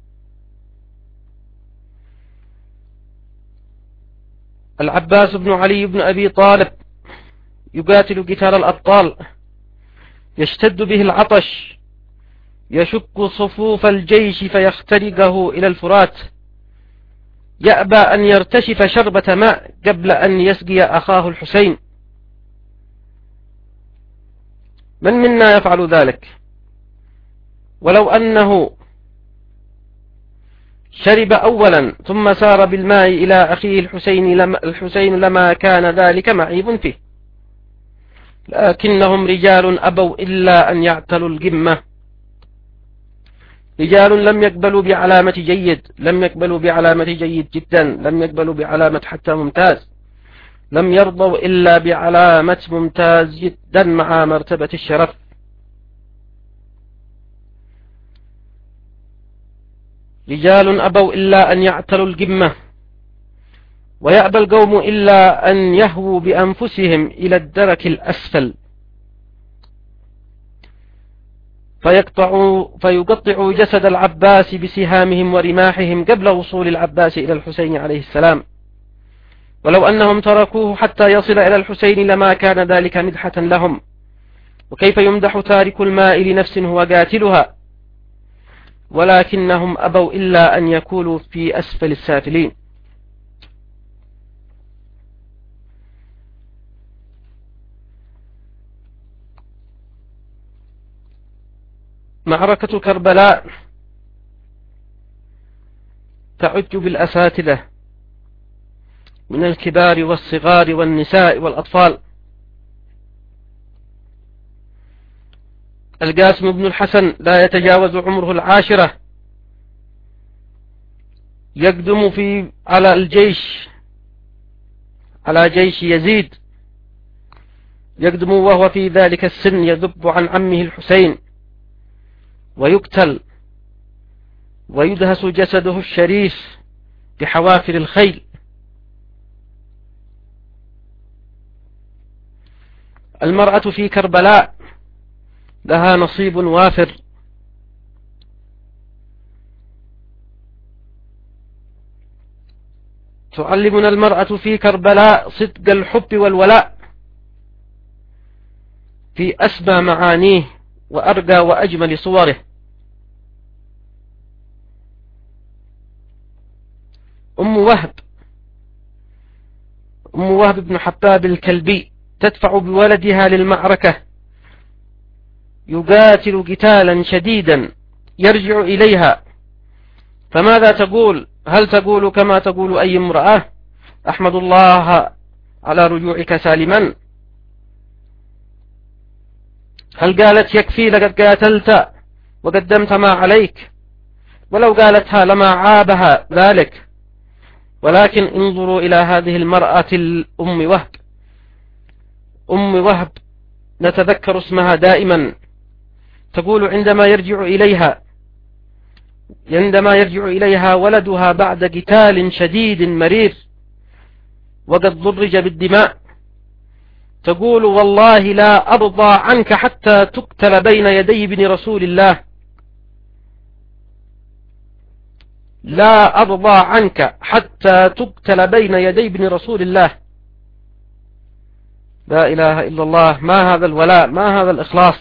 العباس بن علي بن أبي طالب يقاتل قتال الأبطال، يشتد به العطش، يشك صفوف الجيش فيخترقه إلى الفرات، يأبى أن يرتشف شربة ماء قبل أن يسقي أخاه الحسين. من منا يفعل ذلك؟ ولو أنه شرب أولا ثم سار بالماء إلى أخيه الحسين لما, الحسين لما كان ذلك معيب فيه، لكنهم رجال أبوا إلا أن يعتلوا الجمة، رجال لم يقبلوا بعلامة جيد، لم يقبلوا بعلامة جيد جدا، لم يقبلوا بعلامة حتى ممتاز، لم يرضوا إلا بعلامة ممتاز جدا مع مرتبة الشرف. رجال أبوا إلا أن يعتلوا الجمة، ويأبى القوم إلا أن يهووا بأنفسهم إلى الدرك الأسفل، فيقطعوا, فيقطعوا جسد العباس بسهامهم ورماحهم قبل وصول العباس إلى الحسين عليه السلام. ولو أنهم تركوه حتى يصل إلى الحسين لما كان ذلك مدحة لهم. وكيف يمدح تارك الماء لنفس هو قاتلها؟ ولكنهم أبوا إلا أن يكونوا في أسفل السافلين. معركة كربلاء تعج بالأساتذة من الكبار والصغار والنساء والأطفال. القاسم بن الحسن لا يتجاوز عمره العاشرة، يقدم في على الجيش على جيش يزيد، يقدم وهو في ذلك السن، يذب عن عمه الحسين ويقتل ويدهس جسده الشريف بحوافر الخيل. المرأة في كربلاء لها نصيب وافر، تعلمنا المرأة في كربلاء صدق الحب والولاء في أسمى معانيه وأرقى وأجمل صوره. أم وهب أم وهب بن حباب الكلبي تدفع بولدها للمعركة، يقاتل قتالا شديدا، يرجع إليها فماذا تقول؟ هل تقول كما تقول أي امرأة: أحمد الله على رجوعك سالما؟ هل قالت يكفي لقد قاتلت وقدمت ما عليك؟ ولو قالتها لما عابها ذلك. ولكن انظروا إلى هذه المرأة الأم وهب، أم وهب نتذكر اسمها دائما، تقول عندما يرجع إليها عندما يرجع إليها ولدها بعد قتال شديد مرير وقد ضرج بالدماء، تقول: والله لا أرضى عنك حتى تقتل بين يدي ابن رسول الله، لا أرضى عنك حتى تقتل بين يدي ابن رسول الله. لا إله إلا الله، ما هذا الولاء، ما هذا الإخلاص.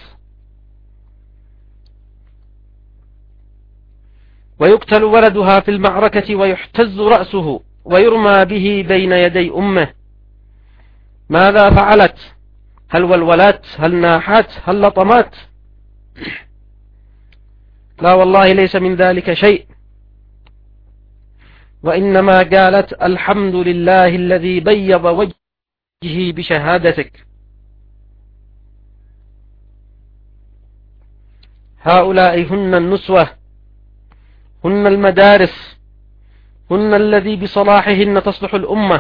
ويقتل ولدها في المعركة ويحتز رأسه ويرمى به بين يدي أمه. ماذا فعلت؟ هل ولولات؟ هل ناحت؟ هل لطمات؟ لا والله، ليس من ذلك شيء، وإنما قالت: الحمد لله الذي بيض وجهي بشهادتك. هؤلاء هن النسوة، هن المدارس، هن الذي بصلاحهن تصلح الأمة.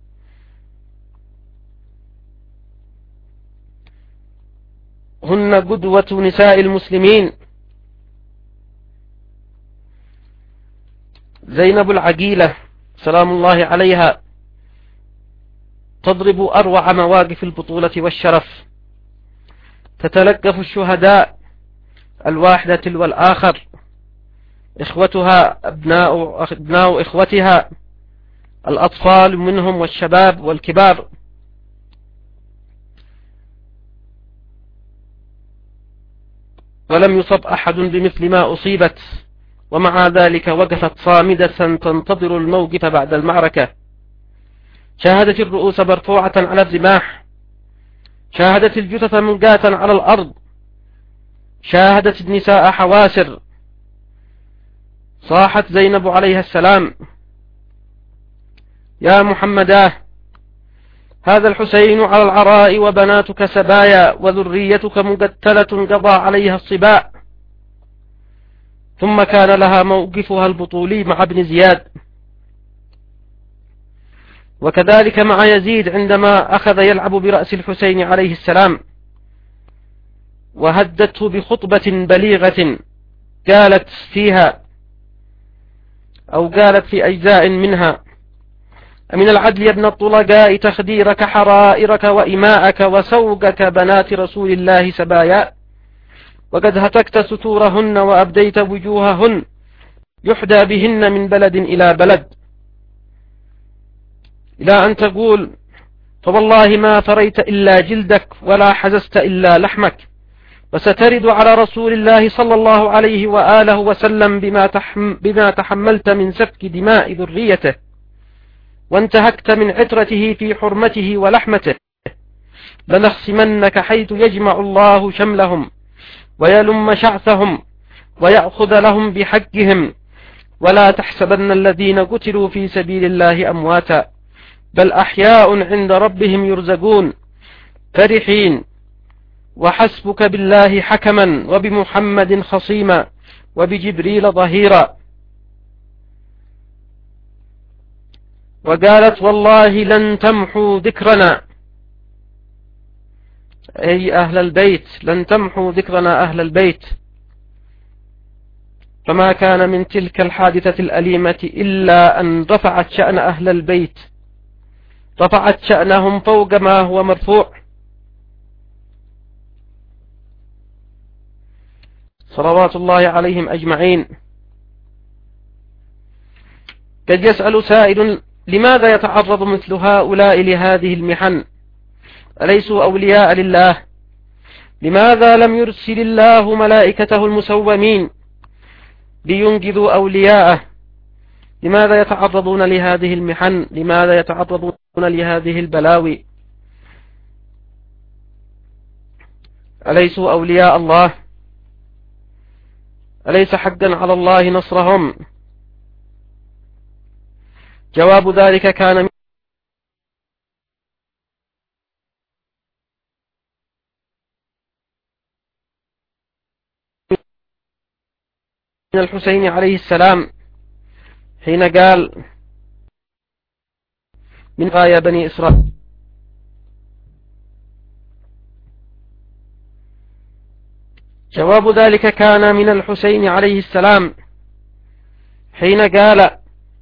هن قدوة نساء المسلمين. زينب العقيلة سلام الله عليها تضرب أروع مواقف البطولة والشرف، تتلقف الشهداء الواحدة تلو الآخر، إخوتها أبناء, أبناء إخوتها، الأطفال منهم والشباب والكبار. ولم يصب أحد بمثل ما أصيبت، ومع ذلك وقفت صامدة تنتظر الموقف بعد المعركة. شاهدت الرؤوس مرفوعة على الرماح، شاهدت الجثث ملقاة على الأرض، شاهدت النساء حواسر. صاحت زينب عليها السلام: يا محمداه، هذا الحسين على العراء وبناتك سبايا وذريتك مقتلة قضى عليها الصباء. ثم كان لها موقفها البطولي مع ابن زياد، وكذلك مع يزيد عندما أخذ يلعب برأس الحسين عليه السلام، وهدته بخطبة بليغة قالت فيها أو قالت في أجزاء منها: أمن العدل يا ابن الطلقاء تخديرك حرائرك وإماءك وسوقك بنات رسول الله سبايا، وقد هتكت ستورهن وأبديت وجوههن يحدى بهن من بلد إلى بلد، إلى أن تقول: فوالله ما فريت إلا جلدك ولا حزست إلا لحمك، وسترد على رسول الله صلى الله عليه وآله وسلم بما, تحم بما تحملت من سفك دماء ذريته، وانتهكت من عترته في حرمته ولحمته، لنخسمنك حيث يجمع الله شملهم ويلم شعثهم ويأخذ لهم بحقهم. ولا تحسبن الذين قتلوا في سبيل الله أمواتا بل أحياء عند ربهم يرزقون فرحين. وحسبك بالله حكما وبمحمد خصيما وبجبريل ظهيرا. وقالت والله لن تمحوا ذكرنا، أي أهل البيت، لن تمحوا ذكرنا أهل البيت. فما كان من تلك الحادثة الأليمة إلا أن رفعت شأن أهل البيت، رفعت شأنهم فوق ما هو مرفوع. صلوات الله عليهم أجمعين. قد يسأل سائل لماذا يتعرض مثل هؤلاء لهذه المحن؟ أليسوا أولياء لله؟ لماذا لم يرسل الله ملائكته المسومين لينقذوا أولياءه؟ لماذا يتعرضون لهذه المحن؟ لماذا يتعرضون لهذه البلاوي؟ أليسوا أولياء الله؟ أليس حقا على الله نصرهم؟ جواب ذلك كان من الحسين عليه السلام حين قال من غاية بني إسرائيل. جواب ذلك كان من الحسين عليه السلام حين قال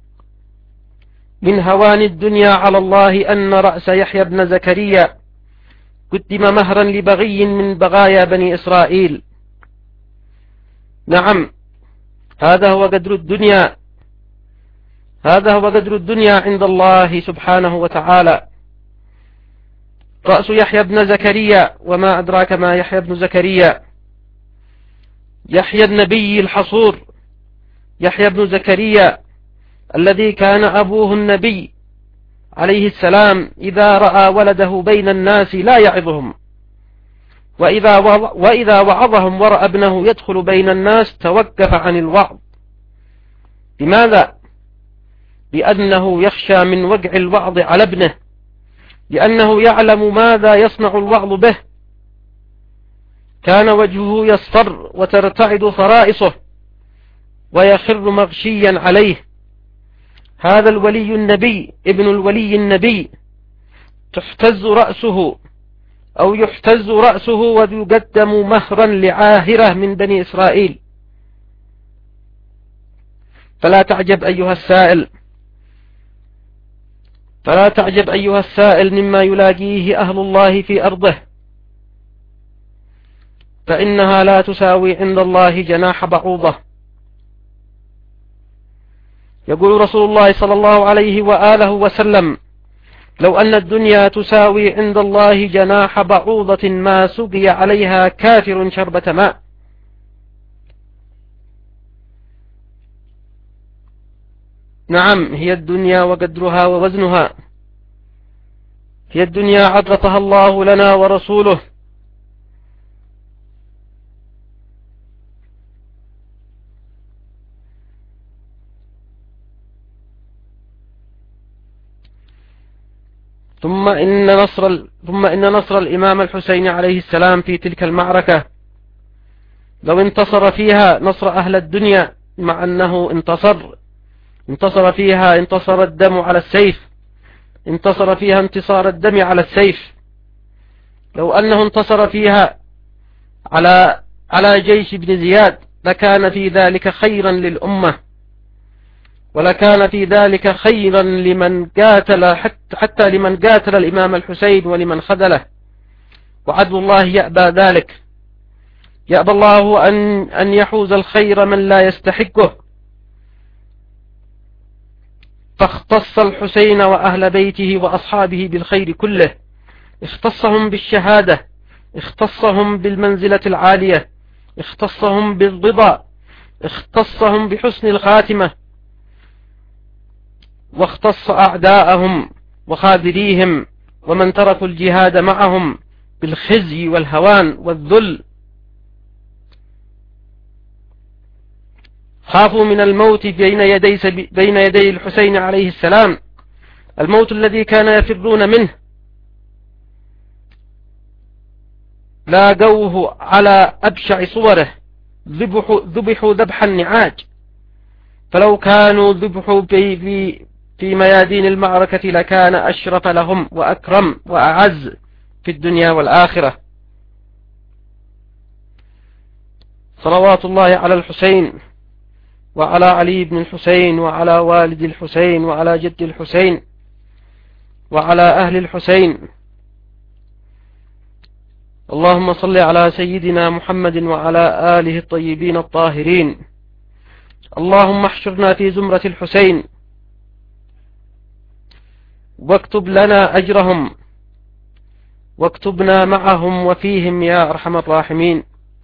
من هوان الدنيا على الله أن رأس يحيى بن زكريا قدم مهرا لبغي من بغايا بني إسرائيل. نعم، هذا هو قدر الدنيا، هذا هو قدر الدنيا عند الله سبحانه وتعالى. رأس يحيى بن زكريا، وما أدراك ما يحيى بن زكريا؟ يحيى النبي الحصور، يحيى بن زكريا الذي كان أبوه النبي عليه السلام إذا رأى ولده بين الناس لا يعظهم، وإذا وإذا وعظهم ورأى ابنه يدخل بين الناس توقف عن الوعظ. لماذا؟ لأنه يخشى من وقع الوعظ على ابنه، لأنه يعلم ماذا يصنع الوعظ به. كان وجهه يصفر وترتعد فرائصه ويخر مغشيا عليه. هذا الولي النبي ابن الولي النبي تحتز رأسه أو يحتز رأسه ويقدم مهرا لعاهرة من بني إسرائيل. فلا تعجب أيها السائل، فلا تعجب أيها السائل مما يلاقيه أهل الله في أرضه، فإنها لا تساوي عند الله جناح بعوضة. يقول رسول الله صلى الله عليه وآله وسلم لو أن الدنيا تساوي عند الله جناح بعوضة ما سقي عليها كافر شربة ماء. نعم، هي الدنيا وقدرها ووزنها، هي الدنيا عرفها الله لنا ورسوله. ثم إن نصر ثم إن نصر الإمام الحسين عليه السلام في تلك المعركة لو انتصر فيها نصر أهل الدنيا، مع أنه انتصر انتصر فيها انتصر الدم على السيف، انتصر فيها انتصار الدم على السيف. لو أنه انتصر فيها على على جيش ابن زياد لكان في ذلك خيرا للأمة، ولكان في ذلك خيرا لمن قاتل، حتى, حتى لمن قاتل الإمام الحسين ولمن خذله. وعدل الله يأبى ذلك، يأبى الله أن, أن يحوز الخير من لا يستحقه. فاختص الحسين وأهل بيته وأصحابه بالخير كله، اختصهم بالشهادة، اختصهم بالمنزلة العالية، اختصهم بالرضا، اختصهم بحسن الخاتمة، واختص أعداءهم وخاذليهم ومن تركوا الجهاد معهم بالخزي والهوان والذل. خافوا من الموت بين يدي, بين يدي الحسين عليه السلام، الموت الذي كان يفرون منه، لاقوه على أبشع صوره، ذبحوا, ذبحوا ذبح النعاج. فلو كانوا ذبحوا في, في, في ميادين المعركة لكان أشرف لهم وأكرم وأعز في الدنيا والآخرة. صلوات الله على الحسين وعلى علي بن الحسين وعلى والد الحسين وعلى جد الحسين وعلى أهل الحسين. اللهم صل على سيدنا محمد وعلى آله الطيبين الطاهرين. اللهم احشرنا في زمرة الحسين واكتب لنا أجرهم واكتبنا معهم وفيهم يا أرحم الراحمين.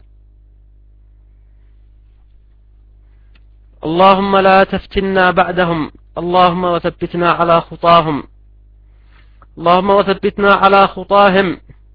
اللهم لا تفتنا بعدهم، اللهم وثبتنا على خطاهم، اللهم وثبتنا على خطاهم.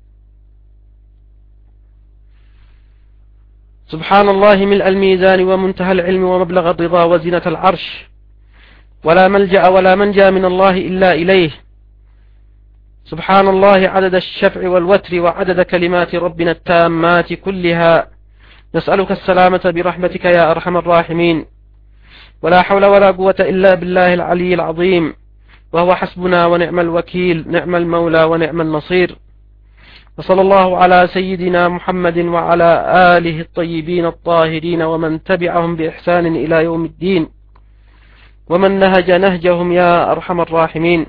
سبحان الله ملء الميزان ومنتهى العلم ومبلغ الرضا وزنة العرش، ولا ملجأ ولا منجا من الله إلا إليه. سبحان الله عدد الشفع والوتر وعدد كلمات ربنا التامات كلها. نسألك السلامة برحمتك يا أرحم الراحمين، ولا حول ولا قوة إلا بالله العلي العظيم، وهو حسبنا ونعم الوكيل، نعم المولى ونعم النصير. وصلى الله على سيدنا محمد وعلى آله الطيبين الطاهرين ومن تبعهم بإحسان إلى يوم الدين، ومن نهج نهجهم يا أرحم الراحمين.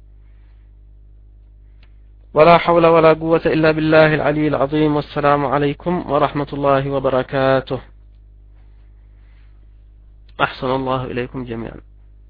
ولا حول ولا قوة إلا بالله العلي العظيم. والسلام عليكم ورحمة الله وبركاته. أحسن الله إليكم جميعا.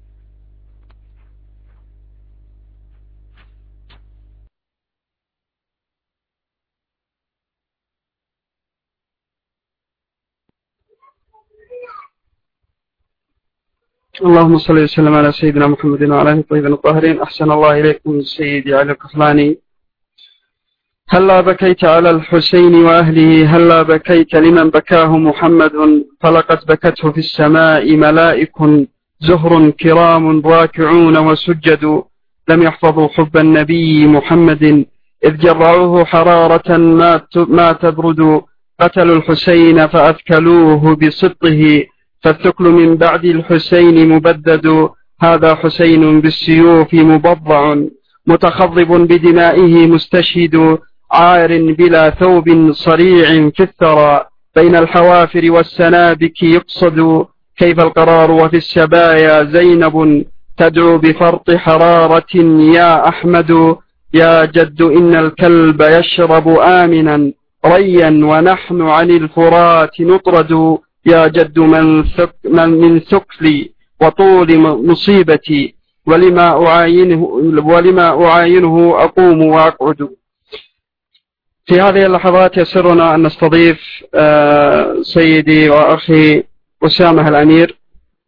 اللهم صل وسلم على سيدنا محمد وعلى آله الطيبين الطاهرين. أحسن الله إليكم سيدي علي الكحلاني. هلا بكيت على الحسين وأهله، هلا بكيت لمن بكاه محمد، فلقد بكته في السماء ملائك زهر كرام راكعون وسجدوا، لم يحفظوا حب النبي محمد إذ جرعوه حرارة ما تبرد، قتلوا الحسين فأثكلوه بسبطه، فالثكل من بعد الحسين مبدد، هذا حسين بالسيوف مبضع متخضب بدمائه مستشهد، عار بلا ثوب صريع في الثرى، بين الحوافر والسنابك يقصد، كيف القرار وفي السبايا زينب تدعو بفرط حرارة يا أحمد، يا جد إن الكلب يشرب آمنا ريا ونحن عن الفرات نطرد، يا جد من, ثك من, من ثكلي وطول مصيبتي، ولما أعاينه, ولما أعاينه أقوم وأقعد. في هذه اللحظات يسرنا أن نستضيف سيدي وأخي أسامة الأمير،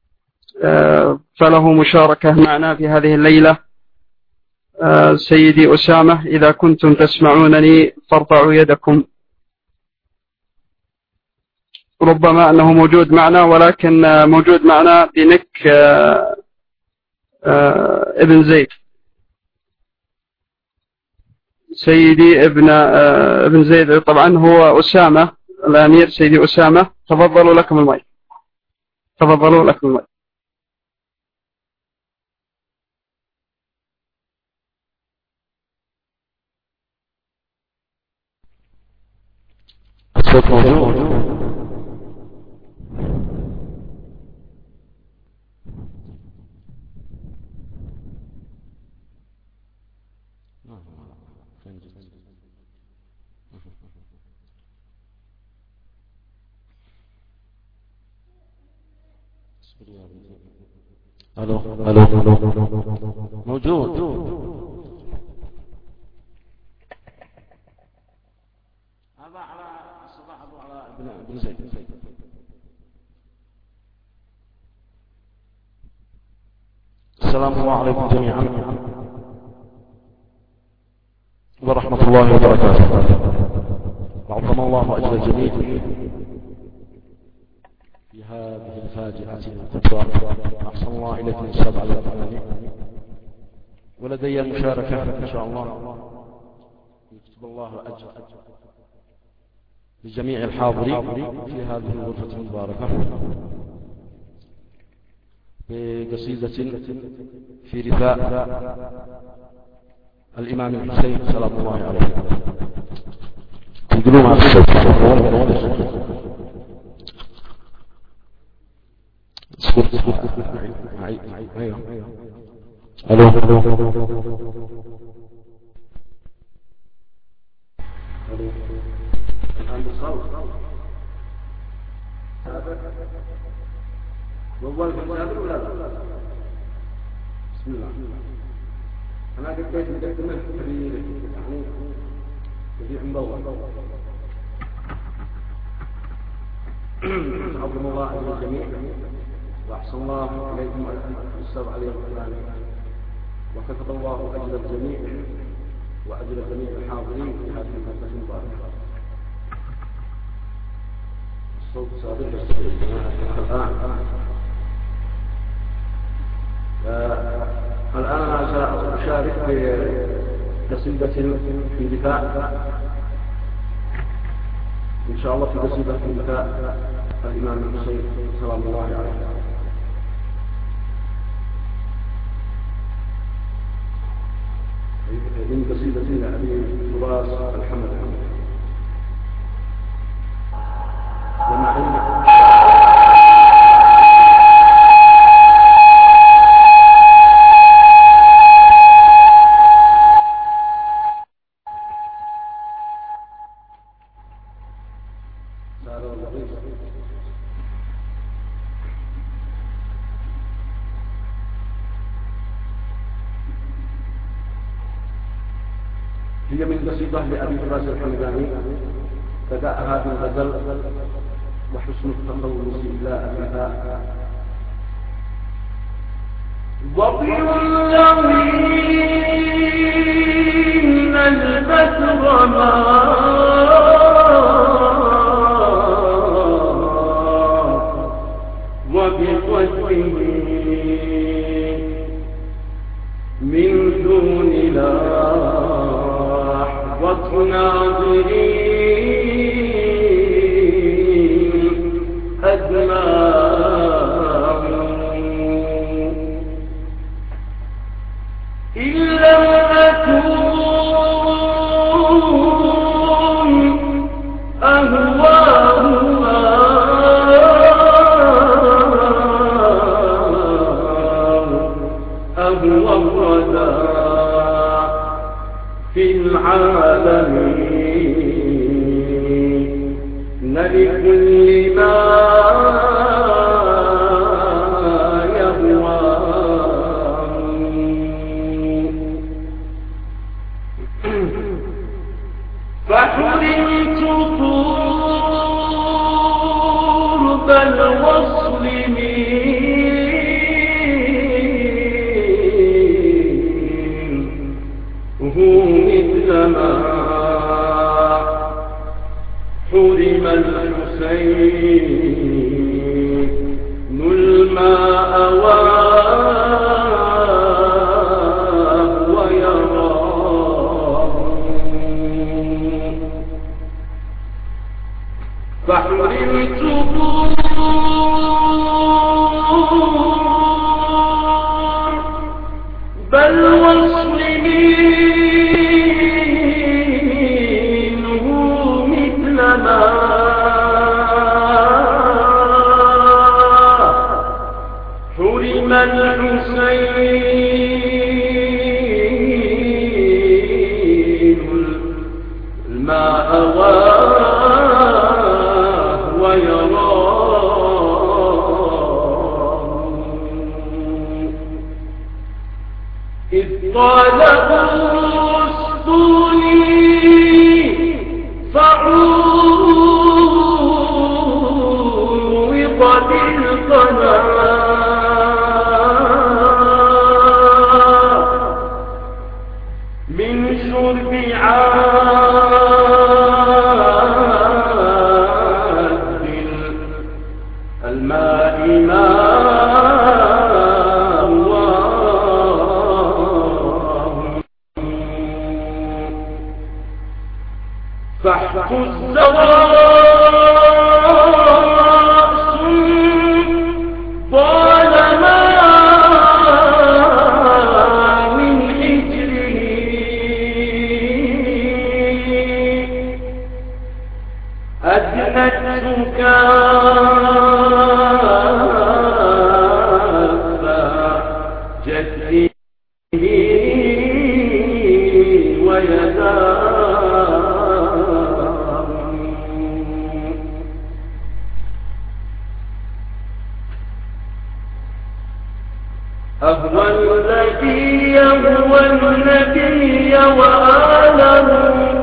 فله مشاركة معنا في هذه الليلة. سيدي أسامة، إذا كنتم تسمعونني فارفعوا يدكم. ربما أنه موجود معنا، ولكن موجود معنا بنك ابن زيد. سيدي ابن ابن زيد طبعا هو أسامة الأمير. سيدي أسامة، تفضلوا لكم الماء، تفضلوا لكم الماء. الصوت موجود. الو الو موجود. هذا على الصباح ابو على ابن زيد. السلام عليكم جميعا ورحمة الله وبركاته. عظم الله أجر الجميع في هذه الفاجعة الكبرى. أحسن الله إليكم السبع الثمانية. ولدي المشاركة إن شاء الله، يكتب الله أجر لجميع الحاضرين في هذه الغرفة المباركة بقصيدة في رثاء الإمام الحسين سلام الله عليه. تقولوا مع الصوت صوت صوت ايوه الو الآن بالصوت موال في الجابر ولا لا؟ بسم الله. أنا قلت مقدمة كبيرة يعني كبير مدور. عظم الله على الجميع وأحسن الله إليكم السبع عليه القرآن وكتب الله أجر الجميع وأجر جميع الحاضرين في هذه الفترة المباركة. الصوت صادق الآن. الآن أنا سأشارك بقصيدة في دفاع إن شاء الله في قصيدة في دفاع الإمام الحسين سلام الله عليه. من قصيدة أبي فراس الحمد وما عندك هي من قصيدة لأبي فراس الحمداني بدأها بالغزل وحسن التخلص لا أبدا وطي اللوين البدر ما وبوجهه من دون لحظة ناظرين أدماه إن لم أكون أهواهما أهوى الردى في العالمين لكل ما يهوى فحرمت قرب الوصل هو مثل ما حرم الحسين الماء ويراه فحرمت بل وصل منه مثل ما حرم الحسين الماء ويراه إذ طالبوا اسطولي فعوض بالقناة من شرب عاد الماء فاحت الزراس طالما من حجره أدنته كافة جده ويداه أهوى الذي يهوى النبي وآله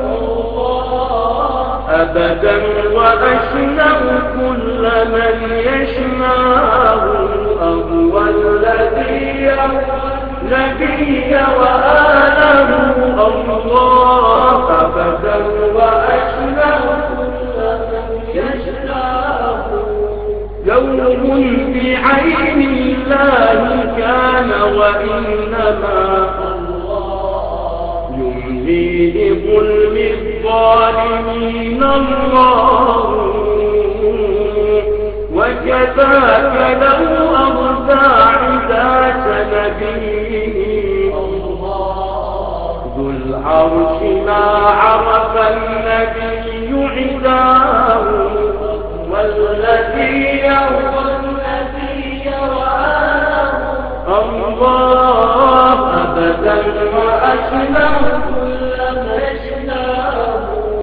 أبدا وأشنع كل من يشنعه أهوى الذي يهوى النبي وآله الله أبدا وأشنع كل من يشنعه يوم بعين الله كان وإنما يملي لظلم الظالمين الله وكذاك لو أرضى عداة نبيه ذو العرش ما عرف النبي عداه والذي يهوى النبي وآله الله أبدا وأشنع كل مشناه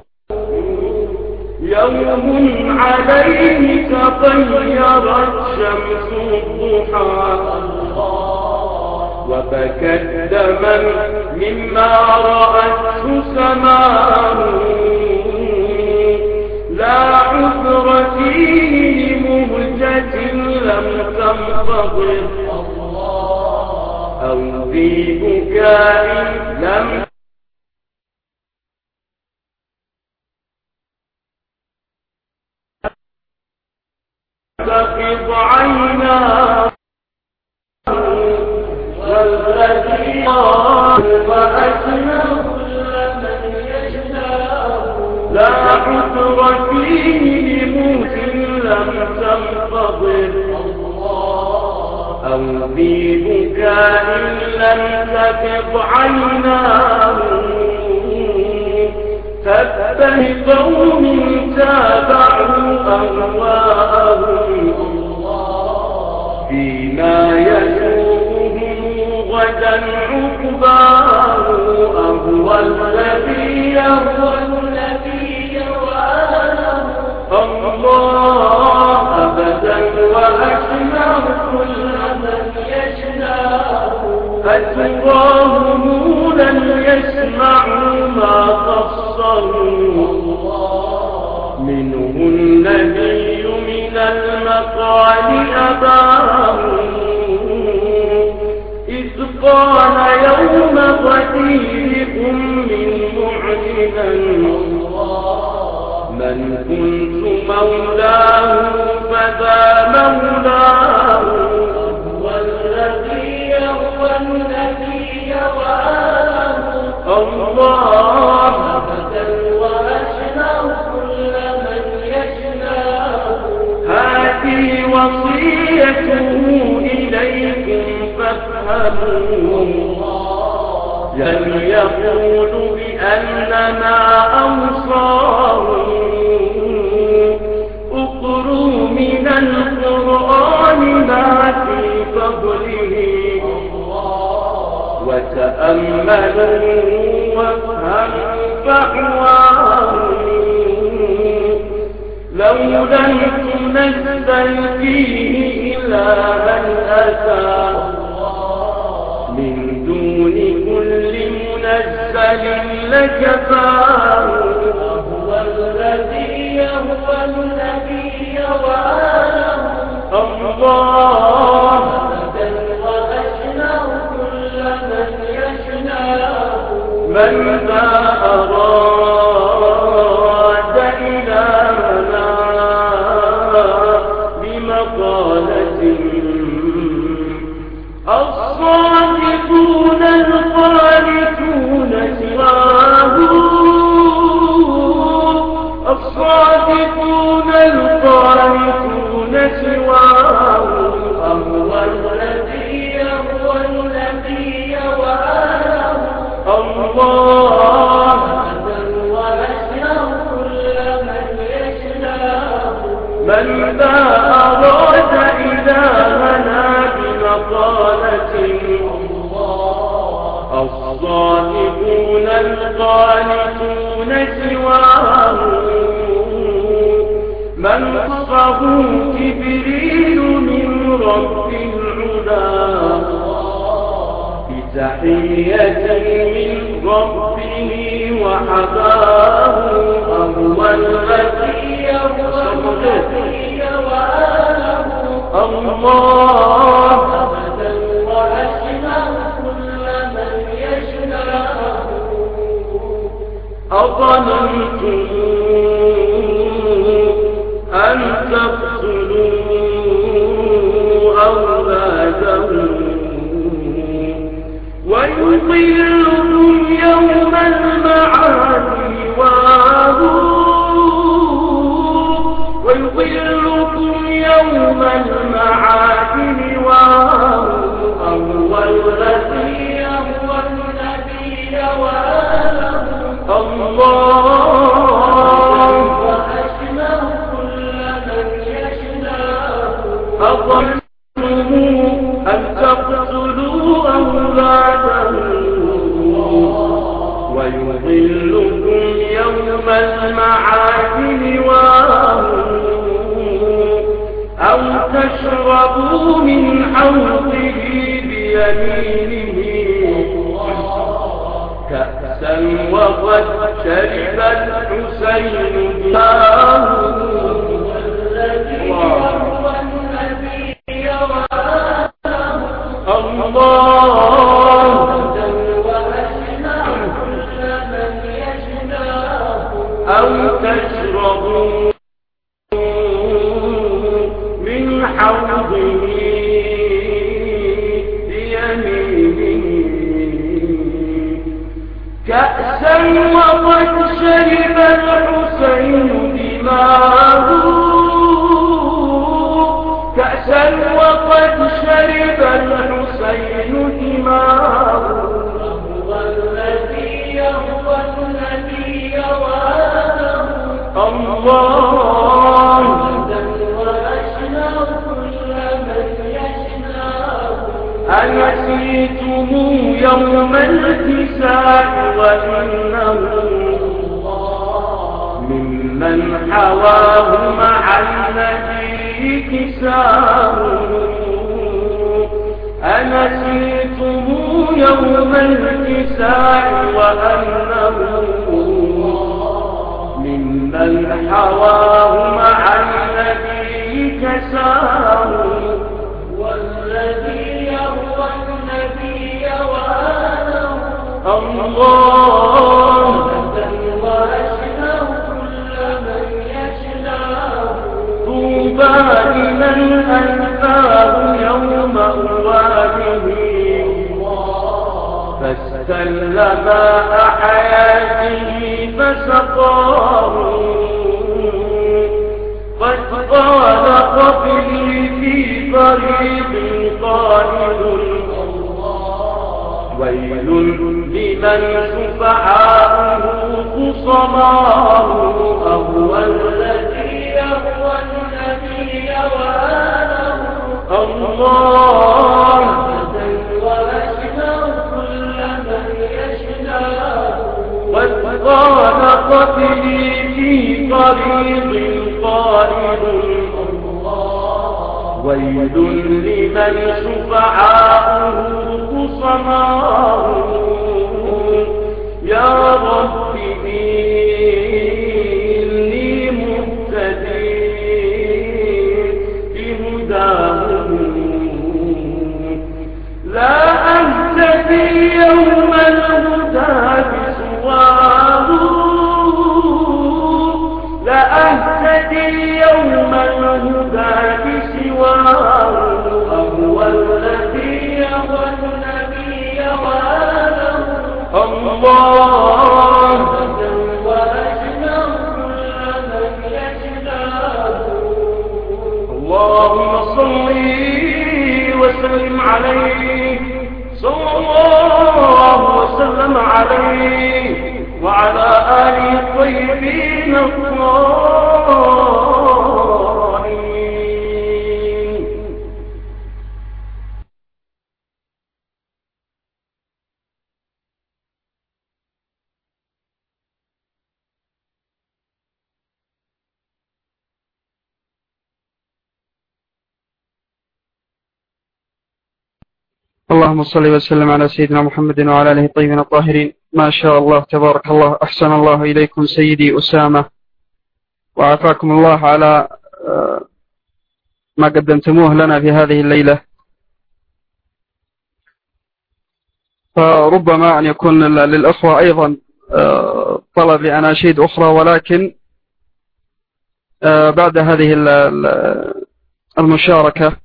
يوم عليه تطيرت شمس الضحى وبكت دما مما رأته سماه لا عذر فيه لمهجة لم تنتظر أو في بكاء لم تفض عيناه والذي وأشنع كل من يشناه لا عذر فيه لموت لم تنتظر أو في بكاء لم تفض عيناه تبه قوم تابعوا أهواءهم فيما يسوقهم غدا عقباه أهوى الذي يهوى النبي وآله الله أبدا وأشنع كل من يشناه أتراه نولا يسمع ما قصروا منه النبي من المقال أباه إذ قال يوم غديركم من معلنا من كنت مولاه فذا مولاه والذي يهوى النبي وآله الله أبدا وأشنع كل من يشناه هذه وصيته إليكم فافهموا لم يقول بأننا أوصاه اقروا من القرآن ما في فضله وتأملوا وافهموا فحواه لو لم تنزل فيه إلا من أتى من دون كل منزل لكفاه هو الذي يهوى النبي وآله الله أبدا وأشنع كل من يشناه من ذا أراد إلهنا بمقالة الصادقون القانتون سواه الله وأشناه كل من يشناه من ذا أراد إلهنا بمقالة الصادقون القانتون سواه من خصه جبريل من رب العلا بتحية من ربه وحباه هو الذي الذي وآله الله أبدا وأشناه كل من يشناه أظننتم أن تقتلوا أولادهم ويضلكم يوم المعاد ويضلكم يوم المعاد هو الذي هو النبي وآله الله وأشناه كل من يشناه أظنتم أن تقتلوا أولادهم ويضلكم يوم المعاد أو تشربوا من حوضه بيمينه كأسا وقد شرب الحسين باه الله أو تشربوا من حوضه بيمينه كأسا وقد شرب الحسين دماه كأسا وقد شرب الحسين دماه هو الذي هو الذي وآله الله وأشناه كل من يشناه أنسيتم يوم الكساء وإنه ممن حواه مع النبي كساه أنسيتم يوم الكساء وأنه ممن حواه مع النبي كساه والذي يروى النبي وآله الله وأشناه كل من يشناه طوبى لمن أنفاه يوم أواله فاستل ماء حياته فسقاه قد قال قبلي في طريق قائد ويل لمن شفعاؤه خصماه أهو الذي هو النبي وآله الله وأشناه كل من يشناه وقال قتلي في طريق قائد ويل لمن شفعاؤه خصماه يا رب إني مهتدي بهداه لا أهتدي يوم الهدى بسواه لا أهتدي يوم الهدى بسواه هو الذي هو النبي وآله الله وأشناه كل من يشناه اللهم صل وسلم عليه صلى الله وسلم عليه عليه وعلى آله الطيبين الطاهرين. اللهم صل وسلم على سيدنا محمد وعلى آله الطيبين الطاهرين. ما شاء الله تبارك الله، أحسن الله إليكم سيدي أسامة، وعافاكم الله على ما قدمتموه لنا في هذه الليلة. فربما أن يكون للأخوة أيضا طلب لأناشيد أخرى، ولكن بعد هذه المشاركة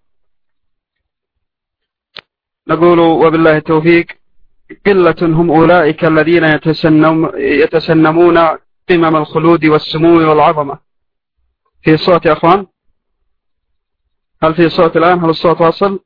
نقول وبالله التوفيق: قلة هم أولئك الذين يتسنم يتسنمون قمم الخلود والسمو والعظمة. في صوت يا أخوان؟ هل في صوت الآن؟ هل الصوت واصل؟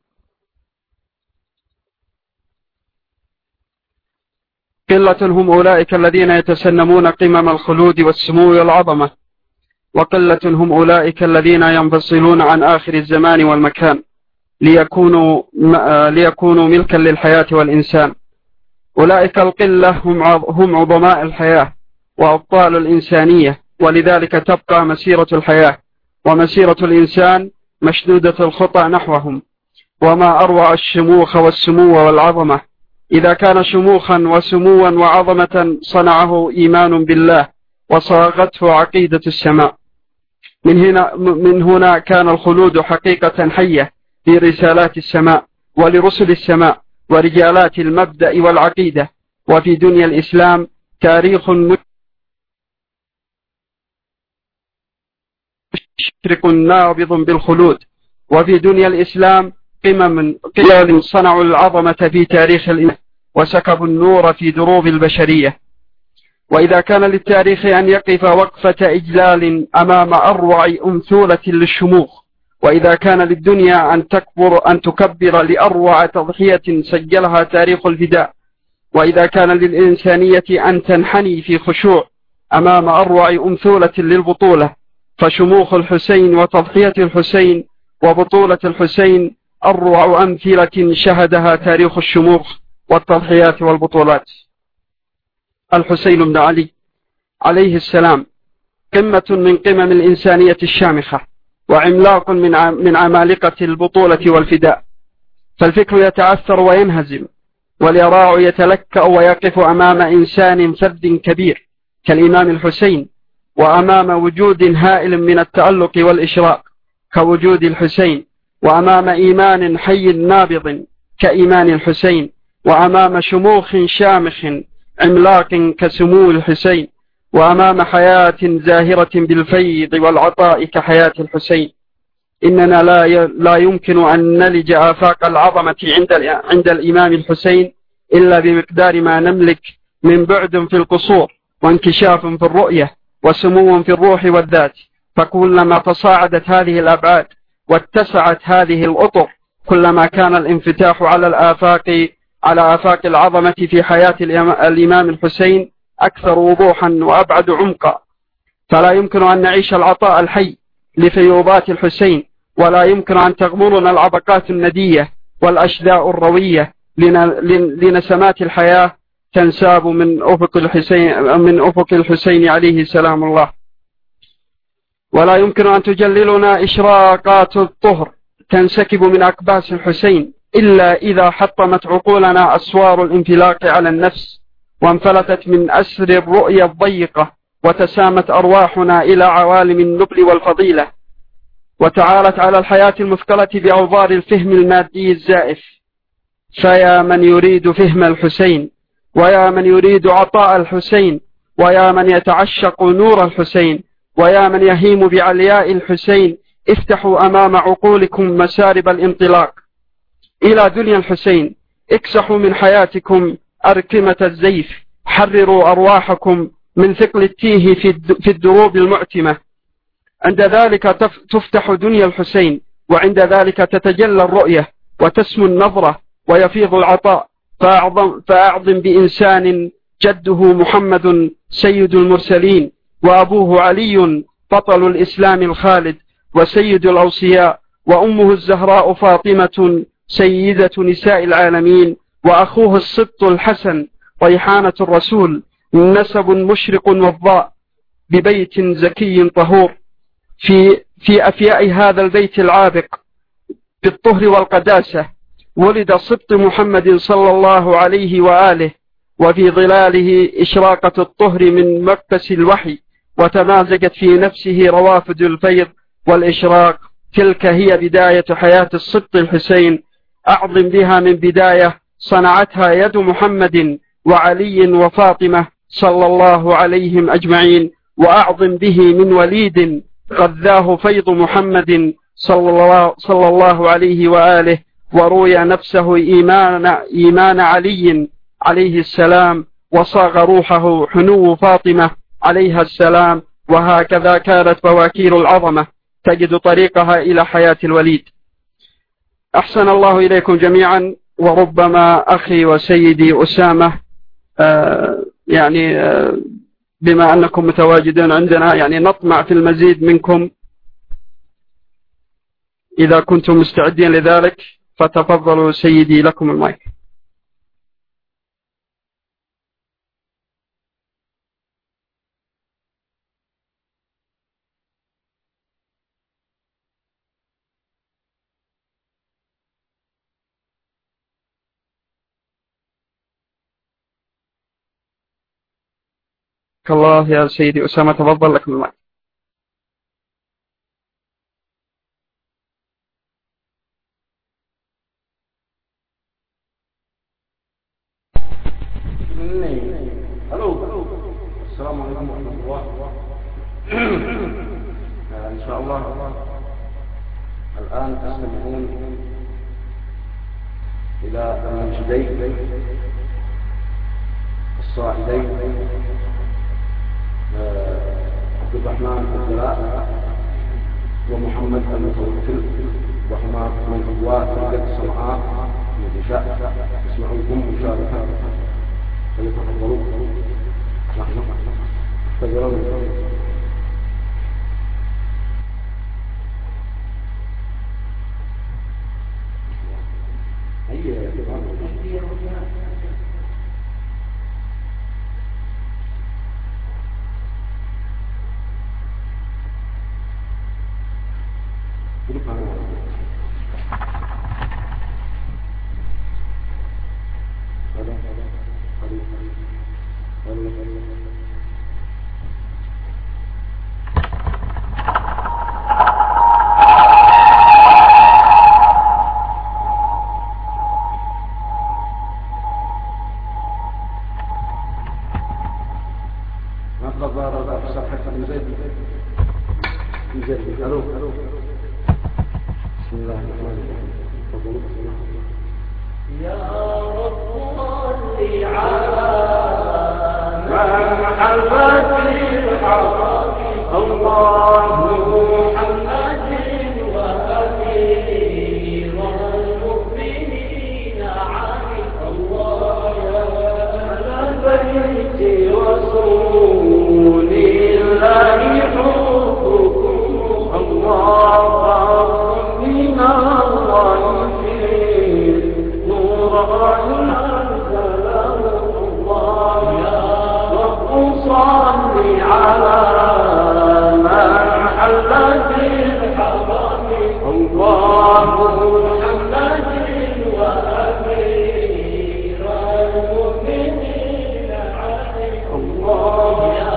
قلة هم أولئك الذين يتسنمون قمم الخلود والسمو والعظمة، وقلة هم أولئك الذين ينفصلون عن آخر الزمان والمكان ليكونوا ليكونوا ملكا للحياة والإنسان. أولئك القلة هم هم عظماء الحياة وأبطال الإنسانية، ولذلك تبقى مسيرة الحياة ومسيرة الإنسان مشدودة الخطى نحوهم. وما أروع الشموخ والسمو والعظمة. إذا كان شموخا وسموا وعظمة صنعه إيمان بالله وصاغته عقيدة السماء. من هنا من هنا كان الخلود حقيقة حية في رسالات السماء ولرسل السماء ورجالات المبدأ والعقيدة. وفي دنيا الإسلام تاريخ مشرق نابض بالخلود. وفي دنيا الإسلام قمم قيام صنعوا العظمة في تاريخ الإنسان وسكبوا النور في دروب البشرية. وإذا كان للتاريخ أن يقف وقفة إجلال أمام أروع أمثولة للشموخ، وإذا كان للدنيا أن تكبر أن تكبر لأروع تضحية سجلها تاريخ الفداء، وإذا كان للإنسانية أن تنحني في خشوع أمام أروع أمثولة للبطولة، فشموخ الحسين وتضحية الحسين وبطولة الحسين أروع أمثلة شهدها تاريخ الشموخ والتضحيات والبطولات. الحسين بن علي عليه السلام قمة من قمم الإنسانية الشامخة، وعملاق من من عمالقة البطولة والفداء. فالفكر يتعثر وينهزم، واليراع يتلكأ ويقف أمام إنسان فذ كبير كالإمام الحسين، وأمام وجود هائل من التألق والإشراق كوجود الحسين، وأمام إيمان حي نابض كإيمان الحسين، وأمام شموخ شامخ عملاق كسمو الحسين، وأمام حياة زاهرة بالفيض والعطاء كحياة الحسين. إننا لا لا يمكن أن نلج آفاق العظمة عند عند الإمام الحسين إلا بمقدار ما نملك من بعد في القصور وانكشاف في الرؤية وسمو في الروح والذات. فكلما تصاعدت هذه الأبعاد واتسعت هذه الأطر، كلما كان الانفتاح على الآفاق على آفاق العظمة في حياة الإمام الحسين أكثر وضوحا وأبعد عمقا. فلا يمكن أن نعيش العطاء الحي لفيوضات الحسين، ولا يمكن أن تغمرنا العبقات الندية والأشداء الروية لنسمات الحياة تنساب من أفق الحسين من أفق الحسين عليه سلام الله. ولا يمكن أن تجللنا إشراقات الطهر تنسكب من أكباس الحسين إلا إذا حطمت عقولنا أسوار الانفلاق على النفس، وانفلتت من أسر الرؤية الضيقة، وتسامت أرواحنا إلى عوالم النبل والفضيلة، وتعالت على الحياة المثقلة بأوضار الفهم المادي الزائف. فيا من يريد فهم الحسين، ويا من يريد عطاء الحسين، ويا من يتعشق نور الحسين، ويا من يهيم بعلياء الحسين، افتحوا أمام عقولكم مسارب الانطلاق إلى دنيا الحسين. اكسحوا من حياتكم أركمة الزيف، حرروا أرواحكم من ثقل التيه في الدروب المعتمة. عند ذلك تفتح دنيا الحسين، وعند ذلك تتجلى الرؤية وتسمو النظرة ويفيض العطاء. فأعظم, فأعظم بإنسان جده محمد سيد المرسلين، وأبوه علي بطل الإسلام الخالد وسيد الأوصياء، وأمه الزهراء فاطمة سيدة نساء العالمين، وأخوه السبط الحسن ريحانة الرسول، نسب مشرق وضاء ببيت زكي طهور. في, في أفياء هذا البيت العابق بالطهر والقداسة ولد سبط محمد صلى الله عليه وآله، وفي ظلاله إشراقة الطهر من مكبس الوحي، وتمازجت في نفسه روافد الفيض والإشراق. تلك هي بداية حياة السبط الحسين، أعظم بها من بداية صنعتها يد محمد وعلي وفاطمة صلى الله عليهم أجمعين، وأعظم به من وليد غذاه فيض محمد صلى الله, صلى الله عليه وآله، وروي نفسه إيمان, إيمان علي عليه السلام، وصاغ روحه حنو فاطمة عليها السلام. وهكذا كانت بواكير العظمة تجد طريقها إلى حياة الوليد. أحسن الله إليكم جميعا. وربما أخي وسيدي أسامة آه يعني آه بما أنكم متواجدون عندنا يعني نطمع في المزيد منكم، إذا كنتم مستعدين لذلك فتفضلوا سيدي، لكم المايك. الله يا سيدي أسامة، تفضل لكم المايك. السلام عليكم ورحمة الله. إن شاء الله الآن تستمعون إلى المنشدين الصاعدين عبد الرحمن الجلاء ومحمد المتوكل، وهما من أبواب فرقة صنعاء النساء. اسمعوكم مشاركة فليتفضلوا. الله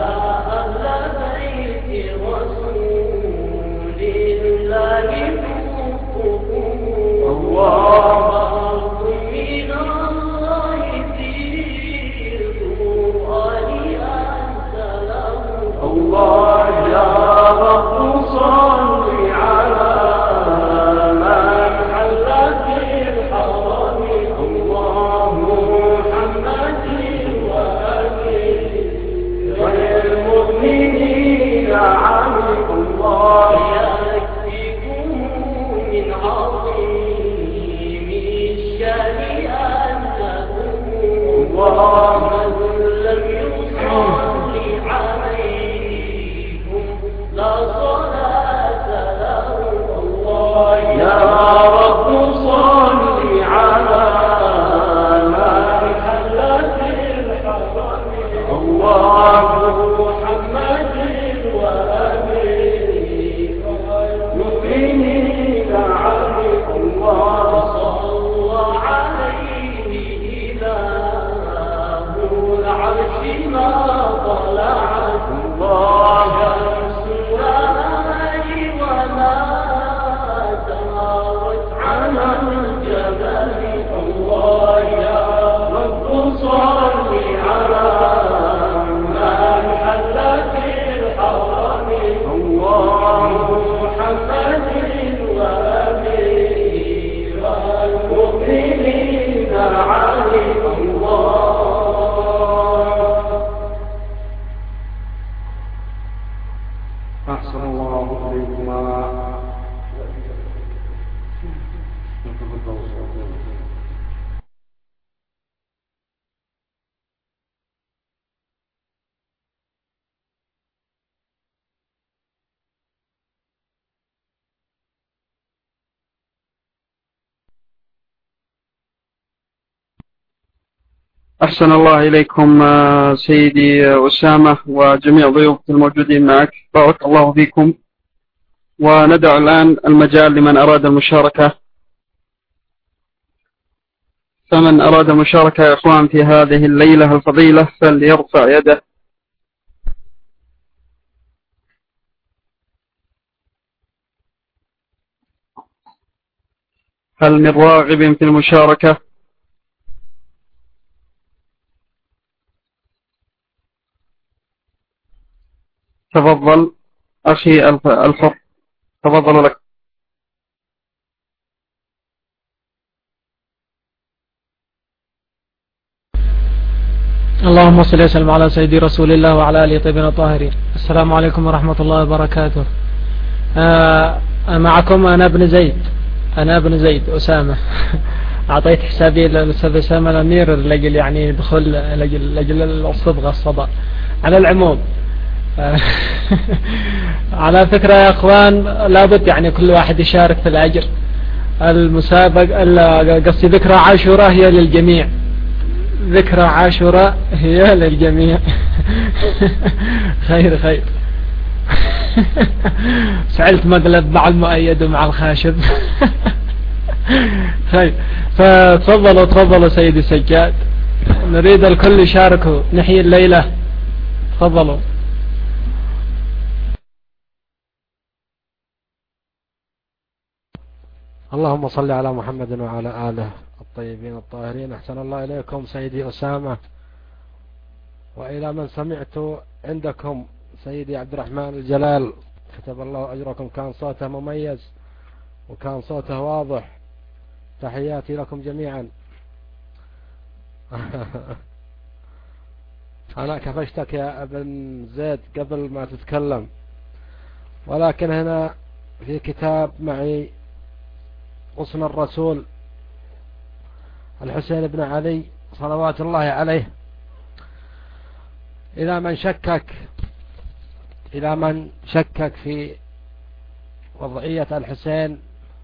أحسن الله إليكم سيدي أسامة وجميع ضيوف الموجودين معك، بارك الله فيكم. وندع الآن المجال لمن أراد المشاركة، فمن أراد المشاركة يا إخوان في هذه الليلة الفضيلة فليرفع يده. هل من راغب في المشاركة؟ تفضل أخي الحر، تفضل لك. اللهم صل وسلم على سيدي رسول الله وعلى آله الطيبين الطاهرين. السلام عليكم ورحمة الله وبركاته. آه معكم أنا ابن زيد، أنا ابن زيد أسامة. أعطيت حسابي للأستاذ أسامة الأمير لجل يعني دخول لجل, لجل الصبغة الصدى. على العموم على فكرة يا أخوان لابد يعني كل واحد يشارك في الأجر. المسابقة قصدي ذكرى عاشوراء هي للجميع، ذكرى عاشوراء هي للجميع. خير خير. سعلت مقلب مع المؤيد ومع الخاشب. خير، فتفضلوا تفضلوا سيدي سجاد، نريد الكل يشاركوا نحيي الليلة. تفضلوا. اللهم صل على محمد وعلى آله الطيبين الطاهرين. أحسن الله إليكم سيدي أسامة، وإلى من سمعت عندكم سيدي عبد الرحمن الجلال، كتب الله أجركم، كان صوته مميز وكان صوته واضح. تحياتي لكم جميعا. أنا كفشتك يا ابن زيد قبل ما تتكلم، ولكن هنا في كتاب معي غصن الرسول الحسين بن علي صلوات الله عليه. إلى من شكك إلى من شكك في وضعية الحسين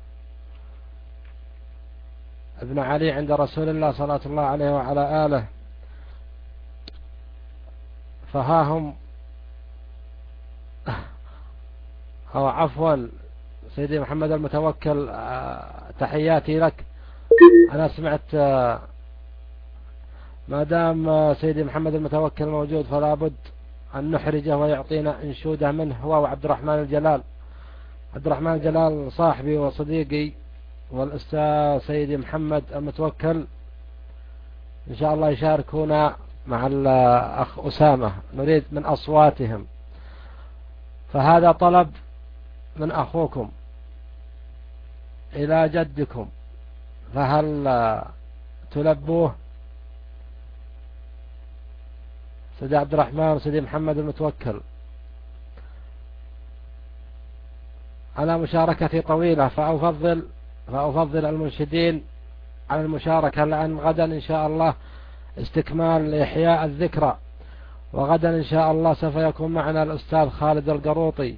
ابن علي عند رسول الله صلى الله عليه وعلى آله، فها هم، أو عفوا سيدي محمد المتوكل، تحياتي لك. أنا سمعت ما دام سيدي محمد المتوكل موجود فلا بد أن نحرجه ويعطينا انشوده منه، هو وعبد الرحمن الجلال. عبد الرحمن الجلال صاحبي وصديقي، والأستاذ سيدي محمد المتوكل إن شاء الله يشاركونا مع الأخ أسامة، نريد من أصواتهم. فهذا طلب من أخوكم إلى جدكم، فهل تلبوه؟ سيدي عبد الرحمن وسيدي محمد المتوكل. أنا مشاركتي طويلة، فأفضل فأفضل المنشدين على المشاركة، لأن غدا إن شاء الله استكمال إحياء الذكرى، وغدا إن شاء الله سوف يكون معنا الأستاذ خالد القروطي،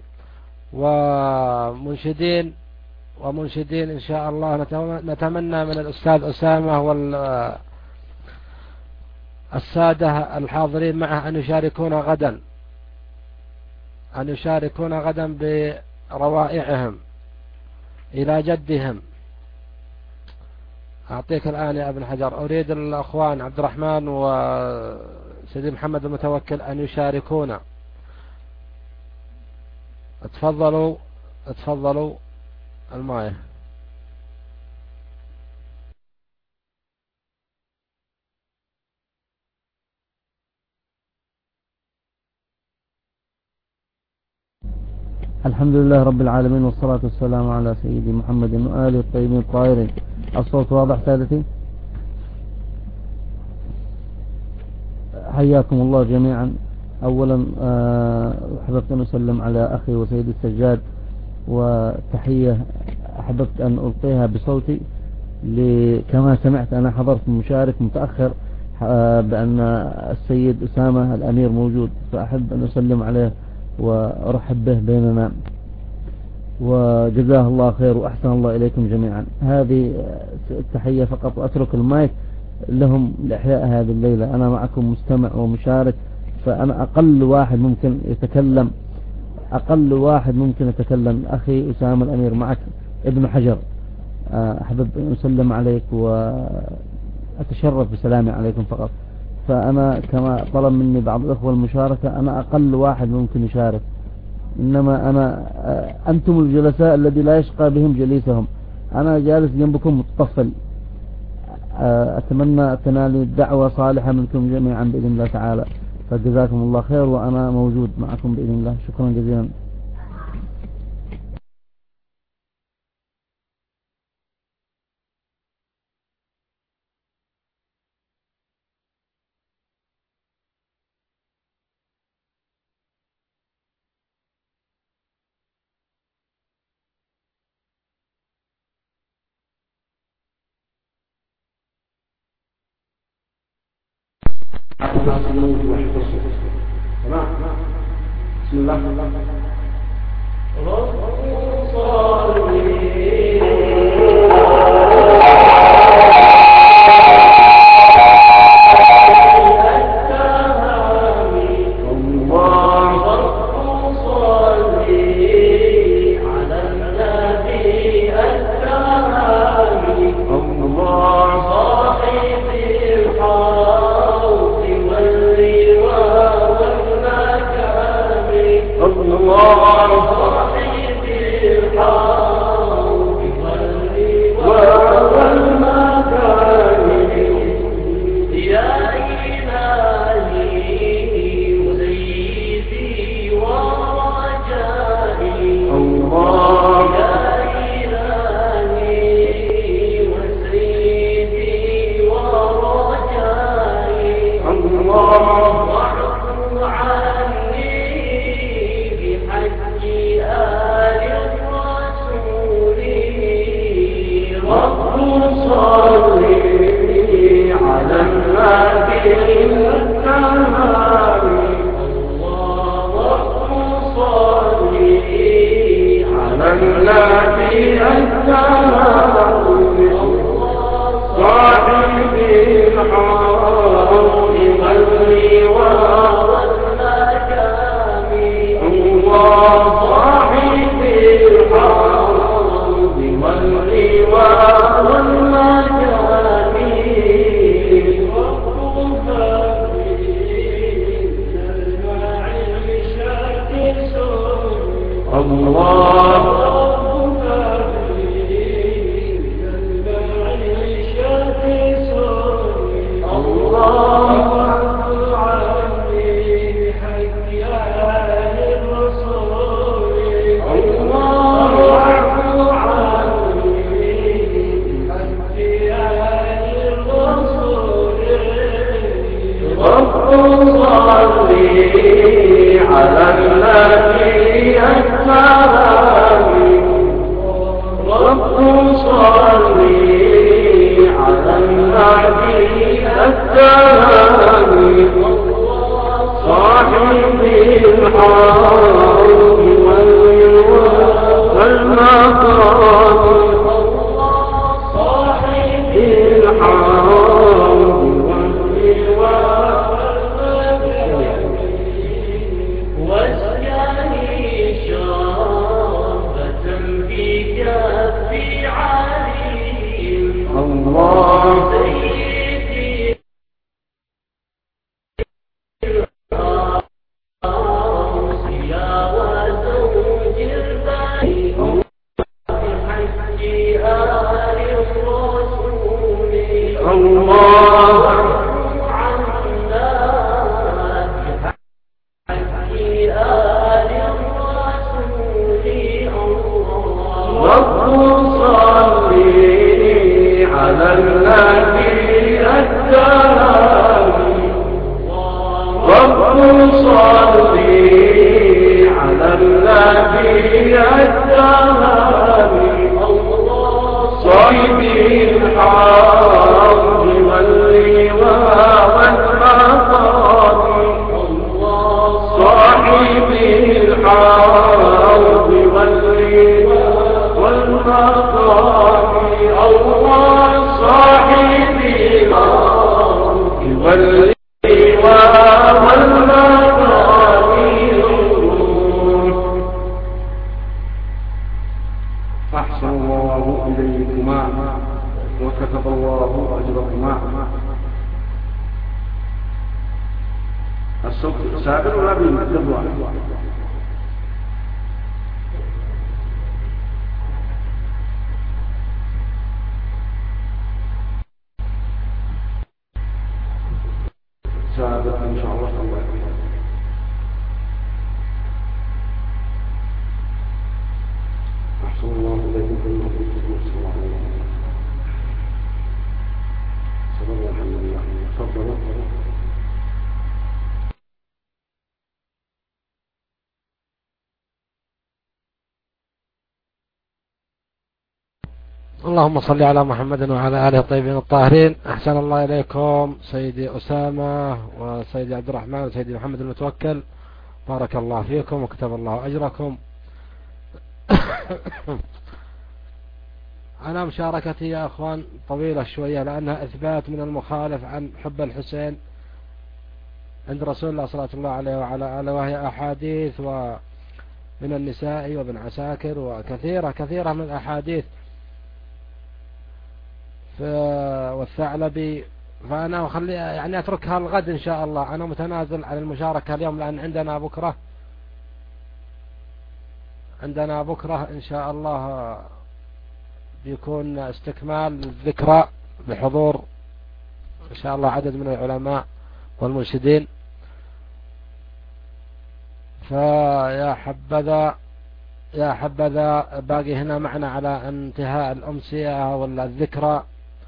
ومنشدين ومنشدين إن شاء الله. نتمنى من الأستاذ أسامة والسادة الحاضرين معه أن يشاركونا غدا أن يشاركونا غدا بروائعهم إلى جدهم. أعطيك الآن يا ابن حجر. أريد الأخوان عبد الرحمن سيدي محمد المتوكل أن يشاركونا. اتفضلوا اتفضلوا المايه. الحمد لله رب العالمين والصلاة والسلام على سيدي محمد وآله الطيبين الطاهرين. الصوت واضح سادتي؟ حياكم الله جميعا. أولا أحببت أن أسلم على أخي وسيدي السجاد، وتحية أحببت أن ألقيها بصوتي. كما سمعت أنا حضرت مشارك متأخر بأن السيد أسامة الأمير موجود، فأحب أن أسلم عليه وأرحب به بيننا، وجزاه الله خير وأحسن الله إليكم جميعا. هذه التحية فقط، وأترك المايك لهم لإحياء هذه الليلة. أنا معكم مستمع ومشارك، فأنا أقل واحد ممكن يتكلم أقل واحد ممكن يتكلم أخي أسامة الأمير، معك ابن حجر. أحبب أن أسلم عليك وأتشرف بسلامي عليكم فقط. فأنا كما طلب مني بعض الأخوة المشاركة، أنا أقل واحد ممكن يشارك، إنما أنا أنتم الجلساء الذي لا يشقى بهم جليسهم. أنا جالس جنبكم متطفل. أتمنى تنالي دعوة صالحة منكم جميعا بإذن الله تعالى، فجزاكم الله خير، وأنا موجود معكم بإذن الله. شكرا جزيلا. بسم الله. صلي على النبي التهاني صاحب الحق واللواء والمقام صاحب الحق واللواء والمقام الله صاحب الحق واللواء والمقام أحسن الله إليكما وكتب الله أجركما. الصوت سابق ولا بيمثل واحد؟ سابق إن شاء الله. أحسن الله إليكم صلى الله عليه وسلم. صلى الله عليه وسلم. تفضل. اللهم صل على محمد وعلى آله الطيبين الطاهرين. أحسن الله إليكم سيدي أسامة وسيدي عبد الرحمن وسيدي محمد المتوكل، بارك الله فيكم وكتب الله أجركم. أنا مشاركتي يا أخوان طويلة شوية لأنها إثبات من المخالف عن حب الحسين عند رسول الله صلى الله عليه وعلى آله، وهي أحاديث ومن النساء وابن عساكر وكثيرة كثيرة من الأحاديث والثعلبي. فأنا أخلي يعني أتركها الغد إن شاء الله. أنا متنازل عن المشاركة اليوم لأن عندنا بكرة عندنا بكرة إن شاء الله بيكون استكمال الذكرى بحضور إن شاء الله عدد من العلماء والمرشدين. فيا حبذا يا حبذا باقي هنا معنا على انتهاء الأمسية ولا الذكرى.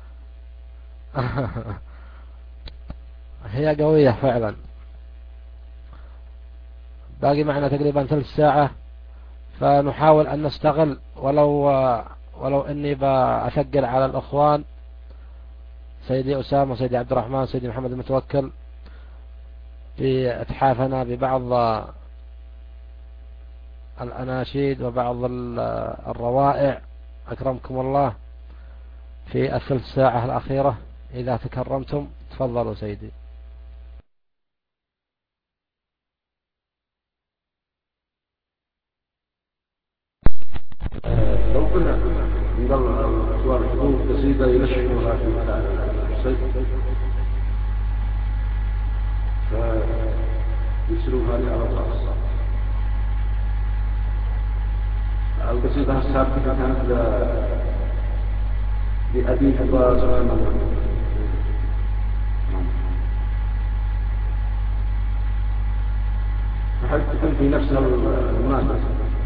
هي قوية فعلا. باقي معنا تقريبا ثلث ساعة، فنحاول أن نستغل ولو ولو أني بأثقل على الأخوان سيدي أسامة وسيدي عبد الرحمن وسيدي محمد المتوكل بإتحافنا ببعض الأناشيد وبعض الروائع أكرمكم الله في الثلث ساعة الأخيرة. إذا تكرمتم تفضلوا سيدي. لو كنا نضل سؤال حضور قصيدة ينشئها في الصيف فيسروها لي على الرأس. القصيدة السابقة كانت لأبي حباز سبحانه وتعالى. فحيث تكون في نفس المناسبة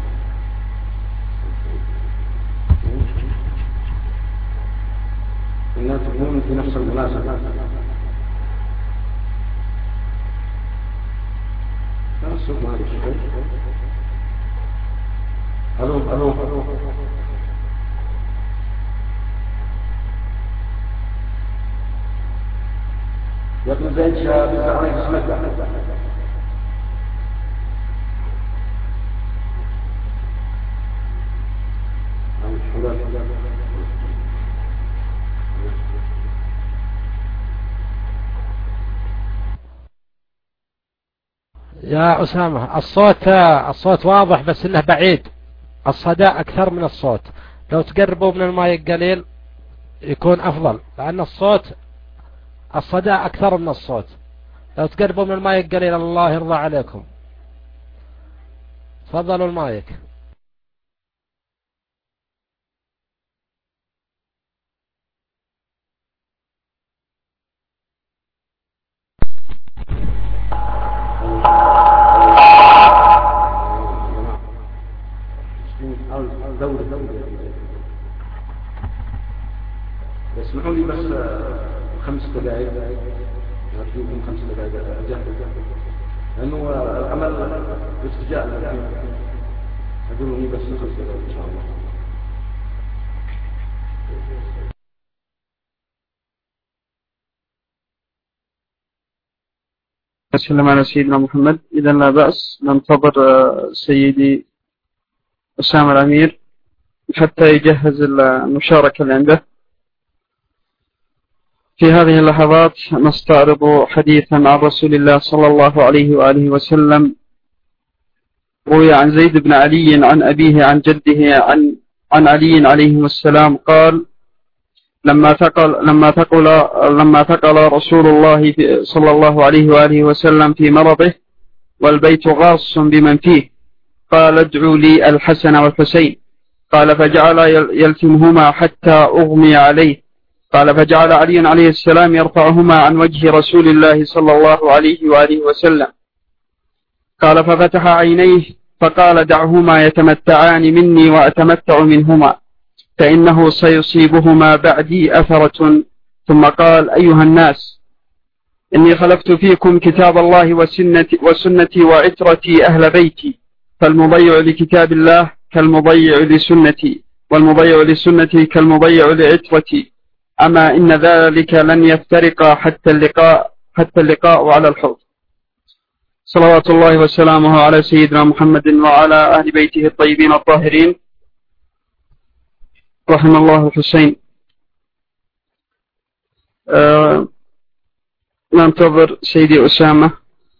إنها تكون في نفس المناسبة. لا الصوت ما يشكل. ألو ألو يا ابن زيد شاب عليك اسمك. يا أسامة الصوت الصوت واضح بس إنه بعيد، الصدى أكثر من الصوت. لو تقربوا من المايك قليل يكون أفضل، لأن الصوت الصدى أكثر من الصوت. لو تقربوا من المايك قليل الله يرضى عليكم. تفضلوا المايك. اسمحوا لي بس خمس دقائق، أرجوكم خمس دقائق أجهز، لأنه العمل باستجاء أدلني بس خمسة إن شاء الله. وسلم على سيدنا محمد. إذا لا بأس ننتظر سيدي أسامة الأمير حتى يجهز المشاركة اللي عنده. في هذه اللحظات نستعرض حديثا عن رسول الله صلى الله عليه وآله وسلم، روي عن زيد بن علي عن أبيه عن جده عن عن علي عليه السلام قال: لما ثقل لما ثقل لما ثقل رسول الله صلى الله عليه وآله وسلم في مرضه والبيت غاص بمن فيه، قال: ادعوا لي الحسن والحسين. قال: فجعل يلتمهما حتى أغمي عليه. قال: فجعل علي عليه السلام يرفعهما عن وجه رسول الله صلى الله عليه وآله وسلم. قال: ففتح عينيه فقال: دعهما يتمتعان مني وأتمتع منهما، فإنه سيصيبهما بعدي أثرة. ثم قال: أيها الناس، إني خلفت فيكم كتاب الله وسنتي, وسنتي وعترتي أهل بيتي، فالمضيع لكتاب الله كالمضيع لسنتي، والمضيع لسنتي كالمضيع لعترتي، أما إن ذلك لن يفترق حتى اللقاء حتى اللقاء على الحوض. صلوات الله وسلامه على سيدنا محمد وعلى أهل بيته الطيبين الطاهرين. رحم الله الحسين. أه ننتظر سيدي أسامة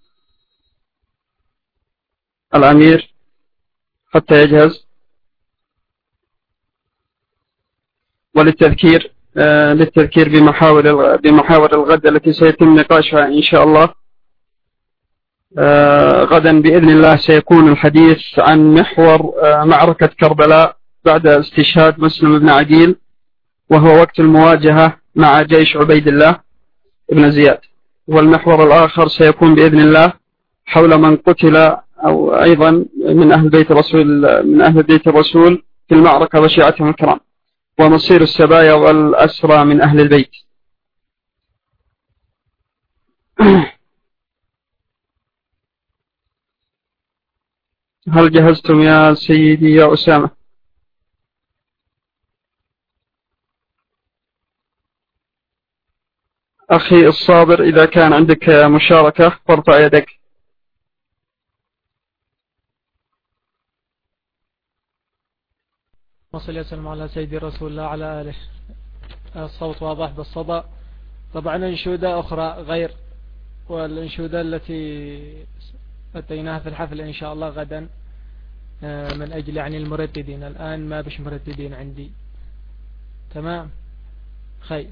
الأمير حتى يجهز. وللتذكير أه للتذكير بمحاور بمحاور الغد التي سيتم نقاشها إن شاء الله. أه غدا بإذن الله سيكون الحديث عن محور أه معركة كربلاء بعد استشهاد مسلم بن عقيل، وهو وقت المواجهة مع جيش عبيد الله بن زياد. والمحور الآخر سيكون بإذن الله حول من قتل أو أيضا من أهل بيت الرسول من أهل بيت الرسول في المعركة وشيعتهم الكرام، ومصير السبايا والأسرى من أهل البيت. هل جهزتم يا سيدي يا أسامة؟ أخي الصابر، إذا كان عندك مشاركة فارفع يدك. وصل يسلم على سيدي رسول الله على آله. الصوت واضح بالصدى. طبعا انشودة أخرى غير والانشودة التي أتيناها في الحفل إن شاء الله غدا من أجل يعني المرددين. الآن ما بش مرددين عندي. تمام خير.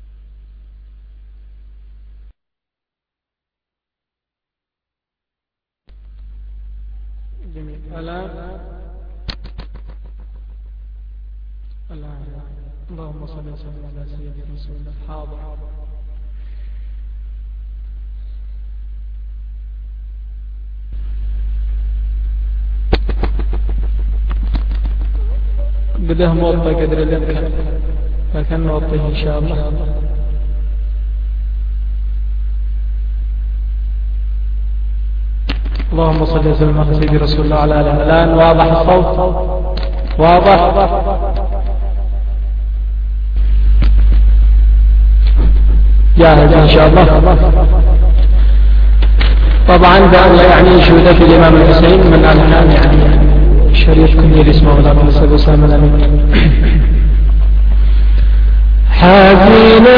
جميل. الآن اللهم صل وسلم على سيدنا رسول الله. حاضر. بده موطى قدر الامكان، لكن نوطيه ان شاء الله. اللهم صل وسلم على سيدنا رسول الله على اله. الان واضح الصوت؟ واضح. جاهز ان شاء الله. طبعا ده يعني شهودة الامام الحسين من الحان يعني شريف كنير اسمه ولا قصد وسلم الامين. حزينة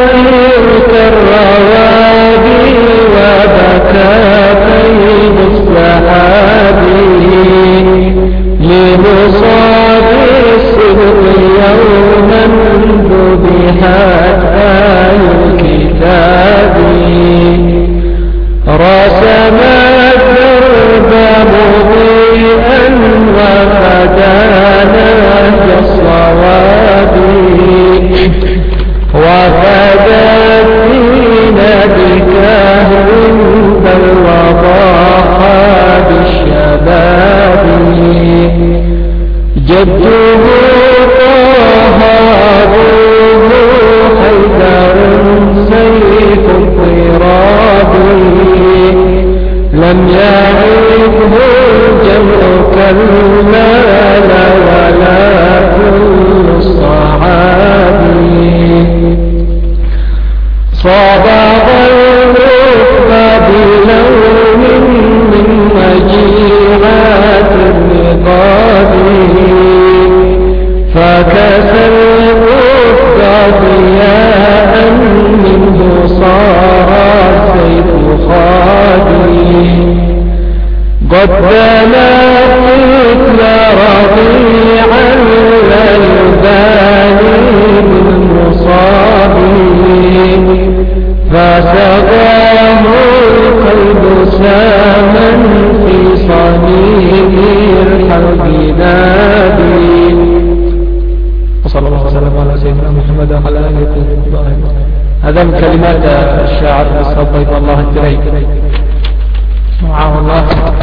كالروادي وبكى بين السحابي لمصاب الصدق يوما ذبحت آي الكتاب رسمت درب مضيئا وفدانا كالصواب وفدت فينا بكهر بل وضاحى بالشباب جده طه أبوه حيدر سيف الطراب لم يعرفه الجمع كالمال ولا كل الصحابي صبغ الركب بلون من وجيهات الرقاب فكسى الركب ضياء منه صار السيف خادي قد دنا الطفل رضيعا لا يبالي بالمصاب فسقاه القلب ساما في صميم الحرب نادي. وصلى الله وسلم على سيدنا محمد وعلى آله وصحبه. هذا من كلمات الشاعر الصوت بيض الله التري سمعه الله.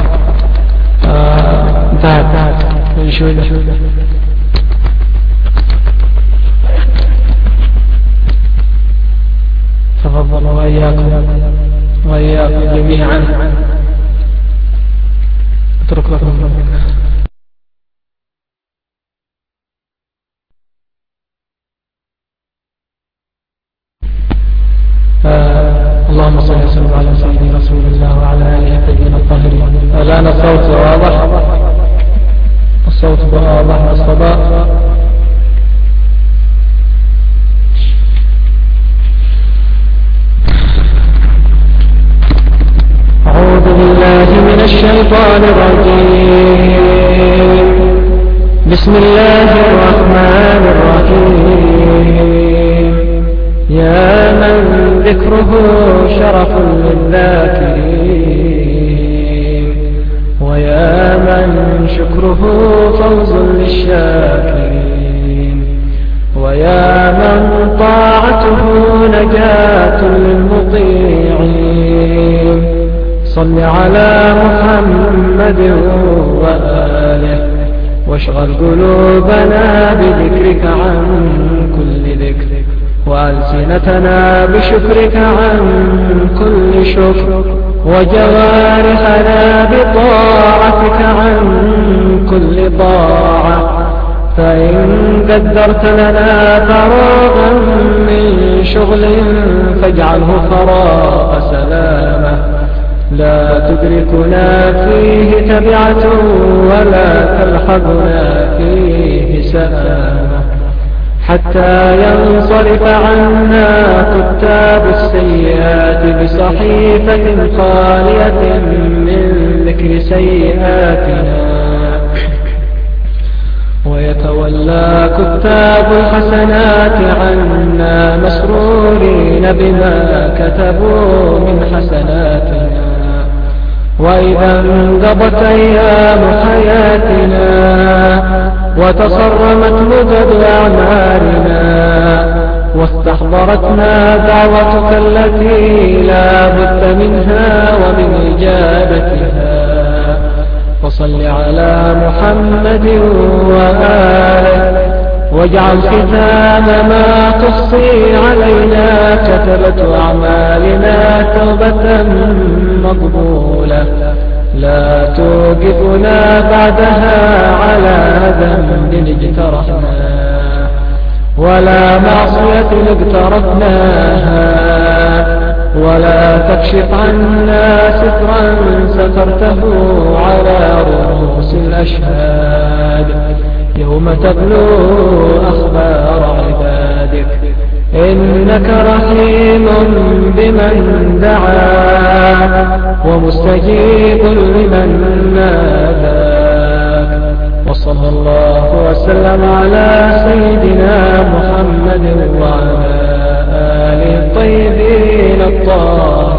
انتهت من شوية تفضل وإياكم وإياكم جميعا. اترك لكم آه اللهم صل وسلم على سيدنا رسول الله وعلى آله الطيبين الطاهرين. الآن الصوت واضح، الصوت واضح الصدى. أعوذ بالله من الشيطان الرجيم. بسم الله الرحمن الرحيم. يا من ذكره شرف للذاكرين ويا من شكره فوز للشاكرين ويا من طاعته نجاة للمطيعين صل على محمد وآله واشغل قلوبنا بذكرك عن كل ذكر وألسنتنا بشكرك عن كل شكر وجوارحنا بطاعتك عن كل طاعة فإن قدرت لنا فراغا من شغل فاجعله فراغ سلامة لا تدركنا فيه تبعة ولا تلحظنا فيه سآمة حتى ينصرف عنا كتاب السيئات بصحيفة خالية من ذكر سيئاتنا ويتولى كتاب الحسنات عنا مسرورين بما كتبوا من حسناتنا. وإذا انقضت أيام حياتنا وتصرمت مدد أعمارنا واستحضرتنا دعوتك التي لا بد منها ومن إجابتها فصل على محمد وآله واجعل ختام ما تحصي علينا كتبة أعمالنا توبة مقبولة لا توقفنا بعدها على ذنب اجترحناه ولا معصية اقترفناها ولا تكشف عنا سترا سترته على رؤوس الأشهاد يوم تبلو أخبار عبادك إنك رحيم بمن دعاك ومستجيب لمن ناداك. وصلى الله وسلم على سيدنا محمد وعلى آله الطيبين الطاهرين.